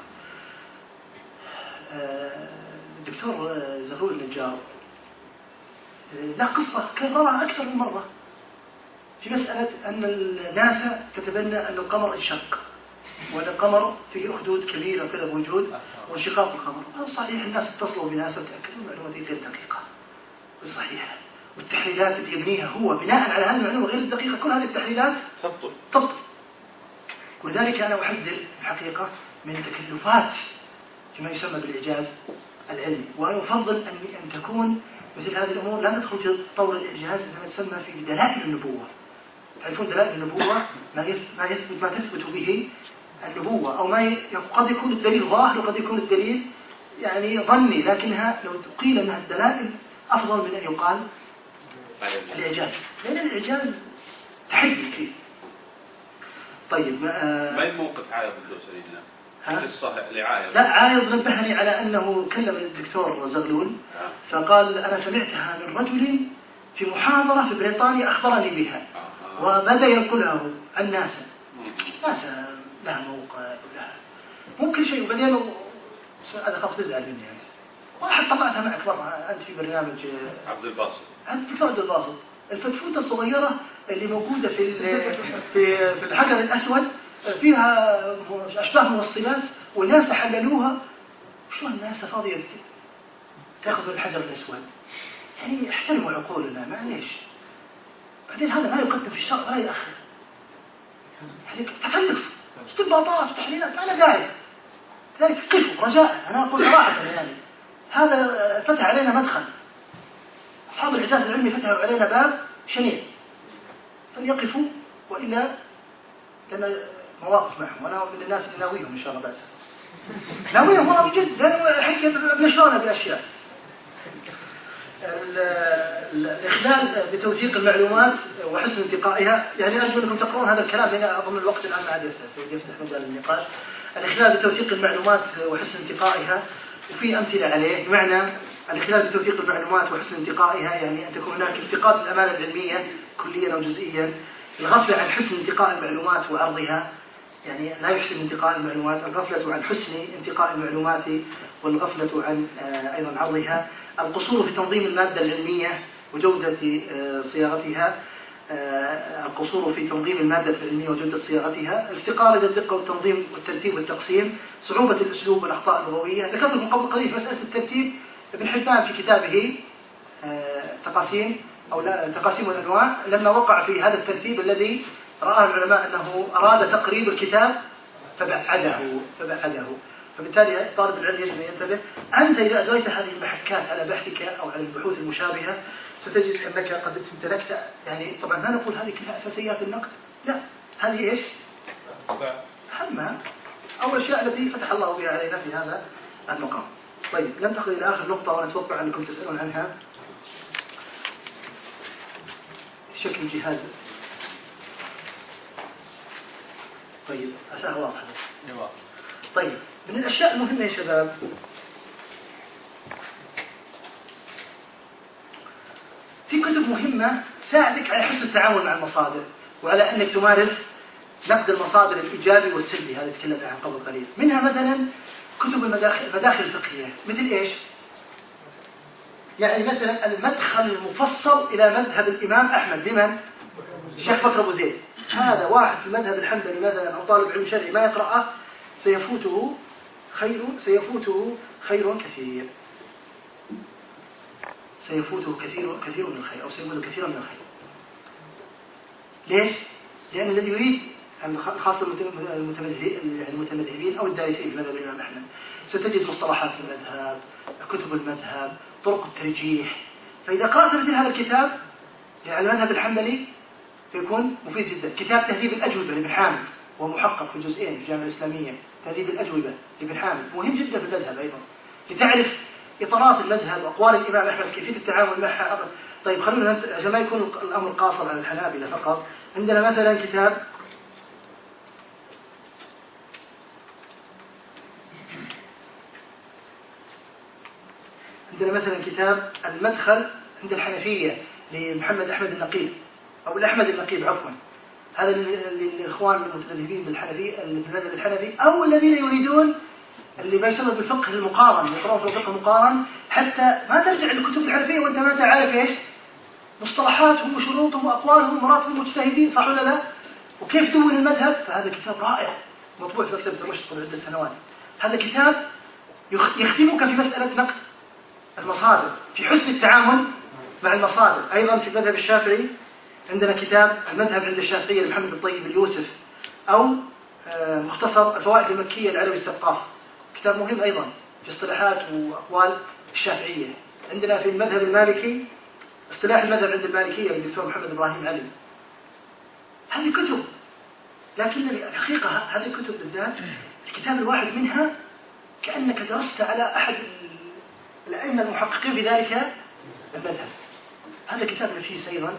الدكتور زهور النجار له قصة كررها أكثر من مرة في مسألة أن الناسا تتبنى أن القمر انشق، وأن القمر فيه أخدود كبيرة وكذا بوجود وانشقاق القمر. هذا صحيح، الناس اتصلوا بناسا وتأكدوا المعلومة دي غير دقيقة وصحيحة، والتحليلات اللي يبنيها هو بناء على هذه المعلومة غير الدقيقة كل هذه التحليلات تبطل. ولذلك أنا أحذر الحقيقة من التكلفات فيما يسمى بالإعجاز العلمي، وأنا أفضل أن تكون مثل هذه الأمور لا تدخل في طور الإعجاز إنما تسمى في دلائل النبوة. تعرفون دلائل النبوة ما تثبت به النبوة، أو ما قد يكون الدليل ظاهر وقد يكون الدليل يعني ظني، لكنها لو قيل أنها الدلائل أفضل من أن يقال الإعجاز، لأن الإعجاز تحدي كثير. طيب ما الموقف عايض الدوسري هنا؟ قصة لعايض. لا، عايض نبهني على أنه كلم الدكتور زغلول فقال أنا سمعتها من رجل في محاضرة في بريطانيا أخبرني بها وبدأ ينقلها الناس لها موقع لها ممكن شيء. وبعدين أنا خاف تزعل مني يعني. واحد طلعتها معك مرة أنت في برنامج عبد الباسط، الدكتور عبد الباسط، الفتفوتة الصغيرة اللي موجودة في الحجر الأسود فيها أشباه موصلات والناس حللوها. شو الناس فاضية تأخذ الحجر الأسود؟ يعني احترموا عقولنا معليش. بعدين هذا ما يقدم في الشرع ولا يأخر، يعني تكلف استنباطات وتحليلات ما له داعي. لذلك كيفوا رجاء، أنا أقول صراحة يعني هذا فتح علينا مدخل. أصحاب الإعجاز العلمي فتحوا علينا باب شنيع، فليقفوا وإلا لنا مواقف معهم. وأنا من الناس اللي ناويهم إن شاء الله بعد ناويهم والله بجد، لأنه حكي بنشرنا بأشياء. الإخلال بتوثيق المعلومات وحسن انتقائها، يعني أرجو أنكم تقرؤون هذا الكلام لأن أظن الوقت الآن ما عاد يفتح مجال النقاش. الإخلال بتوثيق المعلومات وحسن انتقائها، وفي أمثلة عليه. بمعنى الإخلال بتوثيق المعلومات وحسن انتقائها يعني أن تكون هناك افتقاد للأمانة العلمية كليا أو جزئيا، الغفلة عن حسن انتقاء المعلومات وعرضها، يعني لا يحسن انتقاء المعلومات، الغفلة عن حسن انتقاء المعلومات والغفلة عن أيضا عرضها، القصور في تنظيم المادة العلمية وجودة صياغتها، القصور في تنظيم المادة العلمية وجودة صياغتها، الافتقار إلى الدقة والتنظيم والترتيب والتقسيم، صعوبة الأسلوب والأخطاء اللغوية. ذكرت من قبل قليل مسألة الترتيب. ابن حبان في كتابه تقاسيم أو لا تقاسيم والأنواع لما وقع في هذا الترتيب الذي رأى العلماء أنه أراد تقريب الكتاب فبعده. فبالتالي طالب العلم يجب أن ينتبه. أنت إذا أجريت هذه المحكات على بحثك أو على البحوث المشابهة ستجد أنك قد امتلكت، يعني طبعا ما نقول هذه كلها أساسيات النقد، لا، هذه إيش؟ أهمها أو الأشياء التي فتح الله بها علينا في هذا المقام. طيب ننتقل إلى آخر نقطة ونتوقع أنكم تسألون عنها، شكل الجهاز. طيب أسأل واضحة. طيب من الأشياء المهمة يا شباب في كتب مهمة تساعدك على حسن التعامل مع المصادر وعلى أنك تمارس نقد المصادر الإيجابي والسلبي، هذا تكلمنا عنه قبل قليل. منها مثلا كتب المداخل الفقهية، مثل إيش؟ يعني مثلا المدخل المفصل إلى مذهب الإمام أحمد لمن؟ الشيخ بكر أبو زيد. هذا واحد في المذهب الحنبلي مثلا أو طالب علم شرعي ما يقرأه سيفوته خير كثير، سيفوته كثير من الخير أو سيفوته كثيرا من الخير. ليش؟ لأن الذي يريد خاصة المتمذهبين أو الدارسين في مذهب الإمام أحمد ستجد مصطلحات المذهب، كتب المذهب، طرق الترجيح. فإذا قرأت مثل هذا الكتاب على المذهب الحنبلي فيكون مفيد جدا. كتاب تهذيب الأجوبة لابن حامد ومحقق في جزئين في الجامعة الإسلامية، تهذيب الأجوبة لابن حامد مهم جدا في المذهب أيضا لتعرف إطارات المذهب وأقوال الإمام أحمد كيفية التعامل معها. طيب خلونا عشان ما يكون الأمر قاصر على الحنابلة فقط، عندنا مثلا كتاب المدخل عند الحنفية لمحمد أحمد النقيب أو الأحمد النقيب عفوا. هذا للإخوان المتمذهبين بالحنفي المذهب الحنفي أو الذين يريدون اللي ما يسمى بالفقه المقارن، يقرأون في الفقه المقارن حتى ما ترجع للكتب الحنفية وأنت ما تعرف إيش مصطلحاتهم وشروطهم وأقوالهم ومراتب المجتهدين، صح ولا لا؟ وكيف تدون المذهب. فهذا كتاب رائع مطبوع في مكتبة دمشق قبل عدة سنوات. هذا كتاب يخدمك في مسألة نقد المصادر، في حسن التعامل مع المصادر. أيضا في المذهب الشافعي عندنا كتاب المذهب عند الشافعية لمحمد الطيب اليوسف، أو مختصر الفوائد المكية لعلوي السقاف، كتاب مهم أيضا في اصطلاحات وأقوال الشافعية. عندنا في المذهب المالكي اصطلاح المذهب عند المالكية للدكتور محمد إبراهيم علي. هذه كتب، لكن الحقيقة هذه الكتب بالذات الكتاب الواحد منها كأنك درست على أحد الأئمة المحققين في ذلك المذهب. هذا كتاب نفيس أيضا.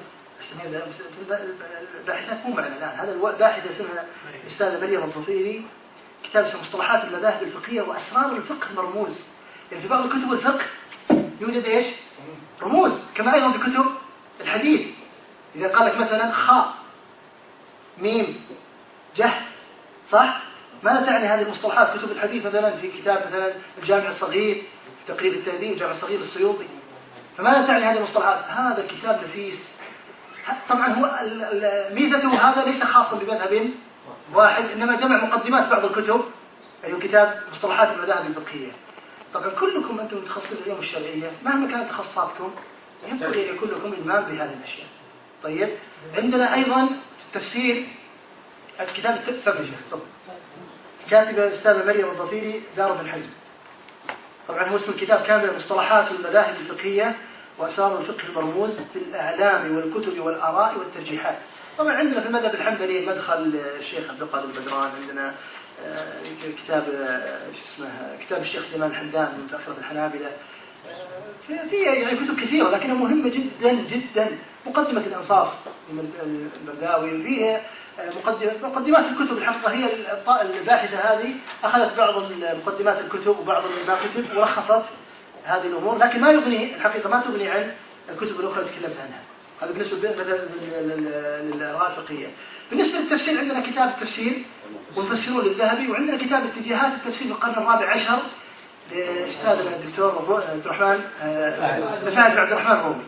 الباحثات مو معنا الآن، هذا باحثة اسمها الأستاذة مريم الظفيري، كتاب اسمه مصطلحات المذاهب الفقهية وأسرار الفقه المرموز. يعني في بعض كتب الفقه يوجد إيش؟ رموز، كما أيضا في كتب الحديث. إذا قال لك مثلا خاء ميم جه، صح؟ ماذا تعني هذه المصطلحات؟ كتب الحديث مثلا في كتاب مثلا الجامع الصغير في تقريب التهذيب، الجامع الصغير السيوطي، فماذا تعني هذه المصطلحات؟ هذا الكتاب نفيس. طبعا هو ميزته هذا ليس خاصا بمذهب واحد، إنما جمع مقدمات بعض الكتب، أي كتاب مصطلحات المذاهب الفقهية. طبعا كلكم أنتم متخصصين اليوم الشرعية مهما كانت تخصصاتكم ينبغي لكلكم إلمام بهذه الأشياء. طيب عندنا أيضا تفسير الكتاب التفسير كاتبة الأستاذة مريم الظفيري دار بن حزم. طبعا هو اسم الكتاب كامل مصطلحات المذاهب الفقهية وأسرار الفقه المرموز في الأعلام والكتب والآراء والترجيحات. طبعا عندنا في المذهب الحنبلي مدخل الشيخ عبد القادر البدران، عندنا كتاب اسمه كتاب الشيخ سليمان الحمدان من متأخرة الحنابلة. في يعني كتب كثيرة لكنها مهمة جدا جدا. مقدمة الأنصاف المرداوي فيها مقدمات الكتب. الحقيقة هي الباحثة هذه أخذت بعض مقدمات الكتب وبعض ما كتب ولخصت هذه الأمور، لكن ما يغني الحقيقة، ما تغني عن الكتب الأخرى اللي تكلمت عنها. هذا بالنسبة للآراء الفقهية. بالنسبة للتفسير عندنا كتاب التفسير والمفسرون للذهبي، وعندنا كتاب اتجاهات التفسير في القرن الرابع عشر لأستاذنا الدكتور عبد الرحمن نفاذ عبد الرحمن الرومي.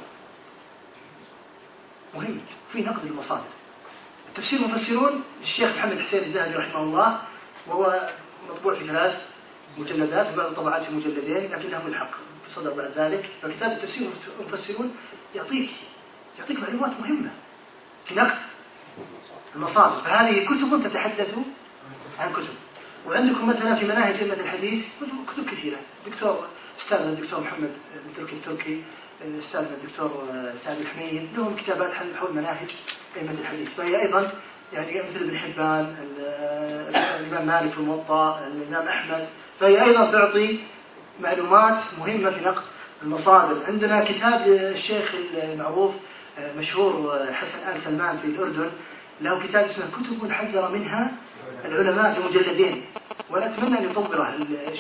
مهم في نقد المصادر. التفسير المفسرون للشيخ محمد حسين الذهبي رحمه الله، وهو مطبوع في 3 مجلدات وبعض الطبعات في مجلدين، لكن لهم الحق في صدر بعد ذلك. فكتاب التفسير المفسرون يعطيك معلومات مهمة في نقد المصادر. فهذه كتب تتحدث عن كتب. وعندكم مثلا في مناهج علم الحديث كتب كثيرة. أستاذنا الدكتور محمد تركي التركي، أستاذنا الدكتور سعد الحميد، لهم كتابات حول مناهج علم الحديث. فهي أيضا يعني مثل ابن حبان، الإمام مالك في الموطأ، الإمام أحمد، فهي أيضا تعطي معلومات مهمة في نقد المصادر. عندنا كتاب الشيخ المعروف مشهور حسن آل سلمان في الأردن، له كتاب اسمه كتب حذر منها العلماء في مجلدين، وأنا أتمنى أن يطوره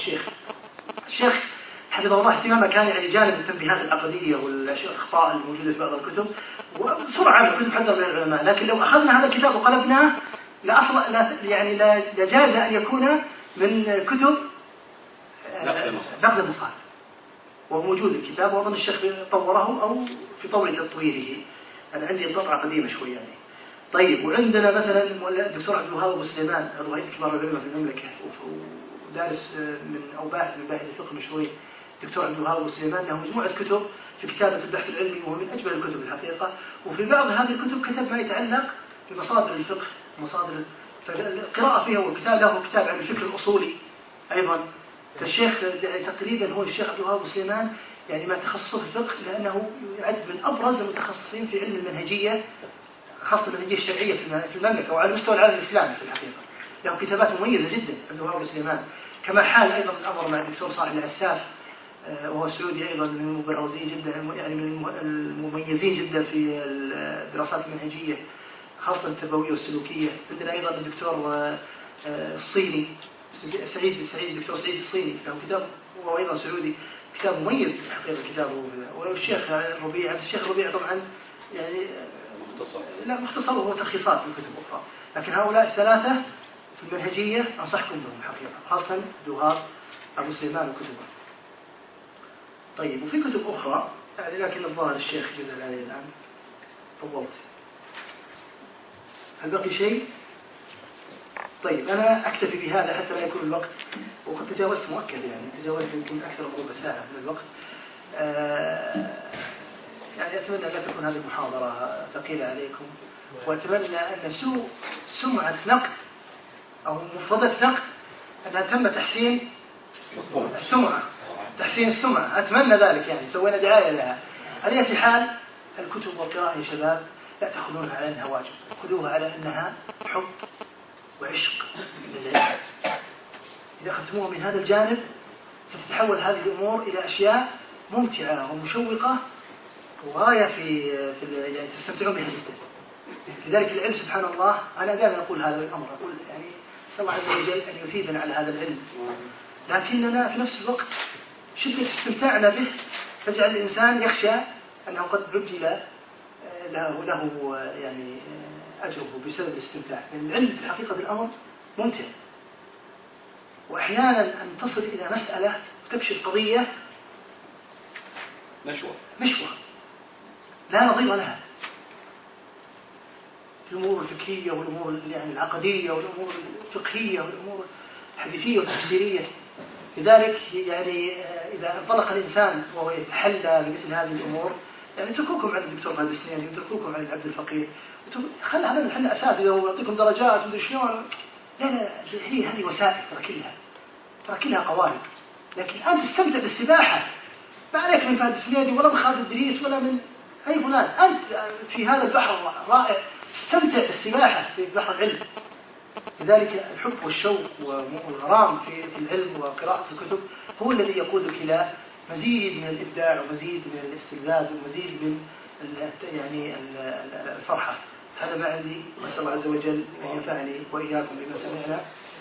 الشيخ حفظه الله اهتمامه كان يعني جانب التنبيهات العقدية والأخطاء الموجودة في بعض الكتب، وبسرعة عامة كتب حذر من العلماء. لكن لو أخذنا هذا الكتاب وقلبناه لا جاز أن يكون من كتب نقد المصادر، وهو موجود الكتاب، وأظن الشيخ طوره أو في طور تطويره. أنا عندي طبعة قديمة شوي يعني. طيب وعندنا مثلا الدكتور عبد الوهاب أبو سليمان، عضو هيئة كبار العلماء في المملكة ودارس أو باحث من باحث الفقه مشهورين. الدكتور عبد الوهاب أبو سليمان له مجموعة كتب في كتابة البحث العلمي، وهو من أجمل الكتب الحقيقة. وفي بعض هذه الكتب كتب ما يتعلق بمصادر الفقه، مصادر فالقراءة فيها، والكتاب له كتاب عن الفكر الأصولي أيضا. فالشيخ تقريبا هو الشيخ عبد الوهاب أبو سليمان يعني ما تخصصه في الفقه، لأنه يعد من أبرز المتخصصين في علم المنهجية، خاصة المنهجية الشرعية في المملكة وعلى مستوى العالم الإسلامي في الحقيقة. له كتابات مميزة جدا عبد الوهاب أبو سليمان. كما حال أيضا الأمر مع الدكتور صالح العساف، وهو سعودي أيضا من المبرزين جدا، يعني من المميزين جدا في الدراسات المنهجية خاصة التربوية والسلوكية. عندنا أيضا الدكتور الصيني الدكتور سعيد الصيني، له كتاب وهو أيضا سعودي، كتاب مميز حقيقة كتابه. والشيخ الربيع طبعا يعني مختصر وهو تلخيصات من كتب أخرى. لكن هؤلاء الثلاثة في المنهجية أنصحكم بهم حقيقة، خاصة عبد الوهاب أبو سليمان وكتبه. طيب وفي كتب أخرى يعني، لكن الظاهر الشيخ جزء عليه الآن. تفضلت. هل بقي شيء؟ طيب أنا أكتفي بهذا حتى لا يكون الوقت، وقد تجاوزت مؤكد يعني تجاوزت يمكن أكثر من ربع ساعة من الوقت. يعني أتمنى أن لا تكون هذه المحاضرة ثقيلة عليكم، وأتمنى أن سمعة نقد أو مفردة نقد أنها تم تحسين السمعة، تحسين السمعة، أتمنى ذلك يعني، سوينا دعاية لها. على أي حال الكتب والقراءة يا شباب لا تأخذونها على أنها واجب، خذوها على أنها حب وعشق للعلم. إذا أخذتموها من هذا الجانب ستتحول هذه الأمور إلى أشياء ممتعة ومشوقة وغاية يعني تستمتعون بها جدا. لذلك العلم سبحان الله، أنا دائما أقول هذا الأمر، أقول يعني نسأل الله عز وجل أن يثيبنا على هذا العلم، لكننا في نفس الوقت شدة استمتاعنا به تجعل الإنسان يخشى أنه قد بدل له يعني أجره بسبب الاستمتاع. يعني العلم في حقيقة الأمر ممتع، وأحيانا أن تصل إلى مسألة وتكشف قضية مشوى لا نظير لها، الأمور الفكرية والأمور يعني العقدية والأمور الفقهية والأمور الحديثية والتفسيرية. لذلك يعني إذا انطلق الإنسان وهو يتحلى بمثل هذه الأمور، يعني اتركوكم عن الدكتور هذا السنين، اتركوكم عن العبد الفقير، خلي هذا نحن أساتذة ويعطيكم درجات ومدري شلون. لا هذه وسائل، ترى كلها قوالب. لكن أنت تستمتع بالسباحة، ما عليك من فهد السنيدي ولا من خالد الدريس ولا من أي فلان، أنت في هذا البحر الرائع استمتع بالسباحة في بحر العلم. لذلك الحب والشوق والغرام في العلم وقراءة الكتب هو الذي يقودك إلى مزيد من الإبداع ومزيد من الاستلذاذ ومزيد من يعني الفرحة. هذا ما عندي، وأسأل الله عز وجل أن ينفعني وإياكم بما سمعنا،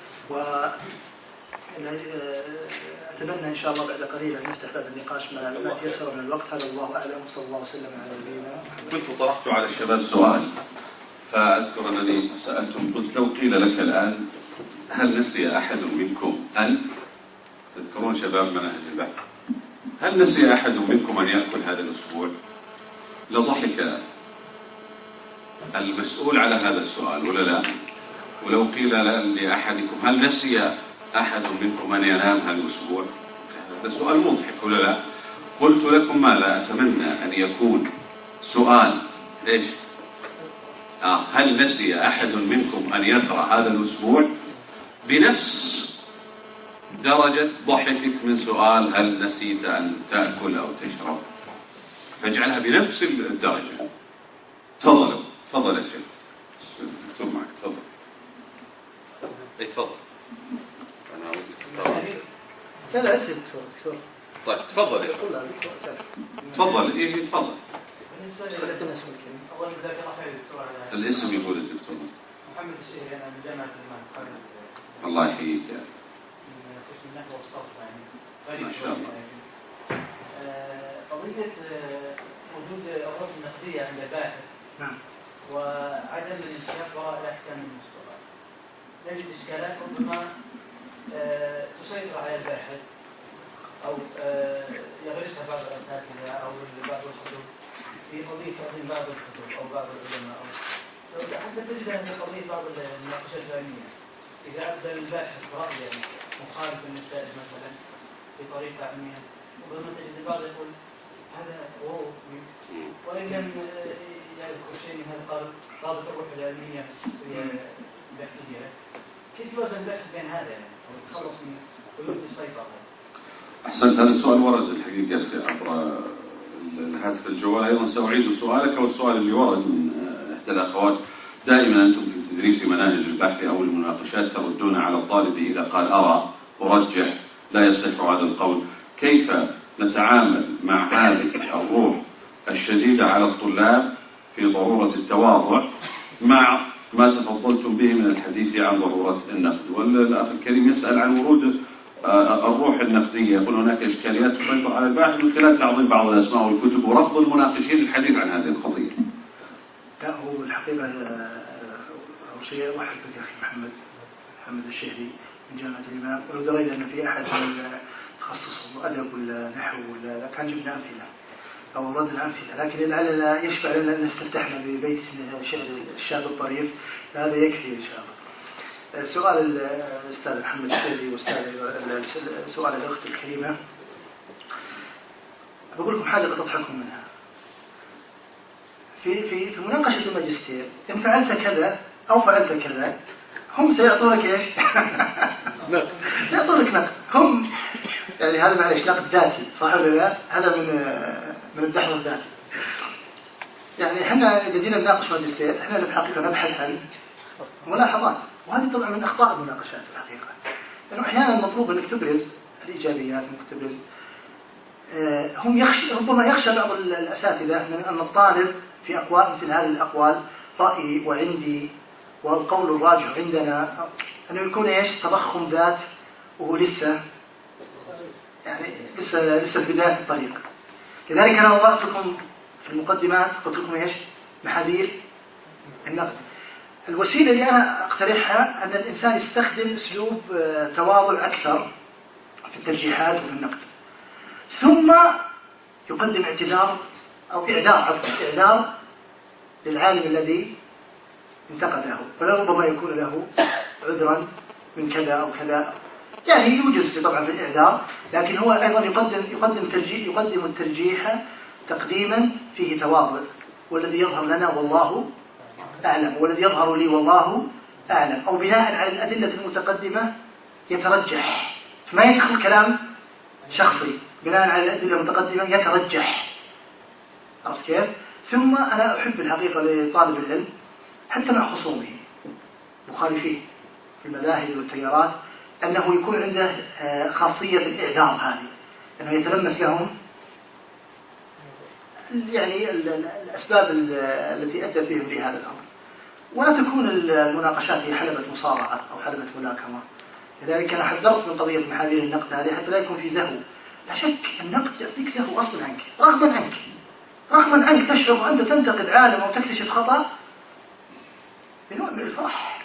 أتمنى إن شاء الله بعد قليل أن نفتح باب النقاش ما تيسر من الوقت. هذا الله أعلم، وصلى الله وسلم على نبينا محمد. كنت طرحت على الشباب سؤال، فأذكر أنني سألتم قلت لو قيل لك الآن هل نسي أحد منكم أن تذكرون شباب مناهج البحث، هل نسي أحد منكم أن يأكل هذا الأسبوع؟ لضحك المسؤول على هذا السؤال ولا لا؟ ولو قيل لأحدكم هل نسي أحد منكم أن ينام هذا الأسبوع؟ هذا سؤال مضحك ولا لا؟ قلت لكم ماذا أتمنى أن يكون سؤال إيش؟ هل نسي أحد منكم أن يقرأ هذا الأسبوع؟ بنفس درجة ضحكك من سؤال هل نسيت أن تأكل أو تشرب، فاجعلها بنفس الدرجة. تفضل يا شيخ، دكتور معك، تفضل. تفضل. أنا ودي تختار. لا أنت دكتور. طيب تفضل. تفضل. تفضل. الاسم يقول الدكتور محمد الشهري، أنا من جامعة الإمام. الله يحييك يا قسم النحو والصرف يعني. ما شاء الله. قضية وجود الروح النقدية عند الباحث، نعم، وعدم الانشراح وراء الأحكام المستقرة، نجد إشكالات ربما تسيطر على الباحث أو يغرسها بعض الأساتذة أو بعض الكتب في قضية تقديم بعض الكتب أو بعض العلماء، حتى تجدها في قضية بعض المناقشات العلمية. إذا أبدى الباحث رأيا مخالفا للسائد مثلا في طريقة علمية، ربما تجد البعض يقول هذا غرور، وإن لم يذكر شيء من هذا قال ضابط الروح العلمية الشخصية البحثية. كيف يوازن الباحث بين هذا يعني أو يتخلص من قيود السيطرة؟ أحسنت. هذا السؤال ورد الحقيقة في عبر الهاتف الجوال. أيضا سأعيد سؤالك والسؤال اللي ورد من إحدى الأخوات. دائما أنتم في تدريس مناهج البحث أو المناقشات تردون على الطالب إذا قال أرى أرجح لا يصح هذا القول. كيف نتعامل مع هذه الروح الشديدة على الطلاب في ضرورة التواضع مع ما تفضلتم به من الحديث عن ضرورة النقد؟ والأخ الكريم يسأل عن ورود الروح النقدية، يقول هناك إشكاليات تسيطر على الباحث من خلال تعظيم بعض الأسماء والكتب ورفض المناقشين الحديث عن هذه القضية. لا، هو الحقيقة أول شيء أرحب بك يا أخي محمد الشهري من جامعة الإمام. ولو درينا أن في أحد تخصصه أدب ولا نحو ولا كان جبنا أمثلة أو ردنا أمثلة، لكن لعلنا يشفع لنا أن استفتحنا ببيت شعر الشاب الطريف، هذا يكفي إن شاء الله. سؤال الأستاذ محمد الشهري سؤال الأخت الكريمة، بقول لكم حاجة تضحكون منها. في مناقشة الماجستير إن فعلت كذا أو فعلت كذا هم سيعطونك إيش؟ يعطونك نقد. هم يعني هذا معلش نقد ذاتي، صح ولا لا؟ هذا من الدحض الذاتي. يعني إحنا الذين نناقش ماجستير إحنا في الحقيقة نبحث عن ملاحظات، وهذه طبعا من أخطاء المناقشات في الحقيقة، لأنه أحيانا مطلوب أنك تبرز الإيجابيات، أنك تبرز ربما يخشى بعض الأساتذة من أن الطالب في أقوال مثل هذه الأقوال رأيي وعندي والقول الراجح عندنا أنه يكون تضخم ذات وهو لسه في بداية الطريق. لذلك أنا وضعت لكم في المقدمات قلت لكم محاذير النقد. الوسيلة اللي أنا أقترحها أن الإنسان يستخدم أسلوب تواضع أكثر في الترجيحات وفي النقد، ثم يقدم إعذار للعالم الذي انتقده، ولربما يكون له عذرا من كذا أو كذا، يعني يوجد طبعا في الإعذار، لكن هو أيضا يقدم الترجيح تقديما فيه تواضع، والذي يظهر لنا والله أعلم، والذي يظهر لي والله أعلم، أو بناء على الأدلة المتقدمة يترجح، ما يدخل كلام شخصي، بناء على الأدلة المتقدمة يترجح. عرفت كيف؟ ثم أنا أحب الحقيقة لطالب العلم حتى مع خصومه مخالفيه في المذاهب والتيارات أنه يكون عنده خاصية الإعذار هذه، أنه يتلمس لهم يعني الأسباب التي أدت بهم لهذا الأمر، ولا تكون المناقشات هي حلبة مصارعة أو حلبة ملاكمة. لذلك أنا حذرت من قضية محاذير النقد هذه حتى لا يكون في زهو. لا شك النقد يعطيك زهو غصبا عنك، رغما عنك تشعر أنت تنتقد عالم أو تكتشف خطأ بنوع من الفرح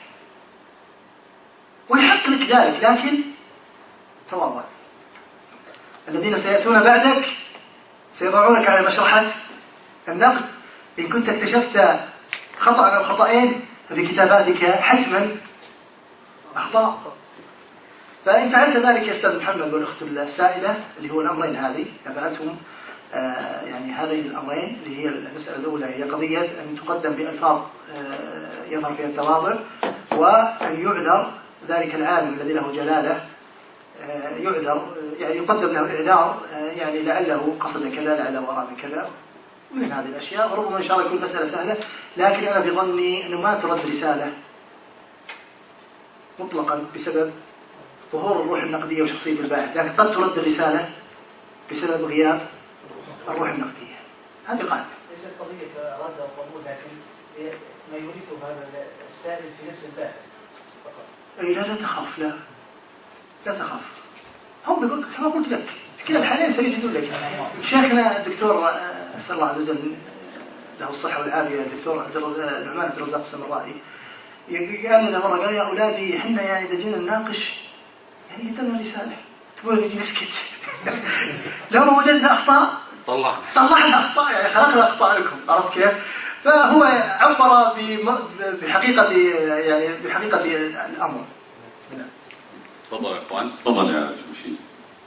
ويحق لك ذلك، لكن تواضع. الذين سيأتون بعدك سيضعونك على مشرحة النقد إن كنت اكتشفت خطأ أو خطأين ففي كتاباتك حتما أخطاء. فإن فعلت ذلك يا أستاذ محمد والأخت السائلة اللي هو الأمرين هذه فعلتم يعني هذين الأمرين اللي هي المسألة الأولى هي قضية أن تقدم بألفاظ يظهر فيها التواضع، وأن يعذر ذلك العالم الذي له جلالة يعذر يعني يقدم له إعذار يعني لعله قصد كذا لعله أراد كذا من هذه الأشياء. وربما إن شاء الله يكون مسألة سهلة، لكن أنا بظني أنه ما ترد رسالة مطلقا بسبب ظهور الروح النقدية وشخصية الباحث، لكن قد ترد الرسالة بسبب غياب الروح النقدية. هذه قاعدة. ليست قضية رد أو قبول، لكن ما يورثه هذا السائل في نفس الباحث فقط. أي لا تخاف، لا تخاف، هم بيقول كما قلت لك في كلا الحالين سيجدون لك. شيخنا الدكتور أسأل الله عز وجل له الصحة والعافية الدكتور النعمان عبد الرزاق السمراء قال لنا مرة، قال يا أولادي حنا يعني إذا جينا نناقش يعني يدلنا رسالة تقول نجي نسكت لو ما وجدنا أخطاء طلعنا أخطاء، يعني خلقنا أخطاء لكم. عرفت كيف؟ فهو عبر بحقيقة يعني بحقيقة الأمر. تفضل يا اخوان. تفضل يا جمشيد.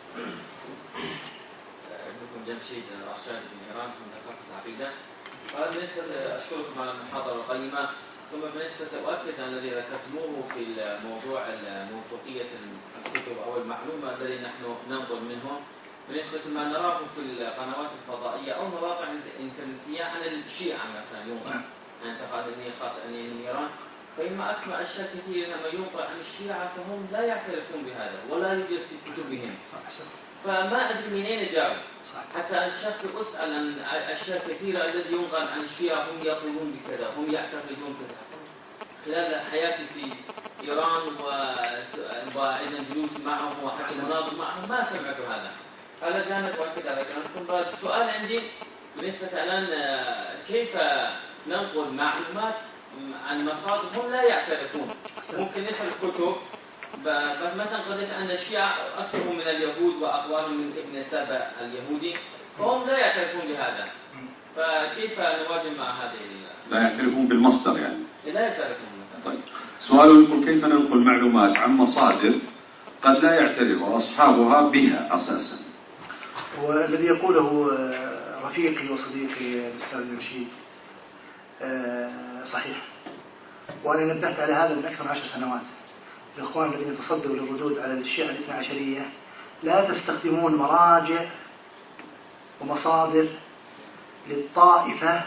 ابنكم جمشيد رشاد من ايران من تخصص العقيده. قال بالنسبه اشكركم على المحاضره القيمه، ثم بالنسبه اؤكد ان الذي ذكرتموه في الموضوع موثوقيه الكتب او المعلومه الذي نحن ننقل منه بالنسبه لما نراه في القنوات الفضائيه او مواقع الانترنتيه عن الشيعه مثلا يوضع انتقادني خاطئني من ايران، فإما أسمع أشياء كثيرة لما يوقع عن الشيعة فهم لا يعترفون بهذا ولا يوجد في كتبهم، فما أدري من أين جاءوا. حتى الشخص أسأل عن أشياء كثيرة الذي ينقل عن الشيعة هم يقولون بكذا هم يعتقدون كذا. خلال حياتي في إيران وأيضا جلوس معهم وحتى مناظر معهم ما سمعت هذا. هذا جانب وأكد على كلامكم. السؤال عندي بالنسبة الآن كيف ننقل معلومات عن مصادر هم لا يعترفون. ممكن نسأل الكتب مثلا قضية أن الشيعة أصلهم من اليهود وأقوالهم من ابن سبأ اليهودي، فهم لا يعترفون بهذا، فكيف نواجه مع هذه لا يعترفون بالمصدر يعني؟ لا يعترفون. طيب سؤال يقول كيف ننقل معلومات عن مصادر قد لا يعترف أصحابها بها أساسا؟ والذي يقوله رفيقي وصديقي الأستاذ المشيد صحيح، وأنا نبهت على هذا من أكثر من 10 سنوات. الإخوان الذين تصدوا للردود على الشيعة الاثنى عشرية لا تستخدمون مراجع ومصادر للطائفة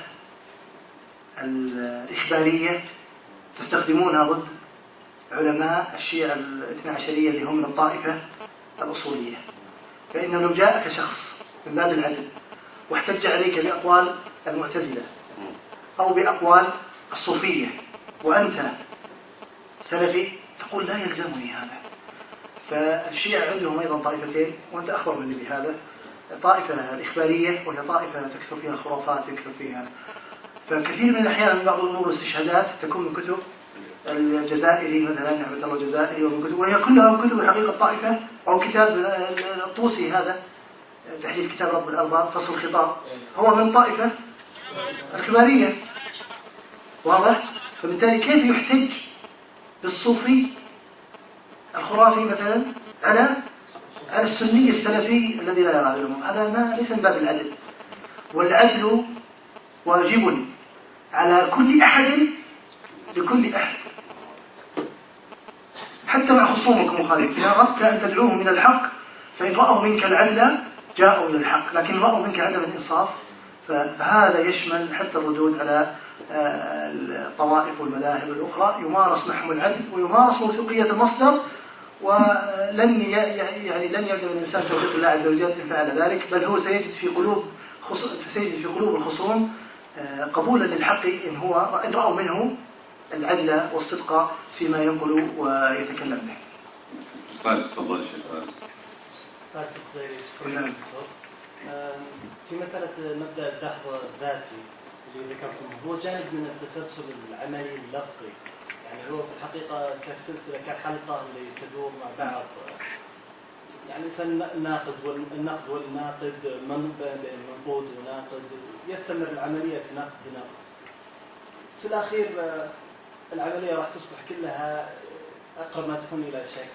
الإخبارية تستخدمونها ضد علماء الشيعة الاثنى عشرية اللي هم من الطائفة الأصولية. فإنه لو جاءك شخص من باب العدل، واحتج عليك بأقوال المعتزلة أو بأقوال الصوفية وأنت سلفي، تقول لا يلزمني هذا. فالشيعة عندهم أيضا طائفتين، وأنت أخبر مني بهذا، طائفة الإخبارية وهي طائفة تكثر فيها خرافات، تكثر فيها، فكثير من الأحيان من بعض الأمور والاستشهادات تكون من كتب الجزائري مثلا، نعمة الله الجزائري، ومن كتب، وهي كلها من كتب حقيقة طائفة، أو كتاب الطوسي هذا تحليل كتاب رب الأرباب فصل الخطاب هو من طائفة الإخبارية، واضح؟ فبالتالي كيف يحتج بالصوفي الخرافي مثلا على السني السلفي الذي لا يرى العلم؟ هذا ما ليس من باب العدل، والعدل واجب على كل أحد لكل أحد، حتى مع خصومك المخالف. إذا أردت أن تدعوهم إلى الحق فإن رأوا منك العدل جاءوا إلى الحق، لكن رأوا منك عدم الإنصاف فهذا يشمل حتى الردود على الطوائف والمذاهب الأخرى. يمارس محو العدل ويمارس موثوقية المصدر، ولن لن يلزم الإنسان توفيق الله عز وجل إن فعل ذلك، بل هو سيجد في قلوب الخصوم قبولا للحق إن رأوا منه العدل والصدق فيما ينقل ويتكلم به. فارس تفضل يا شيخ فارس. في مسألة مبدأ الدحض الذاتي اللي ذكرتم، هو جانب من التسلسل العملي اللفظي، يعني هو في الحقيقة كسلسلة كحلقة اللي تدور مع بعض، يعني النقد والناقد، منقود وناقد، يستمر العملية نقد. في الأخير العملية راح تصبح كلها أقرب ما تكون إلى شك،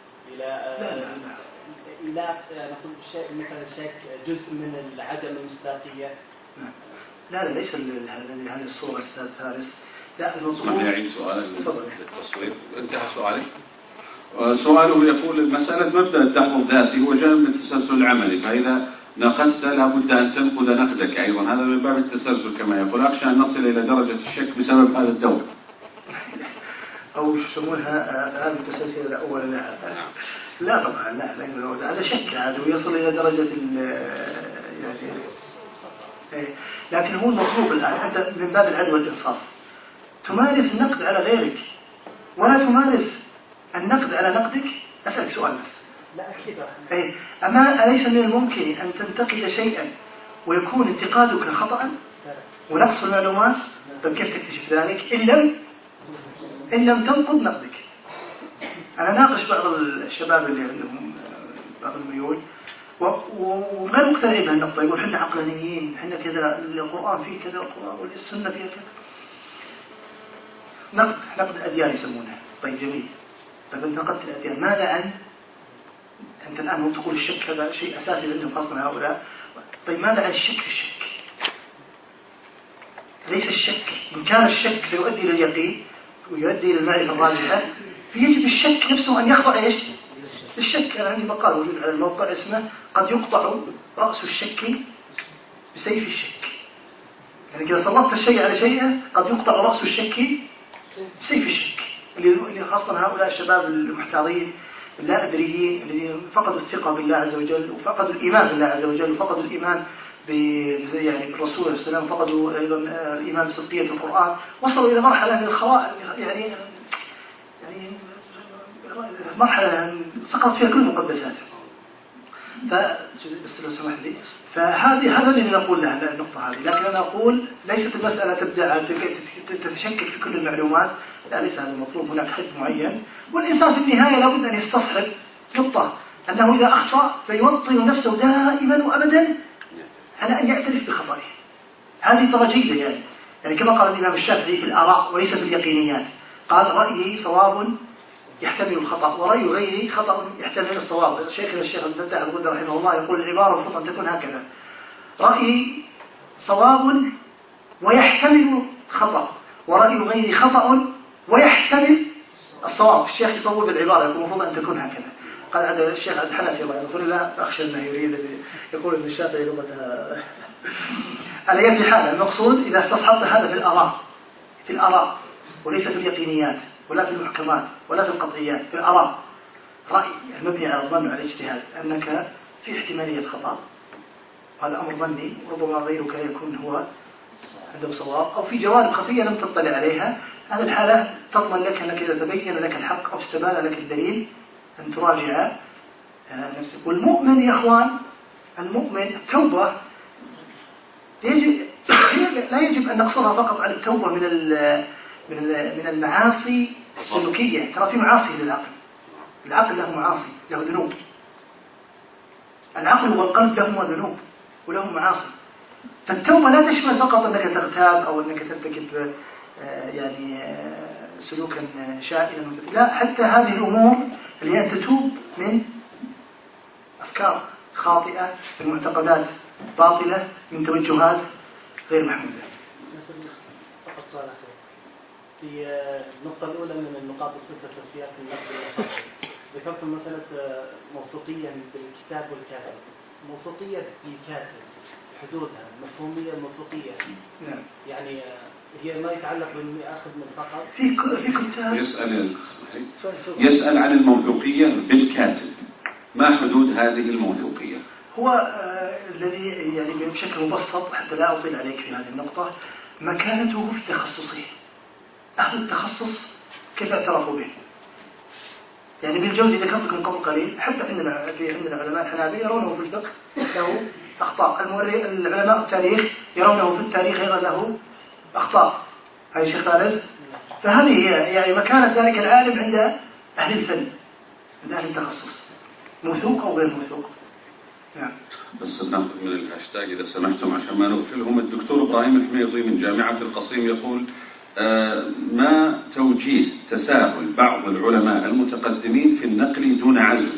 إلى نقول شيء مثل شك، جزء من عدم المصداقية. لا ليس هذه الصورة أستاذ فارس. لا المطلوب يعيد سؤال للتصوير. انتهى سؤالي. سؤاله يقول مسألة مبدأ الدحض الذاتي هو جانب من التسلسل العملي، فإذا نقدت لابد أن تنقد نقدك أيضا، هذا من باب التسلسل كما يقول. أخشى أن نصل إلى درجة الشك بسبب هذا الدور، أو يسمونها أفعال متسلسلة أولا. لا طبعا لا هذا شك، هذا ويصل إلى درجة يعني، لكن هو المطلوب الآن أنت من باب العدل والإنصاف تمارس النقد على غيرك ولا تمارس النقد على نقدك. أسألك سؤال بس. لا أكيد. أما أليس من الممكن أن تنتقد شيئا ويكون انتقادك خطأ ونقص المعلومات؟ طيب كيف تكتشف ذلك إن لم تنقد نقدك؟ أنا ناقش بعض الشباب اللي عندهم بعض الميول وغير مقتنعين بهالنقطة، يقول حنا عقلانيين، حنا كذا، القرآن فيه كذا، القرآن والسنة فيها كذا. نقد أديان يسمونه. طيب جميل، طيب أنت نقدت الأديان، ماذا عن أنت الآن تقول الشك هذا شيء أساسي عندهم خاصة هؤلاء. طيب ماذا عن الشك في الشك؟ ليس الشك، إن كان الشك سيؤدي إلى اليقين ويؤدي إلى المعرفة الراجحة، فيجب الشك نفسه أن يخضع للشك. أنا عندي مقال موجود على الموقع اسمه قد يقطع رأس الشك بسيف الشك. يعني إذا سلطت الشيء على شيء قد يقطع رأس الشك بسيف الشك، اللي خاصة هؤلاء الشباب المحتارين اللا أدريين الذين فقدوا الثقة بالله عز وجل وفقدوا الإيمان بالله عز وجل وفقدوا الإيمان يعني بالرسول عليه السلام، فقدوا أيضا الإيمان بصدقية القرآن، وصلوا إلى مرحلة من الخواء، يعني مرحلة سقط فيها كل المقدسات. بس لو سمحت لي، هذا اللي نقول له النقطة هذه. لكن أنا أقول ليست المسألة تبدأ تتشكك في كل المعلومات، لا ليس هذا المطلوب. هناك حد معين، والإنسان في النهاية لابد أن يستصحب نقطة أنه إذا أخطأ فيوطن نفسه دائما وأبدا على أن يعترف بخطئه. هذه ترى جيدة، يعني كما قال الإمام الشافعي في الآراء وليس في اليقينيات، قال رأيي صواب يحتمل الخطأ ورأي غيري خطأ يحتمل الصواب. شيخنا الشيخ عبد الفتاح الغدري رحمه الله يقول العبارة المفروض أن تكون هكذا: رأيي صواب ويحتمل خطأ، ورأي غيري خطأ ويحتمل الصواب. الشيخ يصوب العبارة، يقول المفروض أن تكون هكذا. قال هذا الشيخ عبد الحنفي الله يغفر له، أخشى أنه يريد يقول ابن الشافعي لغتها. على أي حال المقصود إذا استصحبت هذا في الآراء وليس في اليقينيات ولا في المحكمات ولا في القطعيات، في الآراء، رأي المبني على الظن وعلى الاجتهاد أنك في احتمالية خطأ، وهذا أمر ظني، ربما غيرك لا يكون هو عنده صواب، أو في جوانب خفية لم تطلع عليها، هذه الحالة تضمن لك أنك إذا تبين لك الحق أو استبان لك الدليل أن تراجع نفسك. والمؤمن يا أخوان، المؤمن التوبة لا يجب أن نقصرها فقط على التوبة من المعاصي السلوكية. ترى في معاصي للعقل، العقل له معاصي، له ذنوب، العقل والقلب لهما ذنوب ولهم معاصي. فالتوبة لا تشمل فقط أنك تغتاب أو أنك ترتكب يعني سلوكا شائنا، لا، حتى هذه الأمور اللي هي تتوب من أفكار خاطئة، من معتقدات باطلة، من توجهات غير محمودة. فقط سؤال أخير في النقطة الأولى من النقاط الستة في سياق النقد والنصح. ذكرتم مسألة موثوقية بالكتاب والكاتب، موثوقية بالكاتب حدودها، مفهومية الموثوقية. نعم. يعني هي ما يتعلق بالأخذ من فقط في كتاب يسأل عن الموثوقية بالكاتب، ما حدود هذه الموثوقية؟ هو الذي يعني بشكل مبسط حتى لا أطيل عليك في هذه النقطة، مكانته في تخصصه. أهل التخصص كيف اعترفوا به؟ يعني بالجوزي ذكرت لكم قبل قليل، حتى عندنا علماء الحنابلة يرونه في الفقه له أخطاء، العلماء التاريخ يرونه في التاريخ أيضا له أخطاء. هاي شيخ فارس. فهذه هي يعني مكانة ذلك العالم عند أهل الفن، عند أهل التخصص، موثوق أو غير موثوق. نعم. بس ناخذ من الهاشتاج إذا سمحتم عشان ما نغفلهم. الدكتور إبراهيم الحميضي من جامعة القصيم يقول: ما توجيه تساهل بعض العلماء المتقدمين في النقل دون عزم؟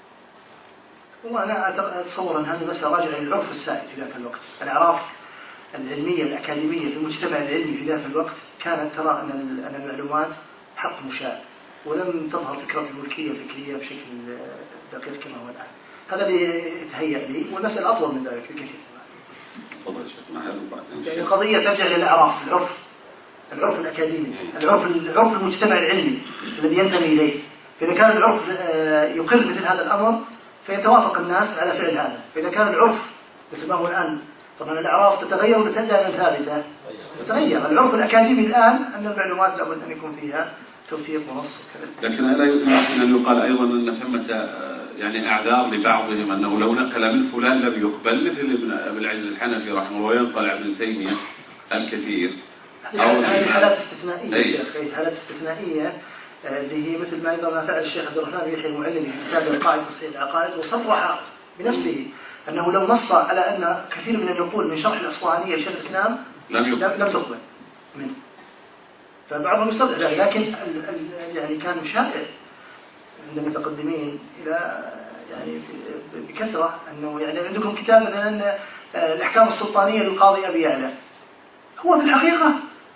والله أنا أتصور أن هذه مسألة راجعة للعرف السائد في ذاك الوقت. الأعراف العلمية الأكاديمية في المجتمع العلمي في ذاك الوقت كانت ترى أن المعلومات حق مشاع، ولم تظهر فكرة الملكية الفكرية بشكل دقيق كما هو الآن. هذا اللي يتهيأ لي، والمسألة أطول من ذلك بكثير. تفضل يا شيخ. يعني القضية ترجع للأعراف، العرف الأكاديمي، العرف المجتمع العلمي الذي ينتمي إليه. فإذا كان العرف يقر مثل هذا الأمر فيتوافق الناس على فعل هذا. فإذا كان العرف مثل ما هو الآن، طبعا الأعراف تتغير وترجع إلى ثابتة، تتغير. العرف الأكاديمي الآن أن المعلومات لابد أن يكون فيها توثيق ونص. لكن لا يمكن أن يقال أيضا أن ثمة يعني أعذار لبعضهم أنه لو نقل من فلان لم يقبل، مثل ابن العز الحنفي رحمه الله، وينقل عن ابن تيمية الكثير. هذه حالات استثنائية، حالات استثنائية اللي هي مثل ما فعل الشيخ عبد الرحمن يحيى المعلمي في كتاب القاعدة تصحيح العقائد، وصرح بنفسه أنه لو نص على أن كثير من النقول من شرح الأصفهانية شيخ الإسلام لم تقبل منه. فبعضهم يصدق ذلك، لكن يعني كان شائع عند المتقدمين إلى يعني بكثرة أنه يعني عندكم كتاب مثلا الأحكام السلطانية للقاضي أبي يعلى، هو في الحقيقة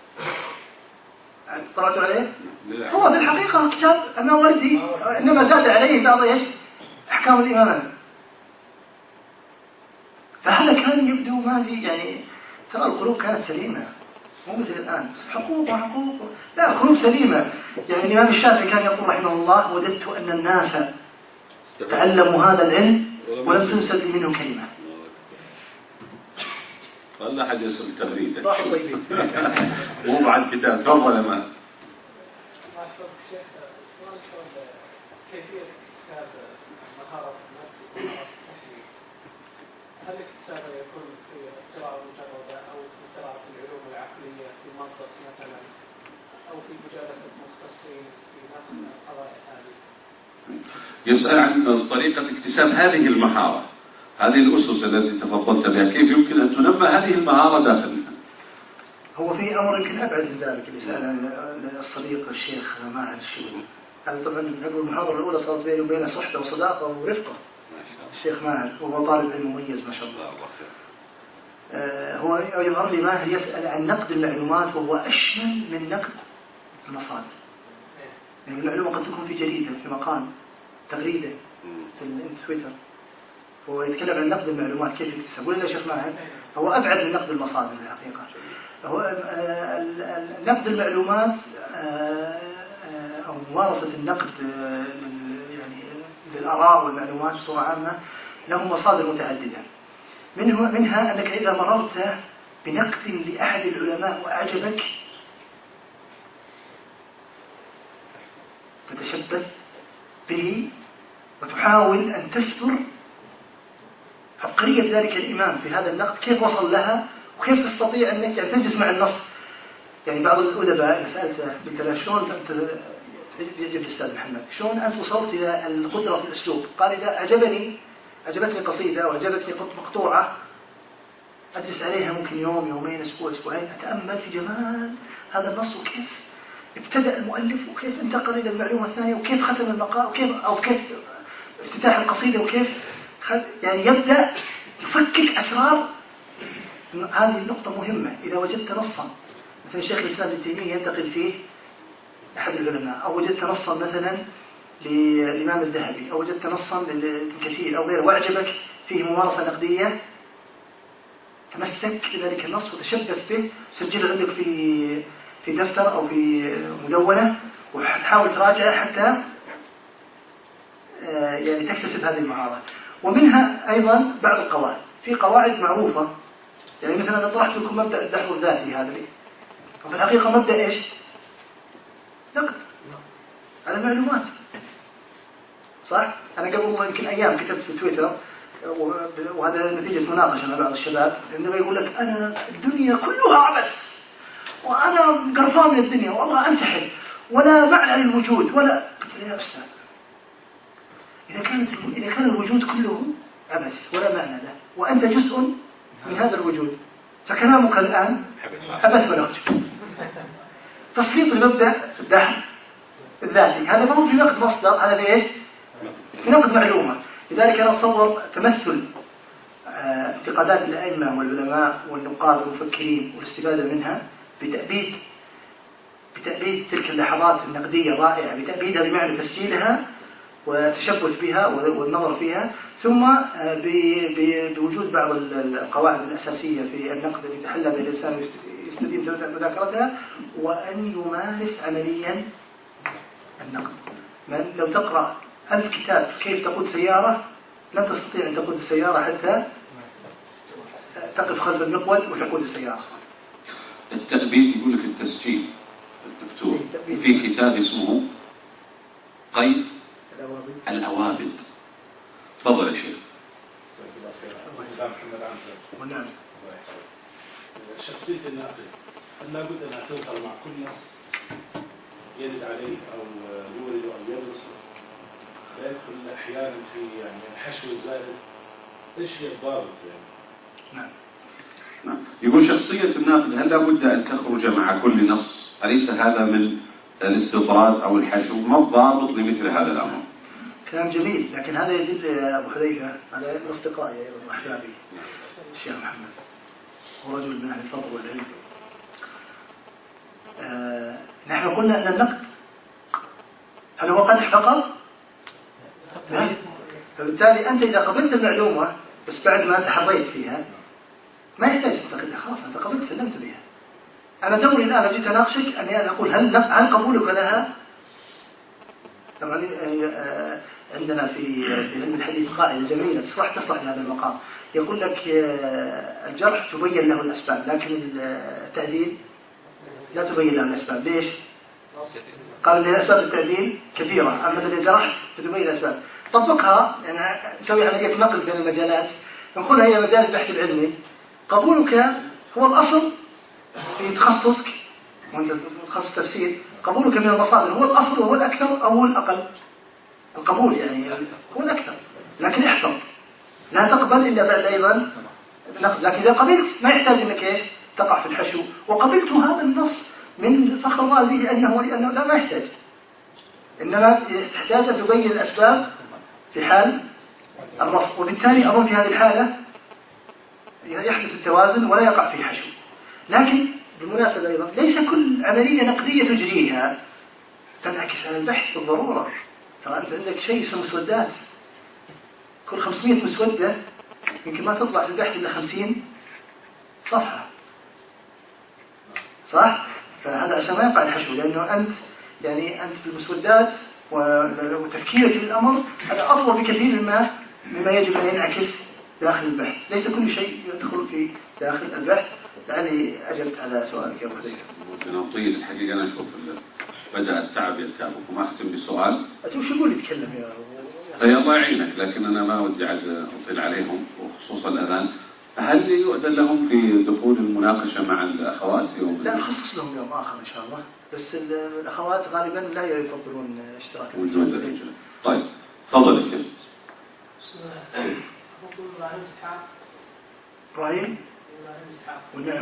طلعتوا عليه؟ هو في الحقيقة كتاب الماوردي، إنما زاد عليه بعض أحكام الإمامة. فهذا كان يبدو ما في يعني، ترى القلوب كانت سليمة، مو مثل الآن حقوق، لا، قلوب سليمة. يعني الإمام الشافعي كان يقول رحمه الله: وددت أن الناس تعلموا هذا العلم ولم تنسب منه كلمة. والله حد يسمى التغريدة. راح طيبين. مو بعد كتاب تفضل يا مان. كيفية اكتساب مهارة التحليل؟ هل اكتسابه يكون في القراءة المجردة أو في قراءة العلوم العقلية في منطق مثلا، أو في مجالسة مختصين في نقل القضايا هذه؟ يسأل عن طريقة اكتساب هذه المهارة، هذه الأسس التي تفضلت بها، كيف يمكن أن تنمى هذه المهارة داخلنا؟ هو في أمر يمكن أبعد من ذلك اللي سأل الصديق الشيخ ماهر الشيباني. هذا طبعا نقول المحاضرة الأولى صارت بيني وبينه صحبة وصداقة ورفقة. الشيخ ماهر وهو طالب علم مميز ما شاء الله. هو يظهر لي ماهر يسأل عن نقد المعلومات، وهو أشمل من نقد المصادر. يعني المعلومة قد تكون في جريدة، في مقال، تغريدة، في تويتر. هو يتكلم عن نقد المعلومات كيف يكتسب، ولا شيخ ماهر هو أبعد من نقد المصادر الحقيقة. هو نقد المعلومات أو ممارسة النقد يعني للآراء والمعلومات بصورة عامة له مصادر متعددة. منها أنك إذا مررت بنقد لأحد العلماء وأعجبك تتشبث به وتحاول أن تستر عبقرية ذلك الإمام في هذا النقد، كيف وصل لها وكيف تستطيع أنك تجلس مع النص. يعني بعض الأدباء اللي سألته قلت له شلون أنت يجب الأستاذ محمد شلون أنت وصلت إلى القدرة في الأسلوب؟ قال إذا أعجبتني قصيدة وأعجبتني مقطوعة أجلس عليها ممكن يوم يومين أسبوع أسبوعين أتأمل في جمال هذا النص وكيف ابتدأ المؤلف وكيف انتقل إلى المعلومة الثانية وكيف ختم المقال وكيف افتتاح القصيدة وكيف يعني يبدأ يفكك أسرار. هذه النقطة مهمة. إذا وجدت نصا مثلا شيخ الإسلام ابن تيمية ينتقد فيه أحد العلماء، أو وجدت نصا مثلا للإمام الذهبي، أو وجدت نصا لابن كثير أو غيره وأعجبك فيه ممارسة نقدية، تمسك بذلك النص وتشبث به، سجله عندك في دفتر أو في مدونة وتحاول تراجعه حتى يعني تكتسب هذه المهارة. ومنها أيضا بعض القواعد، في قواعد معروفة. يعني مثلا أنا طرحت لكم مبدأ الدحر الذاتي هذا لي، وفي الحقيقة مبدأ إيش؟ نقد على المعلومات، صح؟ أنا قبل يمكن أيام كتبت في تويتر، وهذا نتيجة مناقشة مع بعض الشباب، عندما يقول لك أنا الدنيا كلها عبث وأنا قرفان من الدنيا والله أنتحر ولا معنى للوجود ولا. قلت له يا أستاذ إذا كان الوجود كله عبث ولا معنى له وأنت جزء من هذا الوجود فكلامك الآن عبث ولا وجود. تصفيق لمبدأ الدحر الذاتي هذا ما هو في نقد مصدر، هذا في إيش؟ في نقد معلومة. لذلك أنا أتصور تمثل اعتقادات الأئمة والعلماء والنقاد والمفكرين والاستفادة منها بتأبيد تلك اللحظات النقدية الرائعة، بتأبيدها بمعنى تسجيلها والتشبث بها والنظر فيها، ثم بوجود بعض القواعد الأساسية في النقد اللي يتحلى بها الإنسان يستدين مذاكرتها، وأن يمارس عمليا النقد. لو تقرأ 1000 كتاب كيف تقود سيارة لن تستطيع أن تقود السيارة حتى تقف خلف المقود وتقود السيارة. التأبيد يقول لك التسجيل الدكتور في كتاب اسمه قيد الأوابد. تفضل يا شيخ. محمد شخصية الناقد هل لابد أن تظهر مع كل نص يرد عليه أو يورد أو يدرس، لا يدخل أحيانا في يعني الحشو الزائد؟ إيش هي الضابط يعني؟ نعم. يقول شخصية الناقد هل لابد أن تخرج مع كل نص؟ أليس هذا من الاستطراد أو الحشو؟ ما الضابط لمثل هذا الأمر؟ كلام جميل، لكن هذا يدل يا أبو حذيفة على أصدقائي أيضا وأحبابي الشيخ محمد، هو رجل من أهل الفضل والعلم. نحن قلنا أن النقد هل هو قدح فقط؟ فبالتالي أنت إذا قبلت المعلومة بس بعد ما تحريت فيها ما يحتاج تنتقدها، خلاص أنت قبلت سلمت بها. أنا دوري الآن جيت أناقشك أني أقول هل قبولك لها؟ طبعا عندنا في علم الحديث قاعدة جميلة تصلح لهذا المقام، يقول لك الجرح تبين له الأسباب لكن التعديل لا تبين له الأسباب. ليش؟ قال لي أسباب التعديل كثيرة، أما الذي جرحت فتبين الأسباب. طبقها يعني نسوي عملية نقل بين المجالات، نقول هي مجال البحث العلمي، قبولك هو الأصل في تخصصك وأنت تخصص تفسير، قبولك من المصادر هو الأصل وهو الأكثر أو هو الأقل. القبول يعني هو الأكثر، لكن احفظ لا تقبل إلا بعد أيضا نقد. لكن إذا قبلت ما يحتاج أنك إيش تقع في الحشو. وقبلت هذا النص من فخر الرازي لأنه لا ما يحتاج، إنما تحتاج أن تبين الأسباب في حال الرفض، وبالتالي أظن في هذه الحالة يحدث التوازن ولا يقع في حشو. لكن بالمناسبة أيضا ليس كل عملية نقدية تجريها تنعكس على البحث بالضرورة. ترى أنت عندك شيء اسمه مسودات، كل 500 مسودة يمكن ما تطلع في البحث إلا 50 صفحة، صح؟ فهذا عشان ما يقع الحشو، لأنه أنت في المسودات وتفكيرك في الأمر هذا أطول بكثير مما يجب أن ينعكس داخل البحث، ليس كل شيء يدخل في داخل البحث. لعلي أجبت على سؤالك يا أبو حذيفة. ممكن أطيل الحقيقة، أنا أشوف بدأ التعب يتعبكم. أختم بسؤال. شو يقول يتكلم يا أي الله يعينك، لكن أنا ما ودي عاد أطيل عليهم وخصوصا الأذان. هل يؤذن لهم في دخول المناقشة مع الأخوات يوم؟ لا، نخصص لهم يوم آخر إن شاء الله، بس الأخوات غالبا لا يفضلون اشتراك وجود الرجال. طيب تفضل يا شيخ. إبراهيم والنعم.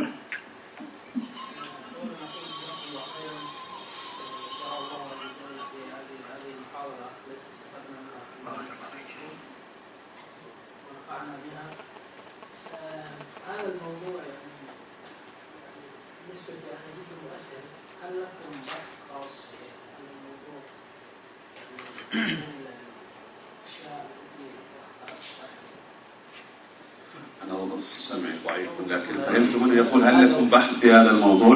هذا الموضوع بالنسبة لأهميته المؤثر، هل لكم بحث خاص في الموضوع؟ الأشياء أنا والله سمعي ضعيف، لكن فهمت منه يقول هل لكم بحث في هذا الموضوع؟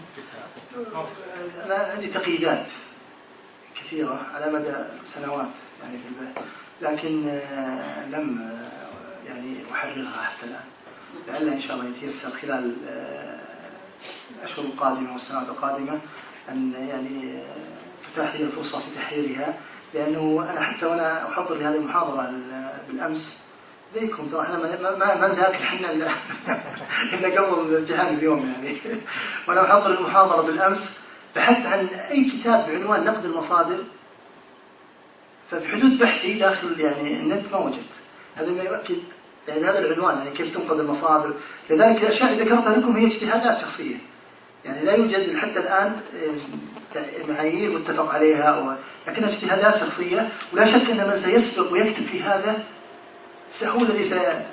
أنا عندي تقييدات كثيرة على مدى سنوات يعني في البحث، لكن لم يعني أحررها حتى الآن. لعل إن شاء الله يتيسر خلال الأشهر القادمة والسنوات القادمة أن يعني تتاح لي الفرصة في تحريرها، لأنه أنا حتى وأنا أحضر لهذه المحاضرة بالأمس زيكم ترى احنا ما نذاكر احنا الا قبل الامتحان اليوم يعني. وانا احضر المحاضره بالامس بحثت عن اي كتاب بعنوان نقد المصادر، فبحدود بحثي داخل يعني النت ما وجدت. هذا ما يؤكد يعني هذا العنوان يعني كيف تنقد المصادر. لذلك الاشياء اللي ذكرتها لكم هي اجتهادات شخصيه، يعني لا يوجد حتى الان معايير متفق عليها، لكنها اجتهادات شخصيه. ولا شك ان من سيسبق ويكتب في هذا هو الذي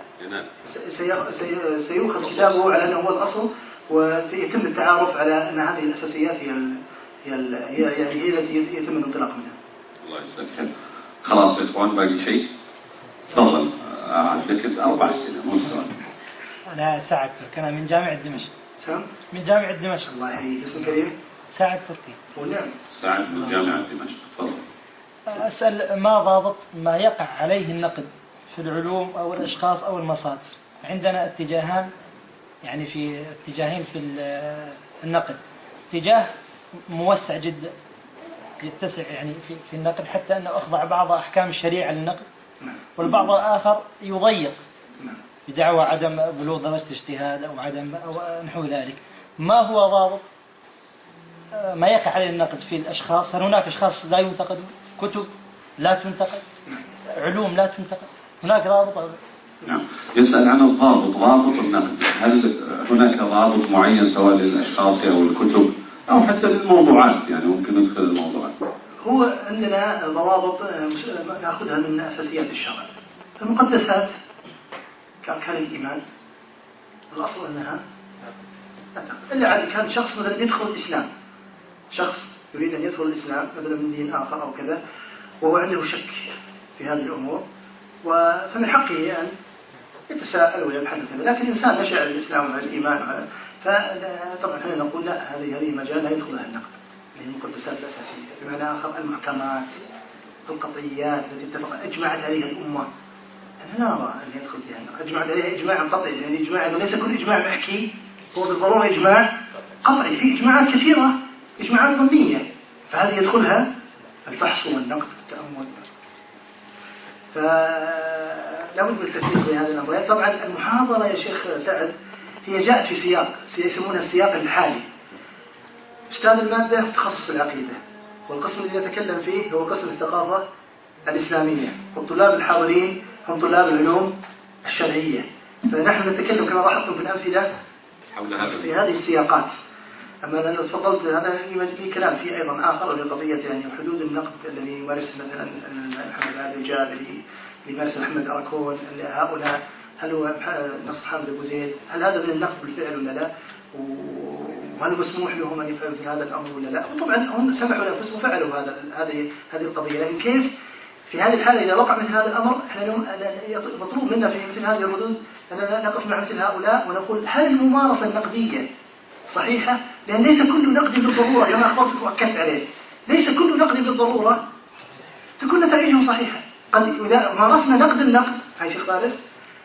سيؤخذ كتابه على أنه هو الأصل، ويتم التعارف على أن هذه الأساسيات هي التي يتم الانطلاق منها. الله يجزاك خير. خلاص يا إخوان، باقي شيء؟ تفضل. عندك 4 أسئلة مو سؤال. أنا سعد تركي، أنا من جامعة دمشق. من جامعة دمشق. الله يحييك. اسمك كريم؟ سعد تركي. ونعم. سعد من جامعة دمشق. تفضل. أسأل ما ضابط ما يقع عليه النقد في العلوم أو الأشخاص أو المصادر؟ عندنا اتجاهين في النقد. اتجاه موسع جدا يتسع يعني في النقد حتى أنه أخضع بعض أحكام الشريعة للنقد، والبعض الآخر يضيق بدعوى عدم بلوغ درجة اجتهاد أو عدم أو نحو ذلك. ما هو ضابط ما يقع عليه النقد في الأشخاص؟ هل هناك أشخاص لا ينتقدون؟ كتب لا تنتقد؟ علوم لا تنتقد؟ هناك ضابط؟ نعم. يسأل عن الضابط، ضابط النقد. هل هناك ضابط معين سواء للأشخاص أو الكتب أو حتى للموضوعات؟ يعني ممكن ندخل الموضوعات. هو عندنا ضوابط نأخذها من أساسيات الشرع. المقدسات كأركان الإيمان الأصل أنها إلا عاد كان شخص مثلا يدخل الإسلام، شخص يريد أن يدخل الإسلام مثلا من دين آخر أو كذا وهو عنده شك في هذه الأمور، فمن حقه أن يتساءل ويبحث كذا. لكن إنسان نشأ على الإسلام وعلى الإيمان فطبعا احنا نقول لا، هذه مجال لا يدخلها النقد، هذه المقدسات الأساسية. بمعنى آخر المحكمات القطعيات التي أجمعت عليها الأمة أنا لا أرى أن يدخل فيها النقد. أجمعت عليها إجماعا قطعي، يعني إجماع ليس كل إجماع محكي هو بالضرورة إجماع قطعي، في إجماعات كثيرة إجماعات ظنية، فهذه يدخلها الفحص والنقد والتأمل. فلا بد من التفريق بين هذه الأمرين. طبعا المحاضرة يا شيخ سعد هي جاءت في سياق يسمونها السياق الحالي. أستاذ المادة تخصص العقيدة، والقسم الذي نتكلم فيه هو قسم الثقافة الإسلامية، والطلاب الحاضرين هم طلاب العلوم الشرعية. فنحن نتكلم كما لاحظتم في الأمثلة في هذه السياقات. أما لأنه تفضلت هذا في كلام فيه أيضا آخر وهي قضية يعني حدود النقد الذي يمارس مثلا محمد عادل الجابري، يمارس محمد أراكون، هؤلاء هل هو نصر حامد أبو زيد، هل هذا من النقد بالفعل ولا لا؟ وهل مسموح لهم أن يفعلوا في هذا الأمر ولا لا؟ طبعا هم سمحوا لأنفسهم وفعلوا هذه القضية. لكن كيف في هذه الحالة إذا وقع مثل هذا الأمر احنا مطلوب منا في مثل هذه الردود أننا نقف مع مثل هؤلاء ونقول هل الممارسة النقدية صحيحة؟ لأن ليس كل نقد بالضرورة كما أخبرتك وأكدت عليه، ليس كل نقد بالضرورة تكون نتائجه صحيحة. قد إذا مارسنا نقد النقد هاي شيخ خالد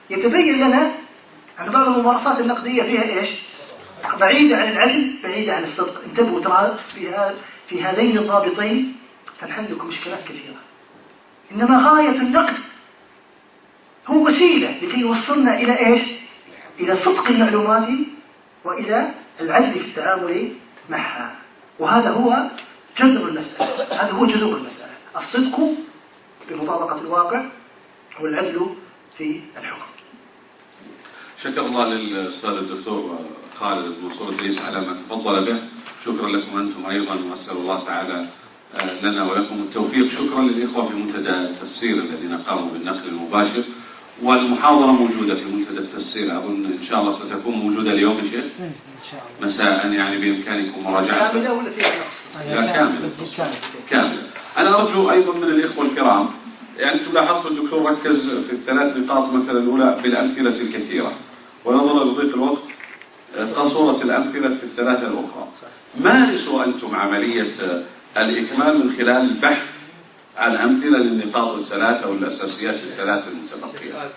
يتبين لنا أن بعض الممارسات النقدية فيها إيش؟ بعيدة عن العدل، بعيدة عن الصدق. انتبهوا ترى في هذين الضابطين تنحل لكم مشكلات كثيرة. إنما غاية النقد هو وسيلة لكي يوصلنا إلى إيش؟ إلى صدق المعلومات وإلى العدل في التعامل معها. وهذا هو جذر المسألة، هذا هو جذور المسألة، الصدق بمطابقة الواقع والعدل في الحكم. شكر الله للأستاذ الدكتور خالد بن منصور الدريس على ما تفضل به. شكرا لكم أنتم أيضا، وأسأل الله تعالى لنا ولكم التوفيق. شكرا للإخوة في منتدى التفسير الذين قاموا بالنقل المباشر، والمحاضرة موجودة في منتدى التفسير، أظن إن شاء الله ستكون موجودة اليوم يا شيخ مساء، يعني بإمكانكم مراجعتها. كاملة ولا فيها نقص؟ لا كاملة. أنا أرجو أيضا من الإخوة الكرام، يعني أنتم لاحظتوا الدكتور ركز في الثلاث نقاط مثلا الأولى بالأمثلة الكثيرة، ونظرا لضيق الوقت قصورت الأمثلة في الثلاثة الأخرى. مارسوا أنتم عملية الإكمال من خلال البحث عن أمثلة للنقاط الثلاثة والأساسيات الثلاث المتبقية.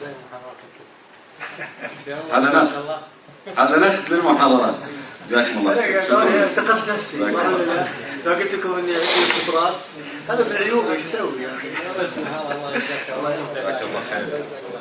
هذا نفس للمحاضرات. جزاكم الله خير. اعتقدت نفسي لو قلت لكم اني عندي استفراغ، هذا من عيوبي، ايش اسوي يا اخي؟ الله يجزاك الله خير.